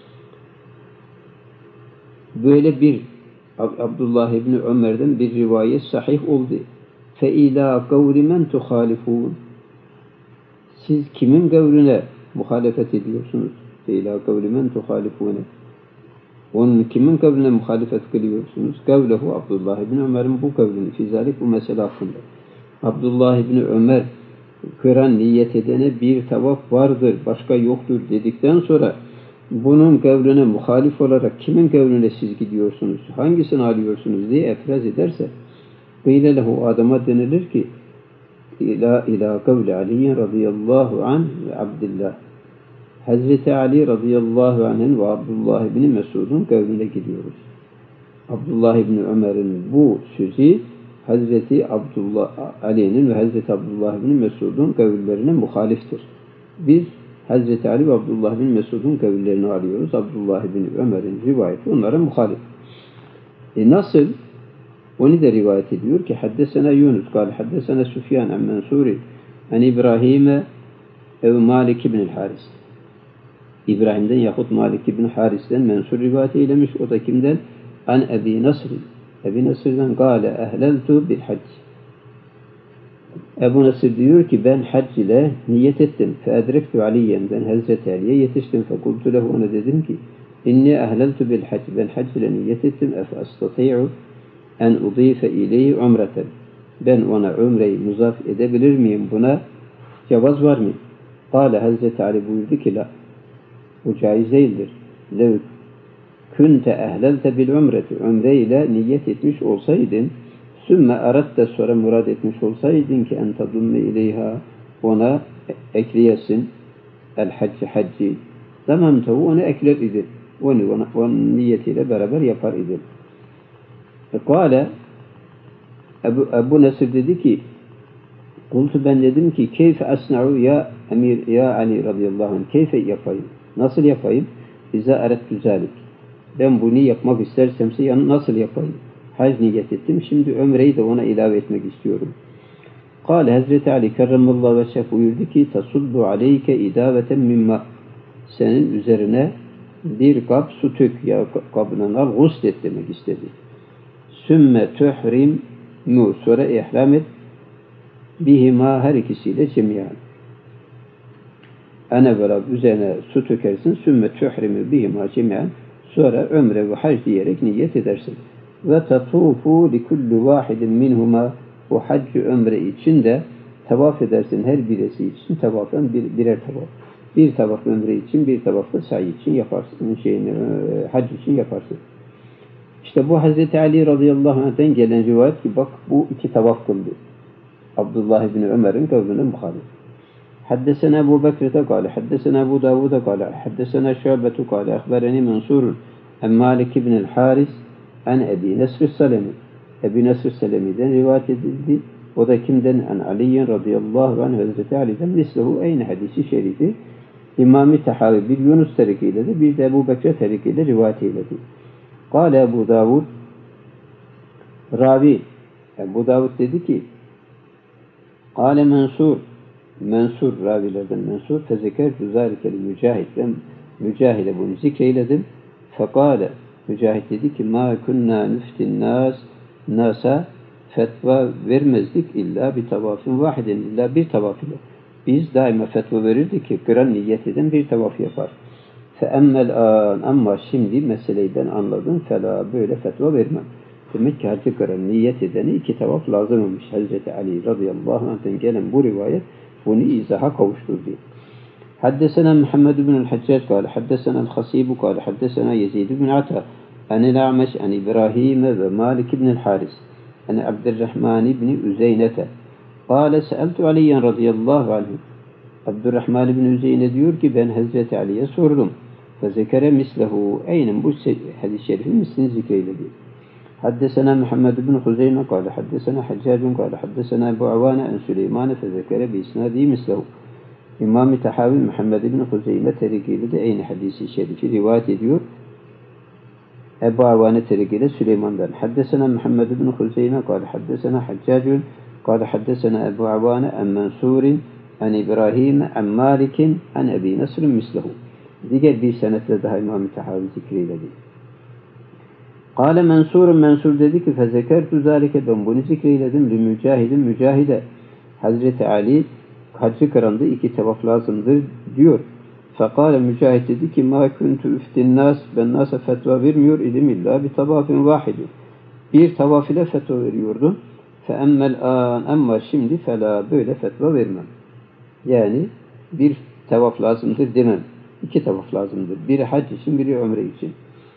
Böyle bir Abdullah İbni Ömer'den bir rivayet sahih oldu. فَاِلَى قَوْلِ مَنْ تُخَالِفُونَ Siz kimin kavline muhalefet ediyorsunuz? فَاِلَى قَوْلِ مَنْ تُخَالِفُونَ Onun kimin kavline muhalefet kılıyorsunuz? Kavlehu Abdullah İbni Ömer'in bu kavlini fizalik bu mesele hakkında. Abdullah İbni Ömer kıran niyet edene bir tavaf vardır, başka yoktur dedikten sonra bunun kavline muhalif olarak kimin kavline siz gidiyorsunuz? Hangisini alıyorsunuz diye etiraz ederse قِيلَ لَهُ adama denilir ki ila kavli Ali radıyallahu anh ve Abdullah. Hazreti Ali radıyallahu anh'ın ve Abdullah ibn Mesud'un kavline gidiyoruz. Abdullah ibn Ömer'in bu sözü Hazreti Ali'nin ve Hazreti Abdullah ibn Mesud'un kavillerine muhaliftir. Biz Hazreti Ali ve Abdullah bin Mesud'un kavillerini arıyoruz. Abdullah bin Ömer'in rivayeti onlara muhalif. Nasıl? Onu da rivayet ediyor ki haddesena Yunus kâle haddesena Süfyan en Mensuri en İbrahim'e ev Malik ibn Haris. İbrahim'den yahut Malik ibn Haris'ten Mensur rivayet eylemiş. O da kimden? An Ebi Nasr. Ebi Nasr'dan kâle ehleltu bil hac. Ebu Nasr diyor ki ben hac ile niyet ettim. Feedrektu Aliyen, ben Hazreti Ali'ye yetiştim. Fekultu lehu, ona dedim ki inni ehleltu bil hac, ben hac ile niyet ettim. Efe astati'u en udife ileyhi umreten, ben ona umreyi muzaf edebilir miyim? Buna cevaz var mı? Kâle, Hazreti Ali buyurdu ki la, bu caiz değildir. Lev kunte ehlelte bil umreti, umre ile niyet etmiş olsaydın, sümme aratte, sonra murad etmiş olsaydın ki en tadumme ileyha, ona ekleyesin el hacci, hacci, tamamtahu, onu ekler idin, onun niyetiyle beraber yapar idin. Kâle, Ebu Nasr dedi ki kultu, ben dedim ki keyfe asna'u ya emir ya Ali radıyallahu anh, keyfe yapayım, nasıl yapayım? İza erettu zalik, ben bunu yapmak istersemse yani nasıl yapayım? Hac niyet ettim, şimdi ömreyi de ona ilave etmek istiyorum. Kâle, Hazreti Ali kerremallahu veçheh buyurdu ki tasuddu aleyke idaveten mimma, senin üzerine bir kap su tök, ya kabından al, guslet demek istedi. Sümme tuhrim mu, sonra ihram et, bihima, her ikisiyle cemiyan. Evvela üzerine su tökersin, sümme tuhrimu bihima cemiyan, sonra ömre ve hac diyerek niyet edersin. Ve tatufu li kulli vahidin minhuma, bu hac ömre için de tavaf edersin, her birisi için tavafın birer tavaf. Bir tavaf ömre için, bir tavaf da sa'i için yaparsın, hac için yaparsın. İşte bu Hazreti Ali radıyallahu anh'ten gelen rivayet ki bak bu iki tavaf kıldı. Abdullah ibn Ömer'in kavline muhalif. Haddesena Ebu Bekir'te kâle, haddesena Ebu Davud'a kâle, haddesena Şu'betu kâle, ehbereni Mansur'un en Malik ibn Haris en Ebi Nesr Selemi. Ebi Nesr Selemi'den rivayet edildi. O da kimden? En Ali'yen radıyallahu anh, Hazreti Ali'den mislehu, aynı hadisi şerifi İmam-ı Tahavi bir Yunus tarikiyle de bir de Ebu Bekir tarikiyle rivayet eyledi. Kâle Ebu Davud, ravi Ebu Davud dedi ki Kâle Mensur ravilerden Mensur, fezekertu zâlikeli Mücahit, ben Mücahid'e bunu zikreyledim. Fekâle, Mücahit dedi ki mâ kunnâ nüftin nâsa, fetva vermezdik illa bir tavafın vahidin, illa bir tavaf ile. Biz daima fetva verirdik ki kıran niyet eden bir tavaf yapar. Ama şimdi meseleyi ben anladım. Fela, böyle fetva vermem. Demek ki hacı kıran niyet edeni iki tavaf lazımmış. Hazreti Ali radıyallahu anh'ten gelen bu rivayet bunu izaha kavuşturdu. Haddesena Muhammed ibn el-Haccac kâle, haddesena el-Hasibu kâle, haddesena Yezid ibn Ata, anil A'meş, an İbrahim ve Malik ibn el-Haris, an Abdurrahman ibn Üzeynete. Kâle, se'eltu Aliyen radıyallahu anh. Abdurrahman ibn Üzeyne diyor ki ben Hazreti Ali'ye sordum. Fezekere mislehu. Aynen bu hadis-i şerifin mislini zikreyledi. Haddesena Muhammed bin Huzeyme kâle haddesena Haccacun kâle haddesena Ebu Avâne en Süleyman'e fezekere bi isnâdî mislehu. İmam-ı Tahavi Muhammed bin Huzeyme terikiyle de aynı hadis-i şerifi rivayet ediyor. Ebu Avâne terikiyle Süleyman'dan. Haddesena Muhammed bin Huzeyme kâle haddesena Haccacun kâle haddesena Ebu Avâne en Mensur'in en İbrahim en Malik'in en Ebi Nasr'ın mislehu. Diğer bir senetle daha İmam-ı Tahavi zikreyledi. Kâle Mansur dedi ki fezekertu zâlike, ben bunu zikreyledim li mücahidin mücahide. Hazreti Ali haccı kıranda 2 tavaf lazımdır diyor. Fekâle mücahid dedi ki mâ kuntu üftin nas, ben nasa fetva vermiyor idim illa bir tavafin vahidi. Bir tavaf ile fetva veriyordum. Fe emmel an, ama şimdi felâ, böyle fetva vermem. Yani bir tavaf lazımdır demem. 2 tavaf lazımdır. Biri hac için, biri ömre için.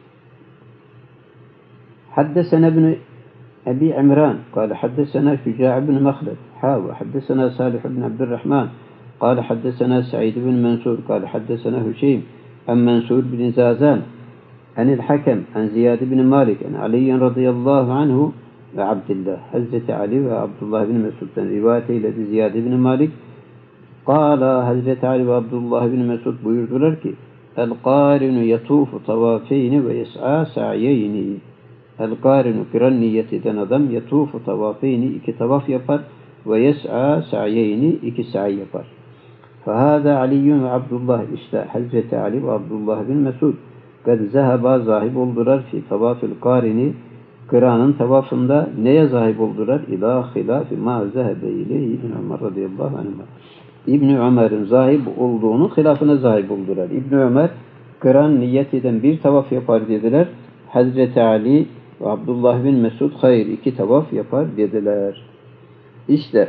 حدثنا ابن أبي عمران قال حدثنا شجاع بن مخلد وحدثنا صالح بن عبد الرحمن قال حدثنا سعيد بن منصور قال حدثنا هشيم عن منصور بن زازان عن الحكم عن زياد بن مالك عن علي رضي الله عنه وعبد الله. Hazreti Ali ve Abdullah bin Mesud'dan rivayet eyledi Ziyad bin Malik. Kâlâ Hazreti Ali ve Abdullah bin Mesud buyurdular ki El-qârinu yatûfu tavâfeyni ve yes'â sa'yeyni. El-qârinu kıran niyet eden adam yatûfu tavâfeyni, 2 tavaf yapar ve yes'a sa'yeyni, 2 sa'i yapar. Fehâzâ Aliyyun ve Abdullah, işte Hazreti Ali ve Abdullah bin Mesud kad zeheba, zahib oldular fi tavafil kârini, kıranın tavafında neye zahib oldular? İlâ hilâfi mâ zehebe ileyhi İbn Ömer radıyallahu anh. İbn Ömer'in zahib olduğunu hilafına zahib oldular. İbn Ömer kıran niyet eden 1 tavaf yapar dediler. Hazreti Ali ve Abdullah bin Mesud hayır 2 tavaf yapar dediler. İşte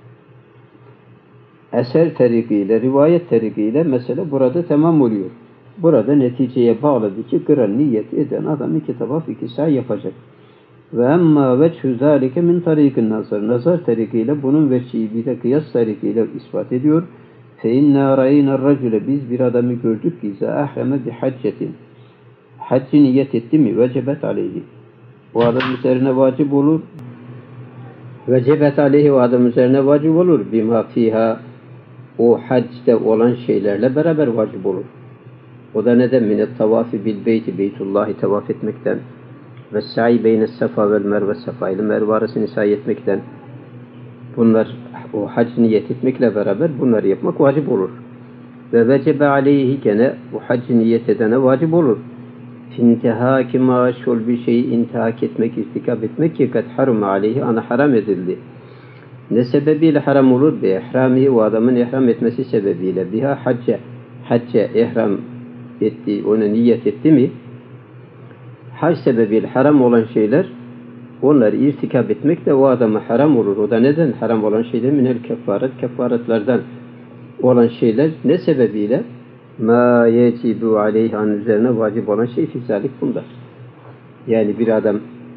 eser terikiyle, rivayet terikiyle mesele burada tamam oluyor. Burada neticeye bağladı ki kıran niyet eden adam 2 tavaf 2 sa'i yapacak. Ve emma veçhü zâlike min tarikin nazar. Nazar terikiyle bunun veçhi bir de kıyas terikiyle ispat ediyor. Fe inna ra'yna racule, biz bir adamı gördük ki izâ ahreme bi haccetin. Haccı niyet etti mi vecebet aleyhi. O adam üzerine vacip olur. Vecebet aleyhi, o adam üzerine vacip olur. Bima fiha, o haccde olan şeylerle beraber vacip olur. O da neden? Minet tavafi bil beyti, Beytullah'ı tavaf etmekten ve sa'i beyne safa vel merve, safa ile merve arasını sa'i etmekten. Bunlar o hac niyet etmekle beraber bunları yapmak vacip olur. Ve vecebe aleyhi, gene o hac niyet edene vacip olur. İntihâki maşul bir şeyi intihak etmek, irtikab etmek ki kad harum aleyhi, ana haram edildi. Ne sebebiyle haram olur? Bi ihramihi, o adamın ihram etmesi sebebiyle. Biha hacce ihram etti, ona niyet etti mi? Hac sebebiyle haram olan şeyler, onları irtikab etmek de o adama haram olur. O da neden? Haram olan şeyler minel kefaretlerden olan şeyler ne sebebiyle? Ma yecibu aleyhi, an üzerine vacip olan şey fizalik bunda. Yani bir adam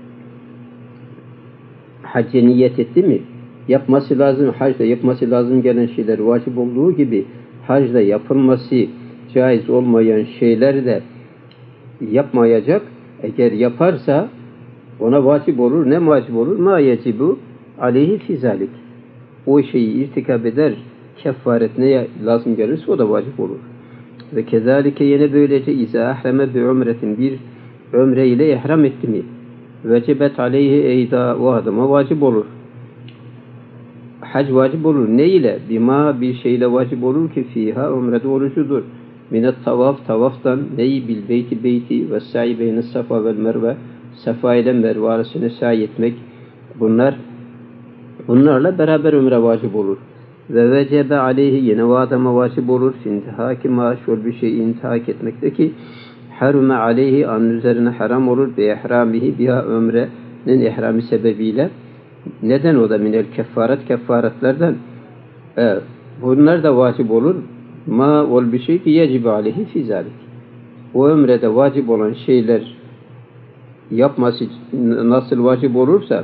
hacca niyet etti mi? Yapması lazım, hacda yapması lazım gelen şeyler vacip olduğu gibi hacda yapılması caiz olmayan şeyler de yapmayacak. Eğer yaparsa ona vacip olur. Ne vacip olur? Ma yecibu aleyhi fizalik. O şeyi irtikab eder, kefaret neye lazım gelirse o da vacip olur. Ve kezalike yine böylece izâ ahreme bi umretin, bir ömre ile ihram etti mi? Vecebet aleyhi eyda, o adama vacip olur. Hac vacip olur. Ne ile? Bima, bir şeyle vacip olur ki fiha, umrede orucudur. Minet tavaf, tavaftan neyi bil beyti ve sa'i beyne safa vel merve, safa ile merve arasını sa'i etmek, bunlarla beraber ömre vacip olur. Ve vecebe aleyhi, yine o adama vacip olur. İntihâki maşul bir şeyi intihak etmekte ki harume aleyhi, an üzerine haram olur. Bi ihramihi, biha ömrenin ihrami sebebiyle. Neden? O da minel kefaretlerden. Bunlar da vacip olur. Ma ol bir şey ki yecibe aleyhi fi zalik. O ömrede vacip olan şeyler yapması nasıl vacip olursa,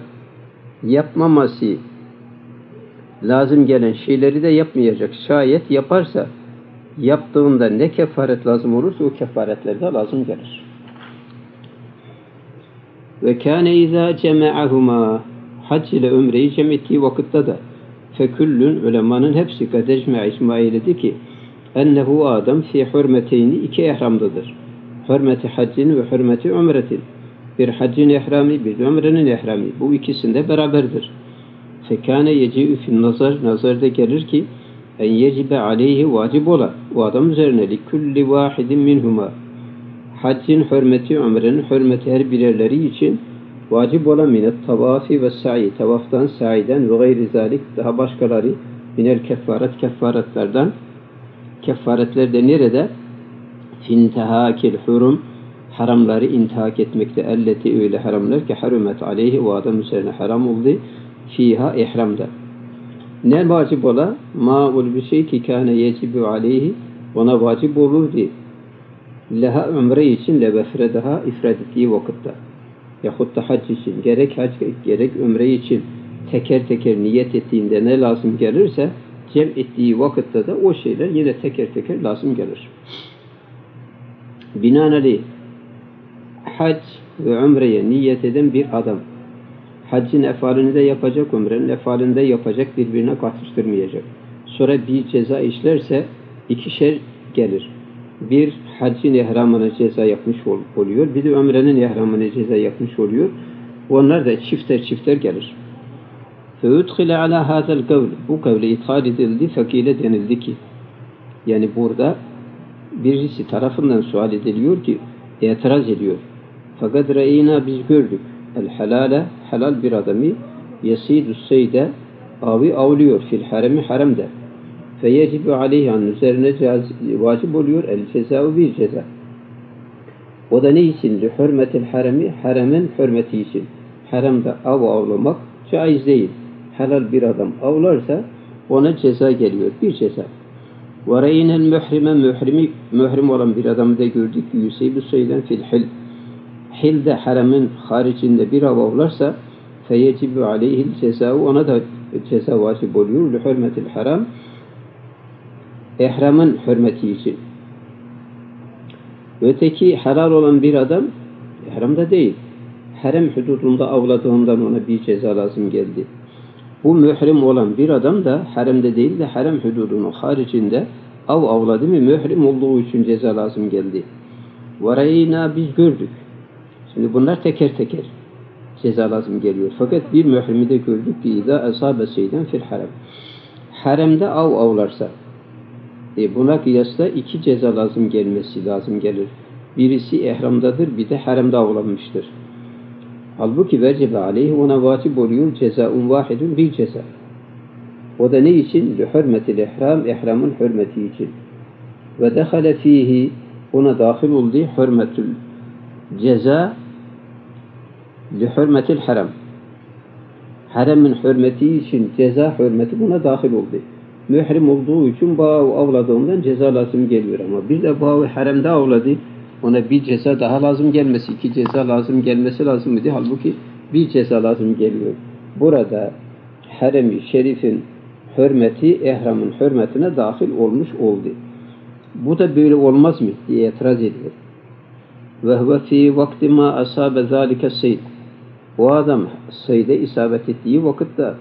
yapmaması lazım gelen şeyleri de yapmayacak. Şayet yaparsa yaptığında ne kefaret lazım olursa o kefaretler de lazım gelir. Ve kâne izâ cema'ahuma, hac ile ömreyi cem ettiği vakitte de feküllün, ulemanın hepsi icma eyledi ki ennehu adam fi hürmeteyni, iki ihramdadır. Hürmeti haccin ve hürmeti ömretin. Bir haccin ihrami, bir ömrenin ihrami. Bu ikisinde beraberdir. Fekâne yeci'ü fin nazar, nazarda gelir ki en yecibe aleyhi, vacip ola o adam üzerine li kulli vahidin minhuma, haccin hürmeti, ömrenin hürmeti her birerleri için vacip olan minet tavafi ve sa'i, tavaftan, sa'iden ve gayri zalik, daha başkaları minel kefaret, kefaretlerden. Kefaretler de nerede? Fintihâkil hurum, haramları intihak etmekte, elleti, öyle haramlar ki harumet aleyhi, o adam üzerine haram oldu, fiha, ihramda. Ne vacip ola? Ma'ul bir şey ki kâne yecibu aleyhi, ona vacip olurdu. Leha ömre için, levefredaha, ifrad ettiği vakitte. Yahut da hac için, gerek hac, gerek ömre için teker teker niyet ettiğinde ne lazım gelirse, cem ettiği vakitte de o şeyler yine teker teker lazım gelir. Binaenaleyh hac ve ömreye niyet eden bir adam, haccın efalini de yapacak, ömrenin efalini de yapacak, birbirine katıştırmayacak. Sonra bir ceza işlerse ikişer gelir. Bir haccın ihramına ceza yapmış oluyor, bir de ömrenin ihramına ceza yapmış oluyor. Onlar da çifter çifter gelir. فَاُدْخِلَ عَلَى هَذَا الْقَوْلِ, bu kavle ithal edildi, fakile denildi ki, yani burada birisi tarafından sual ediliyor ki, itiraz ediyor. Fakat re'ina, biz gördük, el halale, halal bir adamı, yesidü seyde, avi avlıyor, fil haremi, haremde. Feyecibu aleyhan, üzerine vacip oluyor, el cezâu, bir ceza. O da ne için? Li hürmetil haremi, haremin hürmeti için. Haremde av avlamak caiz değil. Helal bir adam avlarsa ona ceza geliyor, bir ceza. Ve reynel mührime, mührim olan bir adamı da gördük. Yüseybü söylen fil hil. Hilde, haremin haricinde bir av avlarsa feyecibu aleyhil cezâu, ona da ceza vacip oluyor. Li hürmetil haram, ihramın hürmeti için. Öteki helal olan bir adam ihramda değil, harem hududunda avladığından ona bir ceza lazım geldi. Bu mührim olan bir adam da haremde değil de harem hududunun haricinde av avladı mı, mührim olduğu için ceza lazım geldi. Varayna, biz gördük. Şimdi bunlar teker teker ceza lazım geliyor. Fakat bir mührimi de gördük ki izâ asâbe seyden fil harem. Haremde av avlarsa buna kıyasla iki ceza lazım gelir. Birisi ihramdadır, bir de haremde avlanmıştır. Halbuki vecebe aleyhi, ona vacip oluyor cezaun vahidun, bir ceza. O da ne için? Li hürmetil ihram, ihramın hürmeti için. Ve dehale fihi, ona dahil oldu hürmetül ceza li hürmetil haram. Haremin hürmeti için ceza hürmeti buna dahil oldu. Mührim olduğu için bağı avladığından ceza lazım geliyor, ama bir de bağı haremde avladı, ona bir ceza daha lazım gelmesi, iki ceza lazım gelmesi lazım idi. Halbuki bir ceza lazım geliyor. Burada harem-i şerifin hürmeti ihramın hürmetine dahil olmuş oldu. Bu da böyle olmaz mı diye itiraz ediyor. Ve huve fi vakti ma asabe zalike seyd. O adam seyde isabet ettiği vakitte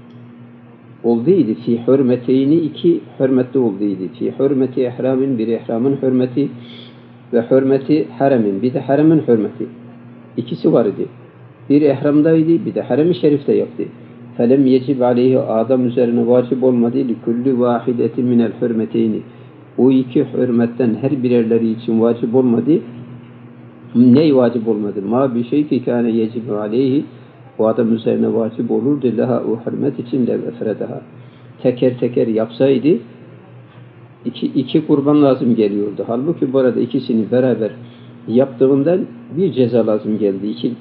olduydu. Fi hürmeteyni, iki hürmetli olduydu. Fi hürmeti ihramin, bir ihramın hürmeti ve hürmeti haremin, bir de haremin hürmeti. İkisi var idi. Bir ihramdaydı, bir de harem-i şerifte yaptı. Felem yecib aleyhi, adam üzerine vacip olmadı. Li kulli vahidetin minel hürmeteyni, o iki hürmetten her birerleri için vacip olmadı. Ne vacip olmadı? Ma bir şey ki kâne yecib aleyhi, o adam üzerine vacip olurdu. Laha, o hürmet için lev efredaha. Teker teker yapsaydı iki kurban lazım geliyordu. Halbuki burada ikisini beraber yaptığından bir ceza lazım geldi. İki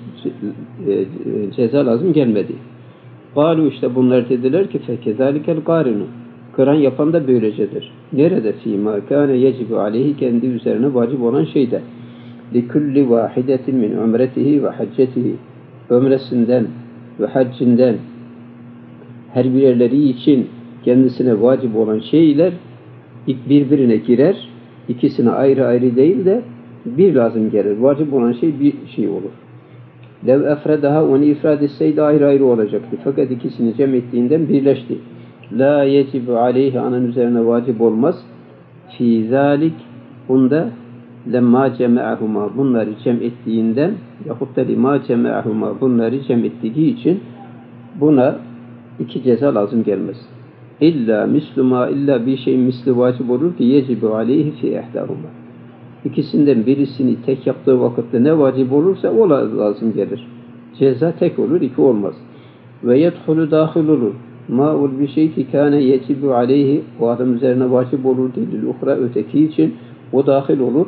ceza lazım gelmedi. Galu, işte bunlar dediler ki fekezalikel qarinu, kıran yapan da böylecedir. Nerede? Fîmâ kâne yecibu aleyhi, kendi üzerine vacip olan şeyde. Likulli vahidetin min umretihi ve haccetihi, ömresinden ve haccinden her birerleri için kendisine vacip olan şeyler birbirine girer. İkisine ayrı ayrı değil de bir lazım gelir. Vacip olan şey bir şey olur. Lev efredaha, onu ifrad etseydi ayrı ayrı olacaktı. Fakat ikisini cem ettiğinden birleşti. La yecibu aleyhi, anın üzerine vacip olmaz. Fî zâlik, bunda lemma ceme'ahuma, bunları cem ettiğinden yahut da limâ ceme'ahuma, bunları cem ettiği için buna iki ceza lazım gelmez. İlla misluma, illa bir şeyin misli vacip olur ki yecibu aleyhi fî ihdâhuma. İkisinden birisini tek yaptığı vakitte ne vacip olursa o lazım gelir. Ceza tek olur, iki olmaz. Ve yedhulu dâhil olur. Ma'ul bir şey ki kâne yecibu aleyhi, o adam üzerine vacip olur değil. Uhra, öteki için o dâhil olur.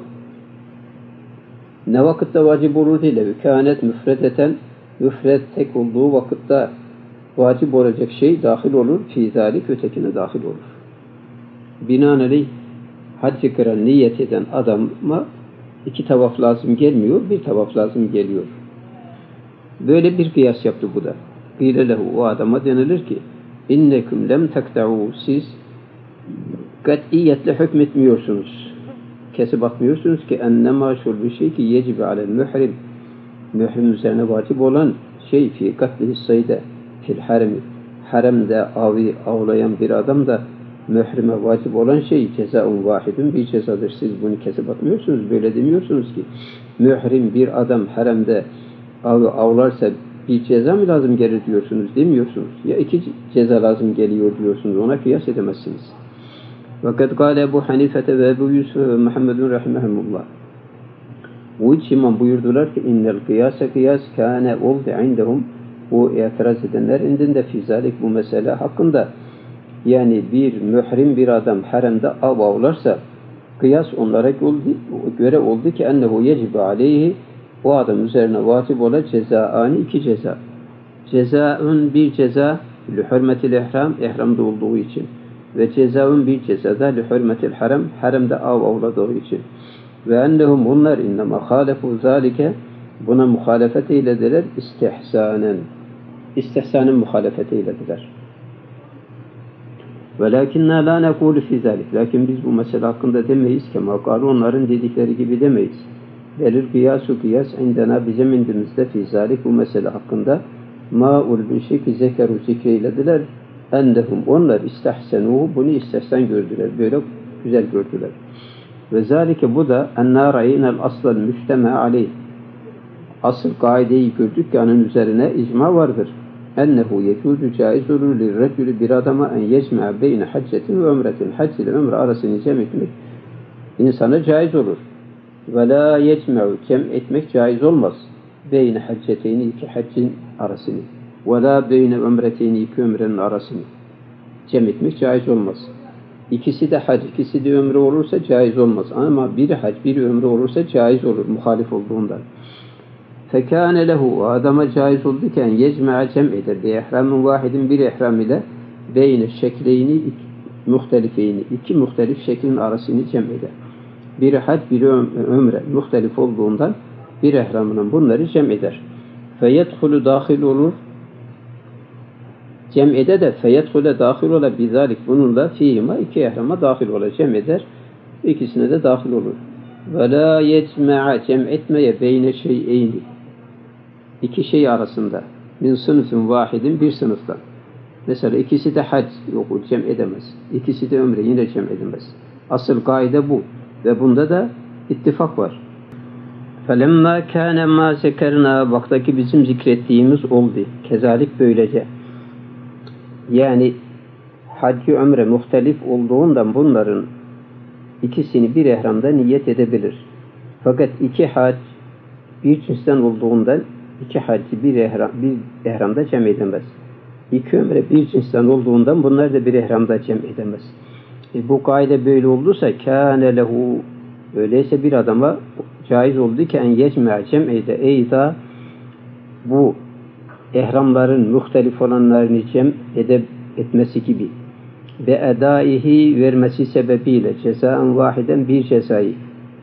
Ne vakitte vacip olur değil. Kânet müfredeten, müfred tek olduğu vakitte vacip olacak şey dâhil olur. Fî zâlik, ötekine dâhil olur. Binaenaleyh hac-ı kıran niyet eden adama iki tavaf lazım gelmiyor, bir tavaf lazım geliyor. Böyle bir kıyas yaptı bu da. Gîle lehu, o adama denilir ki inneküm lem tekta'u, siz katiyetle hükmetmiyorsunuz. Kesip atmıyorsunuz ki ennemâ şul bir şey ki yecibe alel mührim, mührim üzerine vacip olan şey fi katlihi sayde fil haremi, haremde avlayan bir adam da mührime vacip olan şey cezaun vahidun, bir cezadır. Siz bunu kesip atmıyorsunuz, böyle demiyorsunuz ki mührim bir adam haremde avlarsa bir ceza mı lazım gelir diyorsunuz, demiyorsunuz. Ya iki ceza lazım geliyor diyorsunuz, ona kıyas edemezsiniz. Fakat kâle Ebu Hanifete ve Ebu Yusuf ve Muhammedun rahimahumullah. Bu üç imam buyurdular ki innel kıyasa, kıyas kâne oldu indehum, bu itiraz edenler indinde fizalik, bu mesele hakkında. Yani bir mührim bir adam haremde avlarsa kıyas onlara göre oldu ki ennehu yecibu aleyhi, o adam üzerine vacip olan cezaani, iki ceza. Cezaun, bir ceza li hürmetil ihram, ihramda olduğu için. Ve cezaun, bir cezada li hürmetil haram, haremde avladığı için. Ve ennehum, onlar innema hâlefu zâlike, buna muhalefet eylediler istihsanen. İstihsanın muhalefet eylediler. وَلَكِنَّا لَا نَقُولُ فِي ذَلِكَ, lakin biz bu mesele hakkında demeyiz ki makalu, onların dedikleri gibi demeyiz. Belül kıyasu, kıyas indena, bizim indimizde fi zalik, bu mesele hakkında ma'ul bir şey ki zekeru, zikreylediler endehum, onlar istehsenuhu, bunu istehsen gördüler, böyle güzel gördüler. Ve zalike, bu da enna ra'inel aslal müsteme aleyh, asıl kaideyi gördük ki onun üzerine icma vardır. Ennehu yecuzu, caiz olur lirrecülü, bir adama en yecme'a beyne haccetin ve ömretin, hac ile ömre arasını cem etmek insana caiz olur. Ve la yecme'u, cem etmek caiz olmaz. Beyne hacceteyni, iki haccin arasını. Ve la beyne ömreteyni, iki ömrenin arasını cem etmek caiz olmaz. İkisi de hac, ikisi de ömre olursa caiz olmaz. Ama biri hac, biri ömre olursa caiz olur, muhalif olduğundan. Fekâne lehu, adama caiz olduyken yecme'a, cem eder. Bi ihramin vahidin, bir ihram ile beyne şekleyni muhtelifeyni, iki muhtelif şeklin arasını cem eder. Biri hac, biri ömre muhtelif olduğundan bir ihramının bunları cem eder. Feyedhulu, dahil olur. Cem ede de feyedhule dahil ola bizalik, bununla fihima, iki ihrama dahil ola, cem eder. İkisine de dahil olur. Ve la yecme'a, cem etmeye beyne şeyeyni, iki şey arasında, min sınıfın vahidin, bir sınıftan. Mesela ikisi de hac, yok cem edemez. İkisi de ömre, yine cem edemez. Asıl kaide bu. Ve bunda da ittifak var. فَلَمَّا كَانَ مَا زَكَرْنَا, baktaki bizim zikrettiğimiz oldu. Kezalik böylece. Yani hac-ı ömre muhtelif olduğundan bunların ikisini bir ihramda niyet edebilir. Fakat iki hac bir cinsten olduğundan iki haccı bir ihramda cem edemez. İki ömre bir cinsten olduğundan bunlar da bir ihramda cem edemez. Bu kaide böyle olduysa kâne lehu, öyleyse bir adama caiz oldu ki en yecme'a, cem eyda, bu ihramların muhtelif olanlarını cem etmesi gibi ve edaihi, vermesi sebebiyle cezaen vahiden, bir cezayı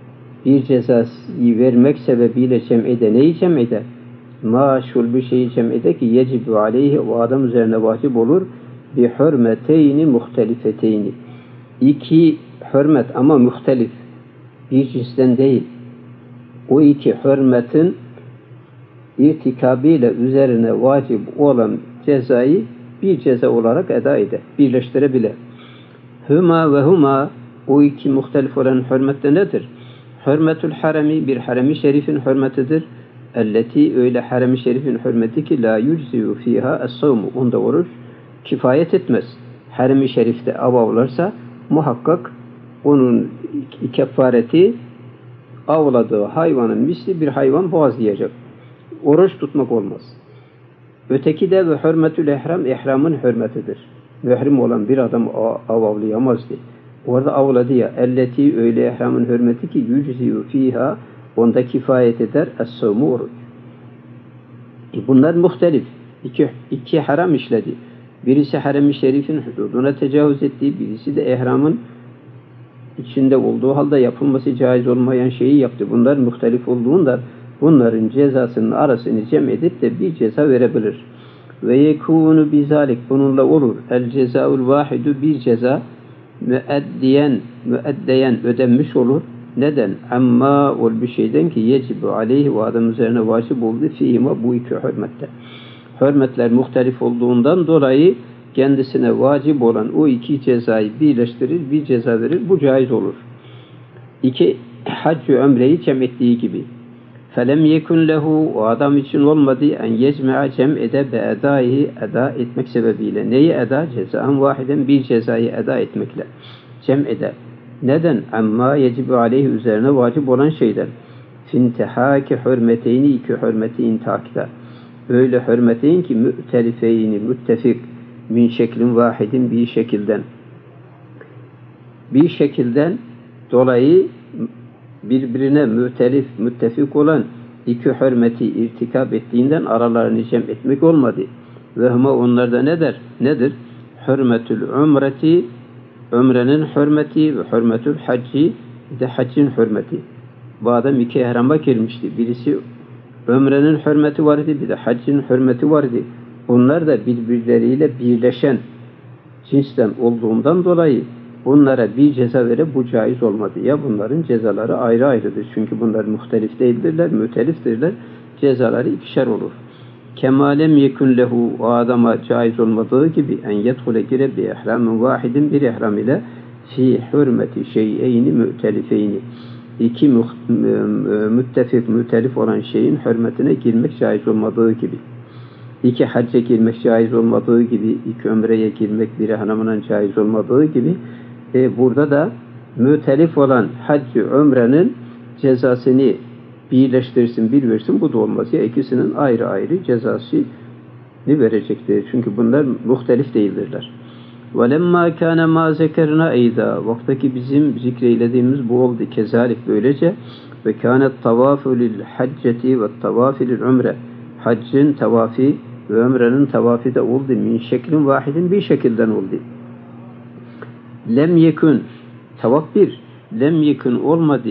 vermek sebebiyle cem ede, neyi cem eder? Maşul bir şeyi cem ede ki yecibu aleyhi, o adam üzerine vacip olur bi hürmeteyni muhtelifeteyni, iki hürmet ama muhtelif. Bir cinsten değil. O iki hürmetin irtikabıyla üzerine vacip olan cezayı bir ceza olarak eda eder. Birleştirebilir. Hüma ve huma, o iki muhtelif olan hürmette nedir? Hürmetül haremi, bir harem-i şerifin hürmetidir. Elleti, öyle harem-i şerifin hürmeti ki la yücziyu fiha es-savmu, onda oruç kifayet etmez. Harem-i şerifte av avlarsa muhakkak onun kefareti avladığı hayvanın misli bir hayvan boğazlayacak. Oruç tutmak olmaz. Öteki de ve hürmetül ihram, ihramın hürmetidir. Mührim olan bir adam av avlayamazdı. Orada avladı ya, elleti, öyle ihramın hürmeti ki yücziyu fiha, onda kifayet eder es-savmu, oruç. Bunlar muhtelif. İki haram işledi. Birisi harem-i şerifin hududuna tecavüz ettiği, birisi de ihramın içinde olduğu halde yapılması caiz olmayan şeyi yaptı. Bunlar muhtelif olduğunda bunların cezasının arasını cem edip de bir ceza verebilir. Ve yekûnu bizalik, bununla olur. El cezaul vahidu, bir ceza müeddeyen ödenmiş olur. Neden? Amma ol bir şeyden ki yecibu aleyhi, o adam üzerine vacip oldu fihima, bu iki hürmette. Hürmetler muhtelif olduğundan dolayı kendisine vacip olan o iki cezayı birleştirir, bir ceza verir. Bu caiz olur. İki, hac-ı ömreyi cem ettiği gibi. Felem yekun lehu, o adam için olmadı en yecme'a cem ede be edaihi, eda etmek sebebiyle. Neyi eda? Cezaen vahiden, bir cezayı eda etmekle cem eder. Neden? Amma yecibu aleyhi, üzerine vacip olan şeyden. Fintihâki hürmeteyni, iki hürmeti intakda. Öyle hürmeteyn ki mü'telifeyni, müttefik, min şeklin vahidin, bir şekilden dolayı birbirine mütelif, müttefik olan iki hürmeti irtikab ettiğinden aralarını cem etmek olmadı. Ve huma, onlar da nedir? Hürmetül umreti, ömrenin hürmeti, ve hürmetül hacci, de haccin hürmeti. Bu adam iki ihrama girmişti. Birisi ömrenin hürmeti vardı, bir de haccin hürmeti vardı. Onlar da birbirleriyle birleşen cinsten olduğundan dolayı bunlara bir ceza verip bu caiz olmadı. Ya bunların cezaları ayrı ayrıdır. Çünkü bunlar muhtelif değildirler, müteliftirler. Cezaları ikişer olur. Kemalem yekun lehu, o adama caiz olmadığı gibi en yedhule gire bi ihramin vahidin, bir ihram ile fi hürmeti şeyeyni mütelifeyni, iki müttefik, mütelif olan şeyin hürmetine girmek caiz olmadığı gibi. İki hacca girmek caiz olmadığı gibi, iki ömreye girmek bir ihramına caiz olmadığı gibi, burada da mütelif olan haccı ömrenin cezasını birleştirsin, bir versin, bu da olmaz. Ya ikisinin ayrı ayrı cezasını verecektir. Çünkü bunlar muhtelif değildirler. وَلَمَّا كَانَ مَا زَكَرْنَا اَيْدًا, vaktaki bizim zikreylediğimiz bu oldu. Kezalik, böylece ve kânet tavâfu lil hacceti ve tavâfi lil umre, haccın tavafi ve ömrenin tavafi de oldu. Min şeklin vahidin, bir şekilden oldu. Lem yekun, tavaf bir, lem yekun olmadı.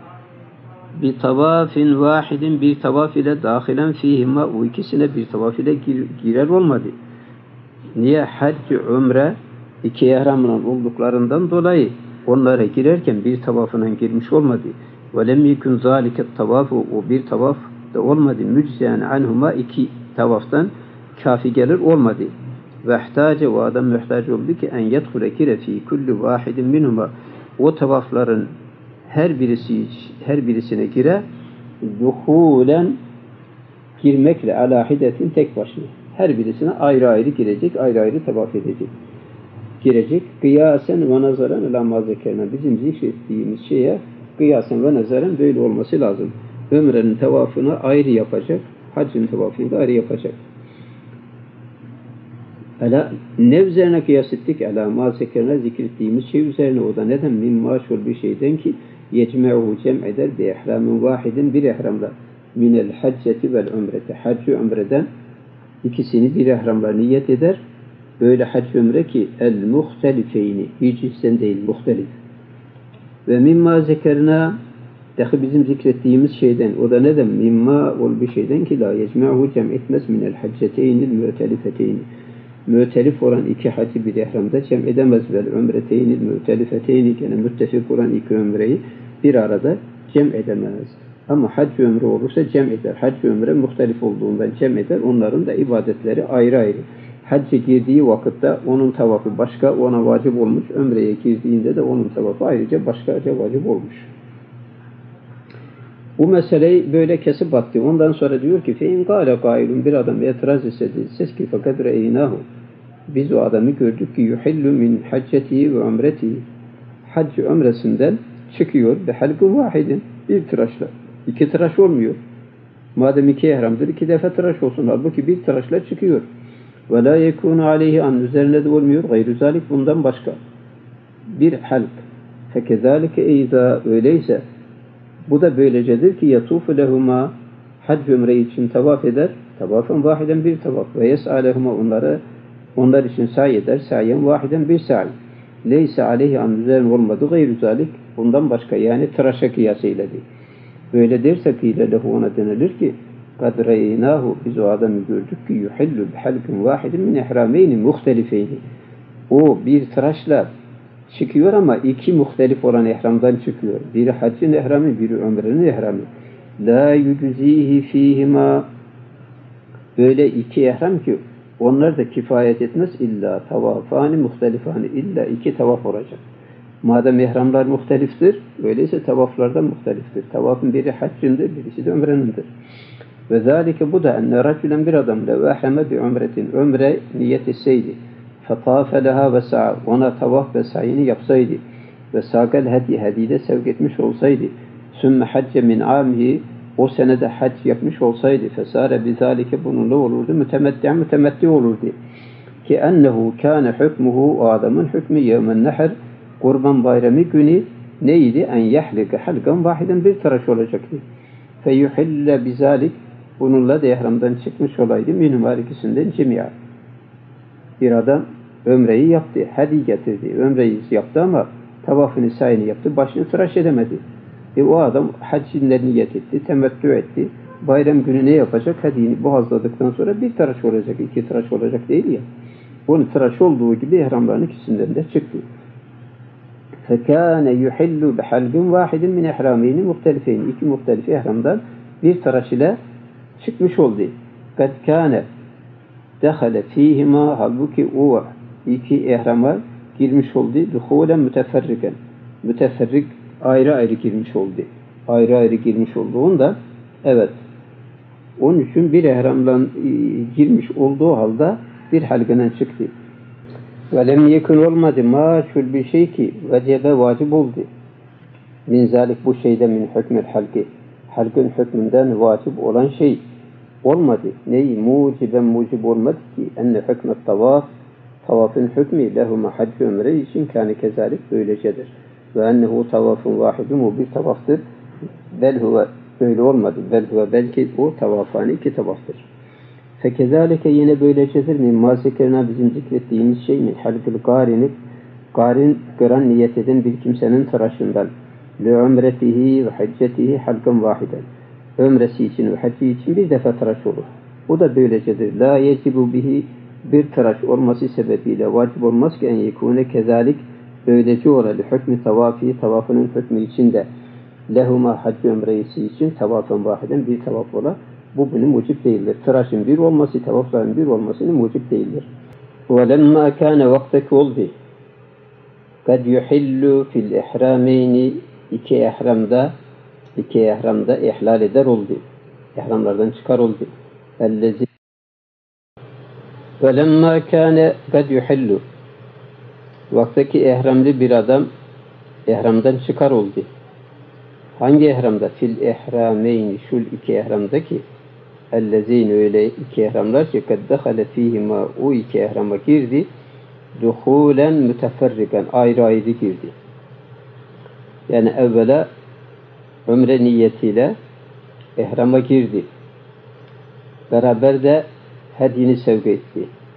Bir tavafin vahidin, bir tavaf ile dahilen fihima, o ikisine bir tavaf ile girer olmadı. Niye? Hac-ı ömre iki ihramla olduklarından dolayı onlara girerken bir tavafına girmiş olmadı. Ve lem yekun zaliket tavafu, o bir tavaf da olmadı. Müczen anhuma, iki tavaftan kafi gelir olmadı. Ve ihtace, o adam muhtaç oldu ki en yedhule gire fi kulli vahidin minhuma, o tavafların her birisine gire duhulen, girmekle, ala hidetin, tek başına. Her birisine ayrı ayrı girecek, ayrı ayrı tavaf edecek. Girecek. Kıyasen ve nazaran ila mazekerine, bizim zikrettiğimiz şeye kıyasen ve nazaran böyle olması lazım. Ömrenin tavafını ayrı yapacak, haccın tavafını da ayrı yapacak. Ne üzerine kıyas ettik? Ala mazekerine, zikrettiğimiz şey üzerine. O da neden? Min maşhur bir şeyden ki yecme'u cem eder bi ihramin vahidin, bir ihramda minel hacceti vel ömreti, haccı ömreden ikisini bir ihramla niyet eder. Böyle hac ömre ki el muhtelifeyni, bir cinsten değil, muhtelif. Ve mimma zekerna, dahi bizim zikrettiğimiz şeyden, o da neden? Mimma ol bir şeyden ki la yecme'u cem etmez minel hacceteynil mütelifeteyni, mütelif olan iki hacı bir ihramda cem edemez vel ömreteyni mütelifeteyni gene müttefik olan iki ömreyi bir arada cem edemez. Ama hac ömrü olursa cem eder. Hac ömre muhtelif olduğundan cem eder. Onların da ibadetleri ayrı ayrı. Hacca girdiği vakitte onun tavafı başka, ona vacip olmuş. Ömreye girdiğinde de onun tavafı ayrıca başkaca vacip olmuş. Bu meseleyi böyle kesip attı. Ondan sonra diyor ki فَاِنْ قَالَ قَائِلٌ bir adam itiraz etse ses ki fakat رَيْنَاهُ biz o adamı gördük ki yuhillu min hacceti ve ömreti hac ömresinden çıkıyor ve halkun vahidin bir tıraşla. İki tıraş olmuyor. Madem iki ihramdır iki defa tıraş olsun. Halbuki bir tıraşla çıkıyor. Ve la yekunu aleyhi an üzerine de olmuyor. Gayrü zalik bundan başka. Bir halk. Fekezalike eyza öyleyse bu da böylecedir ki yatufu lehuma hac ömre için tavaf eder. Tavafın vahiden bir tavaf. Ve yes'alehuma onlar için sa'i eder. Sa'iyen vahiden bir sa'i. Leyse aleyhi an üzerine olmadı. Gayrü zalik bundan başka. Yani tıraşa kıyasıyla değil. Böyle dersek ile lehu ona denilir ki kad reynahu biz o adamı gördük ki yuhillu bihalkin vahidin min ihrameyni muhtelifeyni. O bir tıraşla çıkıyor ama iki muhtelif olan ihramdan çıkıyor. Biri haccın ihramı, biri ömrenin ihramı. La yüczihi fihima böyle iki ihram ki onlar da kifayet etmez illa tavafani muhtelifani illa iki tavaf olacak. Madem ihramlar muhteliftir, öyleyse tavaflar da muhteliftir. Tavafın biri haccındır, birisi de ömrenindir. Ve zâlike bu da enne racülen bir adam da ve ehreme bi ömretin ömre niyet etseydi. Fetâfe leha ve sa'a ona tavaf ve sa'ini yapsaydı. Ve sâkel hediyle sevk etmiş olsaydı. Sümme hacce min âmihi o senede hac yapmış olsaydı. Fesâre bi zâlike bununla olurdu. Mütemetti olurdu. Ki ennehu kâne hükmuhu o adamın hükmü yevmen nehr Kurban Bayramı günü neydi? En yahlike halkan vahiden bir tıraş olacaktı. Feyuhille bizalik bununla da ihramdan çıkmış olaydı. Minhum her ikisinden cemiya. Bir adam ömreyi yaptı. Hadi getirdi. Ömreyi yaptı ama tavafını sayını yaptı. Başını tıraş edemedi. O adam haccinde niyet etti. Temettü etti. Bayram günü ne yapacak? Hadini boğazladıktan sonra bir tıraş olacak. İki tıraş olacak değil ya. Onun tıraş olduğu gibi ihramların ikisinden de çıktı. فَكَانَ يُحِلُّ بِحَلْبٍ وَاحِدٍ مِنْ اِحْرَامِينِ muhtelifeyn. İki muhtelif ihramdan bir tıraş ile çıkmış oldu. قَدْ كَانَ دَخَلَ ف۪يهِمَا halbuki o iki ihrama girmiş oldu. دُخُولًا müteferriken. Müteferrik ayrı ayrı girmiş oldu. Ayrı ayrı girmiş olduğunda evet. Onun için bir ihramla girmiş olduğu halde bir halkadan çıktı. Ve lem yekun olmadı maşul bir şey ki vecebe vacip oldu. Min zalik bu şeyde min hükmül halki. Halkın hükmünden vacip olan şey olmadı. Neyi? Mucib olmadı ki enne hükmet tavaf tavafın hükmü lehuma haccı ömre için kâne kezalik böylecedir. Ve ennehu tavafun vahidun o bir tavaftır. Bel huve öyle olmadı. Bel huve belki o tavafani iki tavaftır. Fekezalike yine böylecedir. Mimma zekerina bizim zikrettiğimiz şey min halkül garin kıran niyet eden bir kimsenin tıraşından li ömretihi ve haccetihi halkan vahiden ömresi için ve hacci için bir defa tıraş olur. O da böylecedir. La yecibu bihi bir tıraş olması sebebiyle vacip olmaz ki en yekune kezalik böylece ola li hükmü tavafi tavafının hükmü içinde lehuma haccı ömresi için tavafın vahiden bir tavaf ola. Bu bunun mucib değildir. Tıraşın bir olması, tavafların bir olmasının mucib değildir. وَلَمَّا كَانَ vaktaki oldu. قَدْ يُحِلُّ فِي الْاِحْرَامَيْنِ iki ihramda ihlal eder oldu. İhramlardan çıkar oldu. وَلَمَّا كَانَ قَدْ يُحِلُّ vaktaki ihramlı bir adam ihramdan çıkar oldu. Hangi ihramda? Fil ihrameyn şul iki ihramdaki ellezîn öyle iki ihramlar ki kad dehale fîhima o iki ihrama girdi duhulen müteferriken ayrı ayrı girdi. Yani evvela ömre niyetiyle ihrama girdi. Beraber de hediyini sevk etti.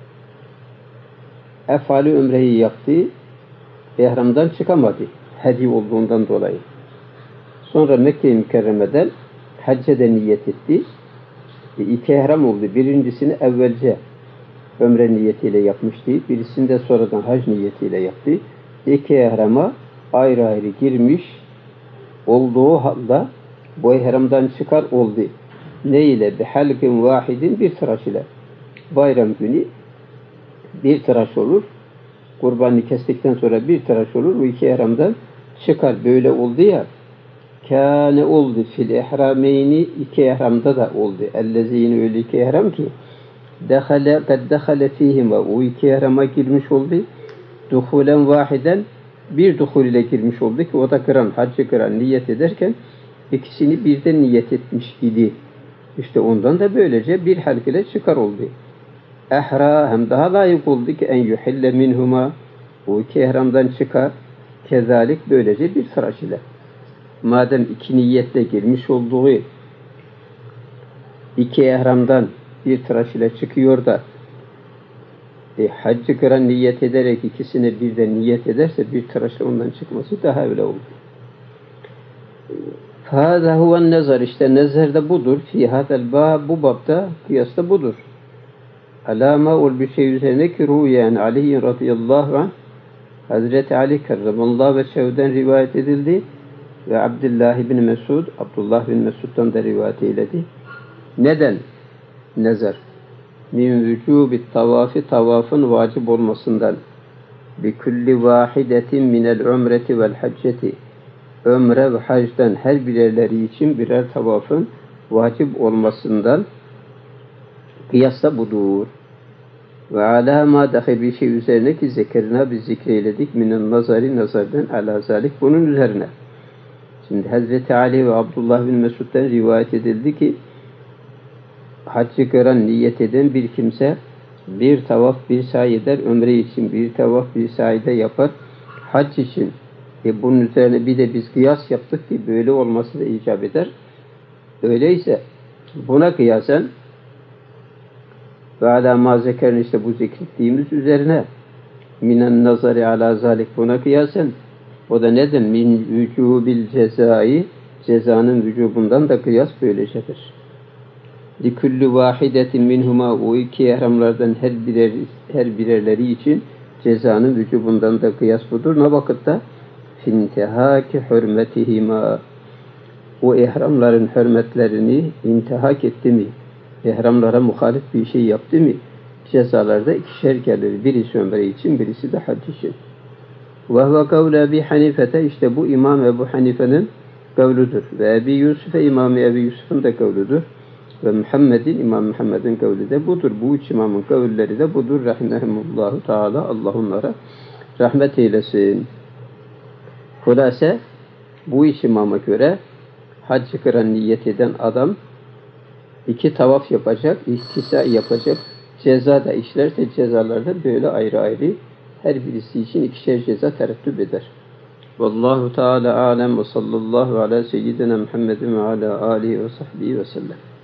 Efali ömreyi yaptı. İhramdan çıkamadı. Hediye olduğundan dolayı. Sonra Mekke-i Mükerreme'den hacca da niyet etti. İki ihram oldu. Birincisini evvelce ömre niyetiyle yapmıştı. Birisinde sonradan hac niyetiyle yaptı. İki ihrama ayrı ayrı girmiş olduğu halde bu ihramdan çıkar oldu. Ne ile? Bihalkin vahidin, bir tıraş ile. Bayram günü bir tıraş olur. Kurbanını kestikten sonra bir tıraş olur. Bu iki ihramdan çıkar. Böyle oldu ya. Kâne oldu fil ihrameyni, iki ihramda da oldu. Ellezîni, öyle iki ihram ki kad dehale fîhima, o iki ihrama girmiş oldu. Duhulen vahiden, bir duhul ile girmiş oldu ki o da kıran, haccı kıran niyet ederken ikisini birden niyet etmiş idi. İşte ondan da böylece bir halk ile çıkar oldu. Ehra, hem daha layık oldu ki en yuhille minhuma, o iki ihramdan çıkar. Kezalik, böylece bir tıraş ile. Madem iki niyetle girmiş olduğu iki ihramdan bir tıraş ile çıkıyor da haccı kıran niyet ederek ikisine birden niyet ederse bir tıraşla ondan çıkması daha öyle olur. Hâzâ huven nezar, işte nezar da budur. Fî hâzel bâb, bu babda kıyas da budur. Alâma ol, bir şey üzerine ki rûyen Ali radıyallahu anh, Hazreti Ali kerramallahu veçhev'den rivayet edildi ve Abdullah bin Mesud, Abdullah bin Mesud'dan da rivayet eyledi. Neden nezar? Min vücubit tavafi, tavafın vacip olmasından. Bi kulli vahidetin minel umreti vel hacceti, ömre ve hacdan her birerleri için birer tavafın vacip olmasından kıyasla budur. Ve alâ mâ dahi, bir şey üzerine ki zekerina, biz zikreyledik minen nazari, nazardan alâ zalik, bunun üzerine. Şimdi Hazreti Ali ve Abdullah bin Mesud'dan rivayet edildi ki haccı kıran niyet eden bir kimse bir tavaf bir sa'i eder, ömre için bir tavaf bir sa'i de yapar hac için. Bunun üzerine bir de biz kıyas yaptık ki böyle olması da icap eder. Öyleyse buna kıyasen ve alâ mâ zekerin, işte bu zikrettiğimiz üzerine minen nazari alâ zalik, buna kıyasen o da neden? Min vücubil cezai, cezanın vücubundan da kıyas böylecedir. Likulli vahidetin minhuma, o iki ihramlardan her birerleri için cezanın vücubundan da kıyas budur. Ne vakitte? Fintihaki hürmetihima, o ihramların hürmetlerini intihak etti mi? İhramlara muhalif bir şey yaptı mı? Cezalarda ikişer gelir. Birisi ömre için, birisi de hac için. Ve huve kavle Ebi Hanifete, işte bu İmam Ebu Hanife'nin kavludur. Ve Ebi Yusuf'e, İmam Ebi Yusuf'un da kavludur. Ve Muhammed'in, İmam Muhammed'in kavli de budur. Bu üç imamın kavulleri de budur. Rahimehumullahu Teala. Allah onlara rahmet eylesin. Hulase, bu üç imama göre hac-ı kıran niyet eden adam iki tavaf yapacak, ihtisâ yapacak, ceza da işlerse cezalarda böyle ayrı ayrı her birisi için ikişer ceza terettüp eder. Vallahu Teala alem ve sallallahu ala seyyidina Muhammedin ve ala alihi ve sahbihi ve sellem.